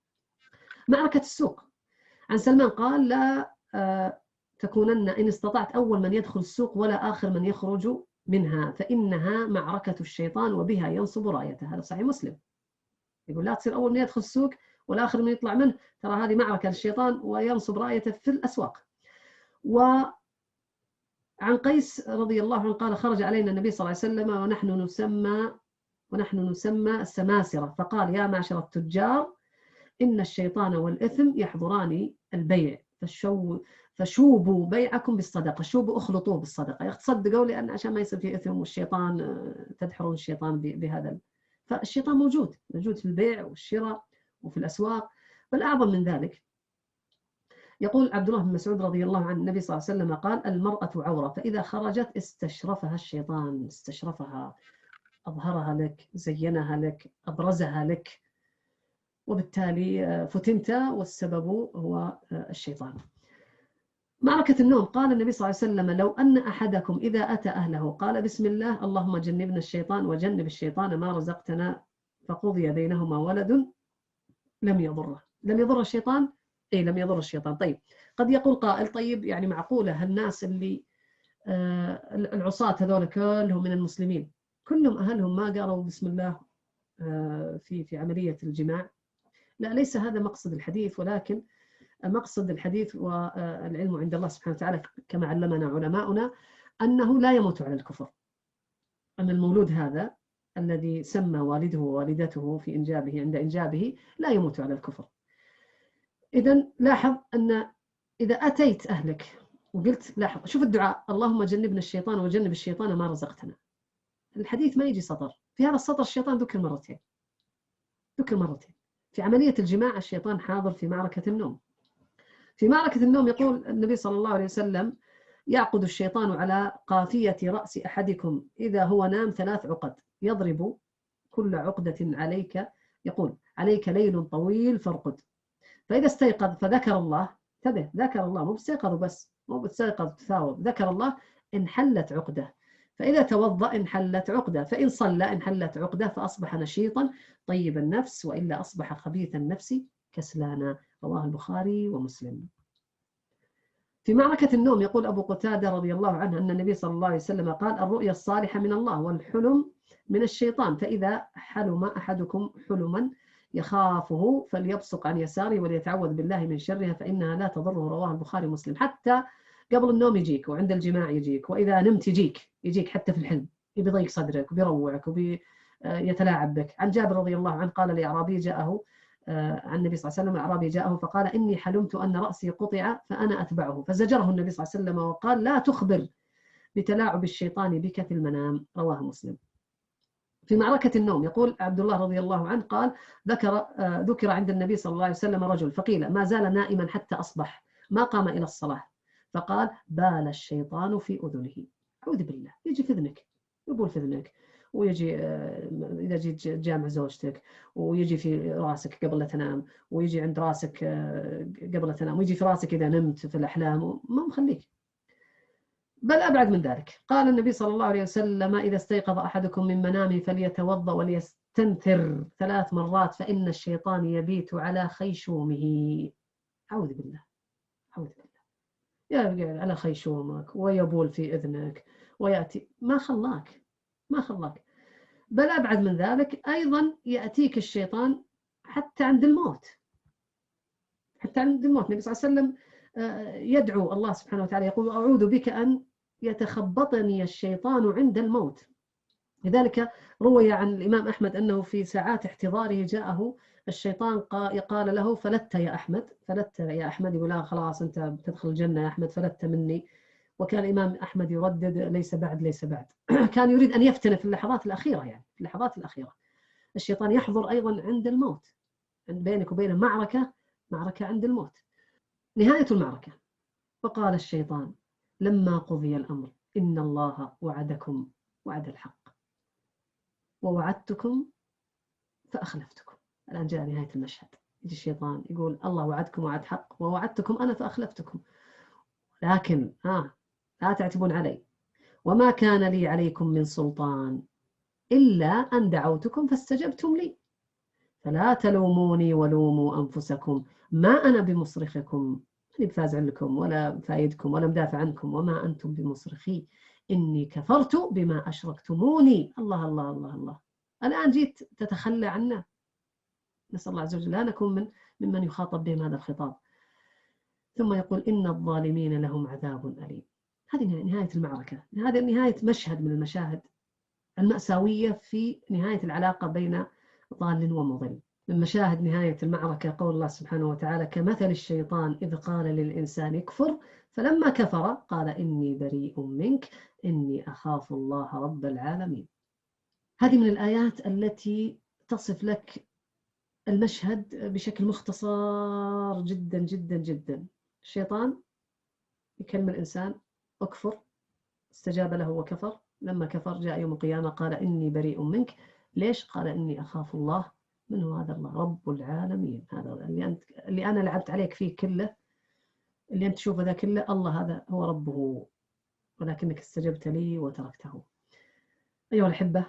معركة السوق. عن سلمان قال لا تكونن إن استطعت أول من يدخل السوق ولا آخر من يخرج منها فإنها معركة الشيطان وبها ينصب رايته. هذا صحيح مسلم. يقول لا تصير أول من يدخل السوق ولا آخر من يطلع منه ترى هذه معركة للشيطان وينصب رايته في الأسواق. وعن قيس رضي الله عنه قال خرج علينا النبي صلى الله عليه وسلم ونحن نسمى ونحن نسمى السماسرة فقال يا معشر التجار إن الشيطان والإثم يحضران البيع فشو فشوبوا بيعكم بالصدقة. شوبوا اخلطوه بالصدقة. تصدقوا لأن عشان ما يصير فيه إثم والشيطان تدحرون الشيطان بهذا. فالشيطان موجود موجود في البيع والشراء وفي الأسواق. بل أعظم من ذلك يقول عبد الله بن مسعود رضي الله عنه النبي صلى الله عليه وسلم قال المرأة عورة فإذا خرجت استشرفها الشيطان. استشرفها أظهرها لك زينها لك أبرزها لك وبالتالي فتنت والسبب هو الشيطان. معركة النوم. قال النبي صلى الله عليه وسلم لو أن أحدكم إذا أتى أهله قال بسم الله اللهم جنبنا الشيطان وجنب الشيطان ما رزقتنا فقضي بينهما ولد لم يضره. لم يضر الشيطان أي لم يضر الشيطان. طيب قد يقول قائل طيب يعني معقولة هالناس اللي آه العصاة هذول كلهم من المسلمين كلهم أهلهم ما قالوا بسم الله آه في في عملية الجماع؟ لا ليس هذا مقصد الحديث ولكن مقصد الحديث والعلم عند الله سبحانه وتعالى كما علمنا علماؤنا أنه لا يموت على الكفر. أن المولود هذا الذي سمى والده ووالدته في إنجابه عند إنجابه لا يموت على الكفر. إذن لاحظ أن إذا أتيت أهلك وقلت لاحظ شوف الدعاء اللهم جنبنا الشيطان وجنب الشيطان ما رزقتنا. الحديث ما يجي سطر. في هذا السطر الشيطان ذكر مرتين. ذكر مرتين. في عملية الجماع الشيطان حاضر في معركة النوم. في معركة النوم يقول النبي صلى الله عليه وسلم يعقد الشيطان على قافية رأس أحدكم إذا هو نام ثلاث عقد يضرب كل عقدة عليك يقول عليك ليل طويل فارقد فإذا استيقظ فذكر الله انتبه ذكر الله مو بستيقظ بس مو بستيقظ تثاوب ذكر الله انحلت عقده فإذا توضأ انحلت عقده فإن صلى انحلت عقده فأصبح نشيطا طيب النفس وإلا أصبح خبيث النفس كسلانا. رواه البخاري ومسلم. في معركة النوم يقول أبو قتادة رضي الله عنه أن النبي صلى الله عليه وسلم قال الرؤيا الصالحة من الله والحلم من الشيطان فإذا حلم أحدكم حلما يخافه فليبصق عن يساره وليتعوذ بالله من شرها فإنها لا تضره. رواه البخاري ومسلم. حتى قبل النوم يجيك وعند الجماع يجيك وإذا نمت يجيك يجيك حتى في الحلم يبي يضيق صدرك وبيروعك وبيتلاعب بك. عن جابر رضي الله عنه قال لأعرابي جاءه عن النبي صلى الله عليه وسلم. الأعرابي جاءه فقال إني حلمت أن رأسي قطع فأنا أتبعه، فزجره النبي صلى الله عليه وسلم وقال لا تخبر بتلاعب الشيطان بك في المنام. رواه مسلم. في معركة النوم يقول عبد الله رضي الله عنه قال ذكر ذكر عند النبي صلى الله عليه وسلم رجل فقيل ما زال نائما حتى أصبح ما قام إلى الصلاة، فقال بال الشيطان في أذنه. أعوذ بالله، يجي في أذنك، يبول في أذنك، ويجي إذا جيت جامع زوجتك، ويجي في راسك قبل لا تنام، ويجي عند راسك قبل لا تنام، ويجي في راسك إذا نمت في الأحلام، ما مخليك. بل أبعد من ذلك، قال النبي صلى الله عليه وسلم إذا استيقظ أحدكم من منامه فليتوضأ وليستنثر ثلاث مرات فإن الشيطان يبيت على خيشومه. أعوذ بالله، أعوذ بالله، يا على خيشومك ويبول في إذنك ويأتي، ما خلاك ما خلاك. بل أبعد من ذلك، أيضا يأتيك الشيطان حتى عند الموت، حتى عند الموت. النبي صلى الله عليه وسلم يدعو الله سبحانه وتعالى يقول أعوذ بك أن يتخبطني الشيطان عند الموت. لذلك روي عن الإمام أحمد أنه في ساعات احتضاره جاءه الشيطان قال له فلت يا أحمد، فلت يا أحمد، يقول لا خلاص أنت بتدخل الجنة يا أحمد، فلت مني. وكان الإمام أحمد يردد ليس بعد ليس بعد. كان يريد أن يفتن في اللحظات الأخيرة، يعني في اللحظات الأخيرة الشيطان يحضر أيضا عند الموت، بينك وبينه معركة معركة عند الموت. نهاية المعركة وقال الشيطان لما قضي الأمر إن الله وعدكم وعد الحق ووعدتكم فأخلفتكم. الآن جاء نهاية المشهد، يجي الشيطان يقول الله وعدكم وعد حق ووعدتكم أنا فأخلفتكم، لكن ها لا تعتبون علي وما كان لي عليكم من سلطان إلا أن دعوتكم فاستجبتم لي فلا تلوموني ولوموا أنفسكم ما أنا بمصرخكم، أنا بفازع لكم ولا فايدكم ولا مدافع عنكم وما أنتم بمصرخي إني كفرت بما أشركتموني. الله الله الله الله، الآن جيت تتخلى عنا. نسأل الله عز وجل لا نكون من ممن يخاطب بهم هذا الخطاب. ثم يقول إن الظالمين لهم عذاب أليم. هذه نهاية المعركة، هذه نهاية مشهد من المشاهد المأساوية في نهاية العلاقة بين ضال ومضل. من مشاهد نهاية المعركة قول الله سبحانه وتعالى كمثل الشيطان إذ قال للإنسان اكفر فلما كفر قال إني بريء منك إني أخاف الله رب العالمين. هذه من الآيات التي تصف لك المشهد بشكل مختصر جدا جدا جدا. الشيطان يكلم الإنسان اكفر، استجاب له وكفر، لما كفر جاء يوم القيامة قال إني بريء منك. ليش؟ قال إني أخاف الله. من هو هذا الله؟ رب العالمين. هذا اللي أنت اللي أنا لعبت عليك فيه كله، اللي أنت تشوفه ذا كله، الله هذا هو ربه، ولكنك استجبت لي وتركته. أيها الأحبة،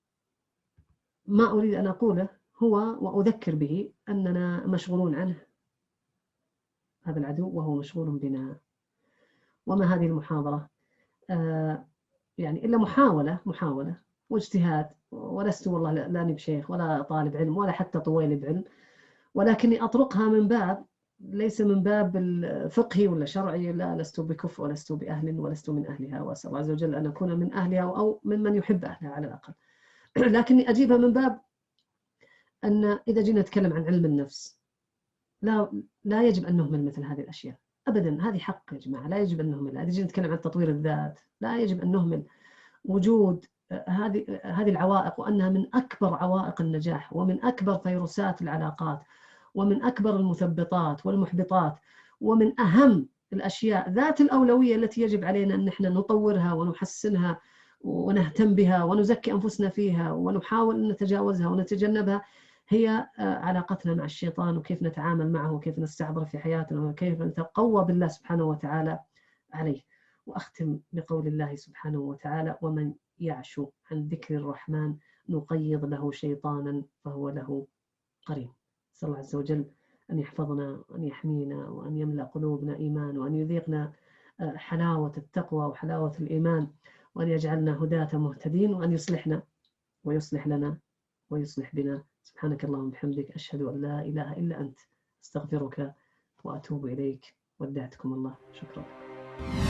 ما أريد أن أقوله هو وأذكر به أننا مشغولون عنه، هذا العدو وهو مشغول بنا. وما هذه المحاضرة آه يعني إلا محاولة محاولة واجتهاد، ولست والله لا بشيخ ولا طالب علم ولا حتى طويل بعلم، ولكني أطرقها من باب ليس من باب الفقهي ولا شرعي، لا لست بكفء ولست بأهل ولست من أهلها، وأسأل الله عز وجل أن أكون من أهلها أو ممن يحب أهلها على الأقل. لكني أجيبها من باب أن إذا جينا نتكلم عن علم النفس لا لا يجب أن نهمل مثل هذه الأشياء أبدا. هذه حق يا جماعة، لا يجب أن نهمل. إذا جينا نتكلم عن تطوير الذات لا يجب أن نهمل وجود هذه هذه العوائق، وأنها من أكبر عوائق النجاح ومن أكبر فيروسات العلاقات ومن أكبر المثبطات والمحبطات ومن أهم الأشياء ذات الأولوية التي يجب علينا أن نحن نطورها ونحسنها ونهتم بها ونزكي أنفسنا فيها ونحاول أن نتجاوزها ونتجنبها، هي علاقتنا مع الشيطان وكيف نتعامل معه وكيف نستحضره في حياتنا وكيف نتقوى بالله سبحانه وتعالى عليه. وأختم بقول الله سبحانه وتعالى ومن يعش عن ذكر الرحمن نقيض له شيطانا فهو له قرين. نسأل الله عز وجل أن يحفظنا وأن يحمينا وأن يملأ قلوبنا إيمان وأن يذيقنا حلاوة التقوى وحلاوة الإيمان وأن يجعلنا هداة مهتدين وأن يصلحنا ويصلح لنا ويصلح بنا. سبحانك اللهم وبحمدك أشهد أن لا إله إلا أنت أستغفرك وأتوب إليك. ودعتكم الله. شكرا.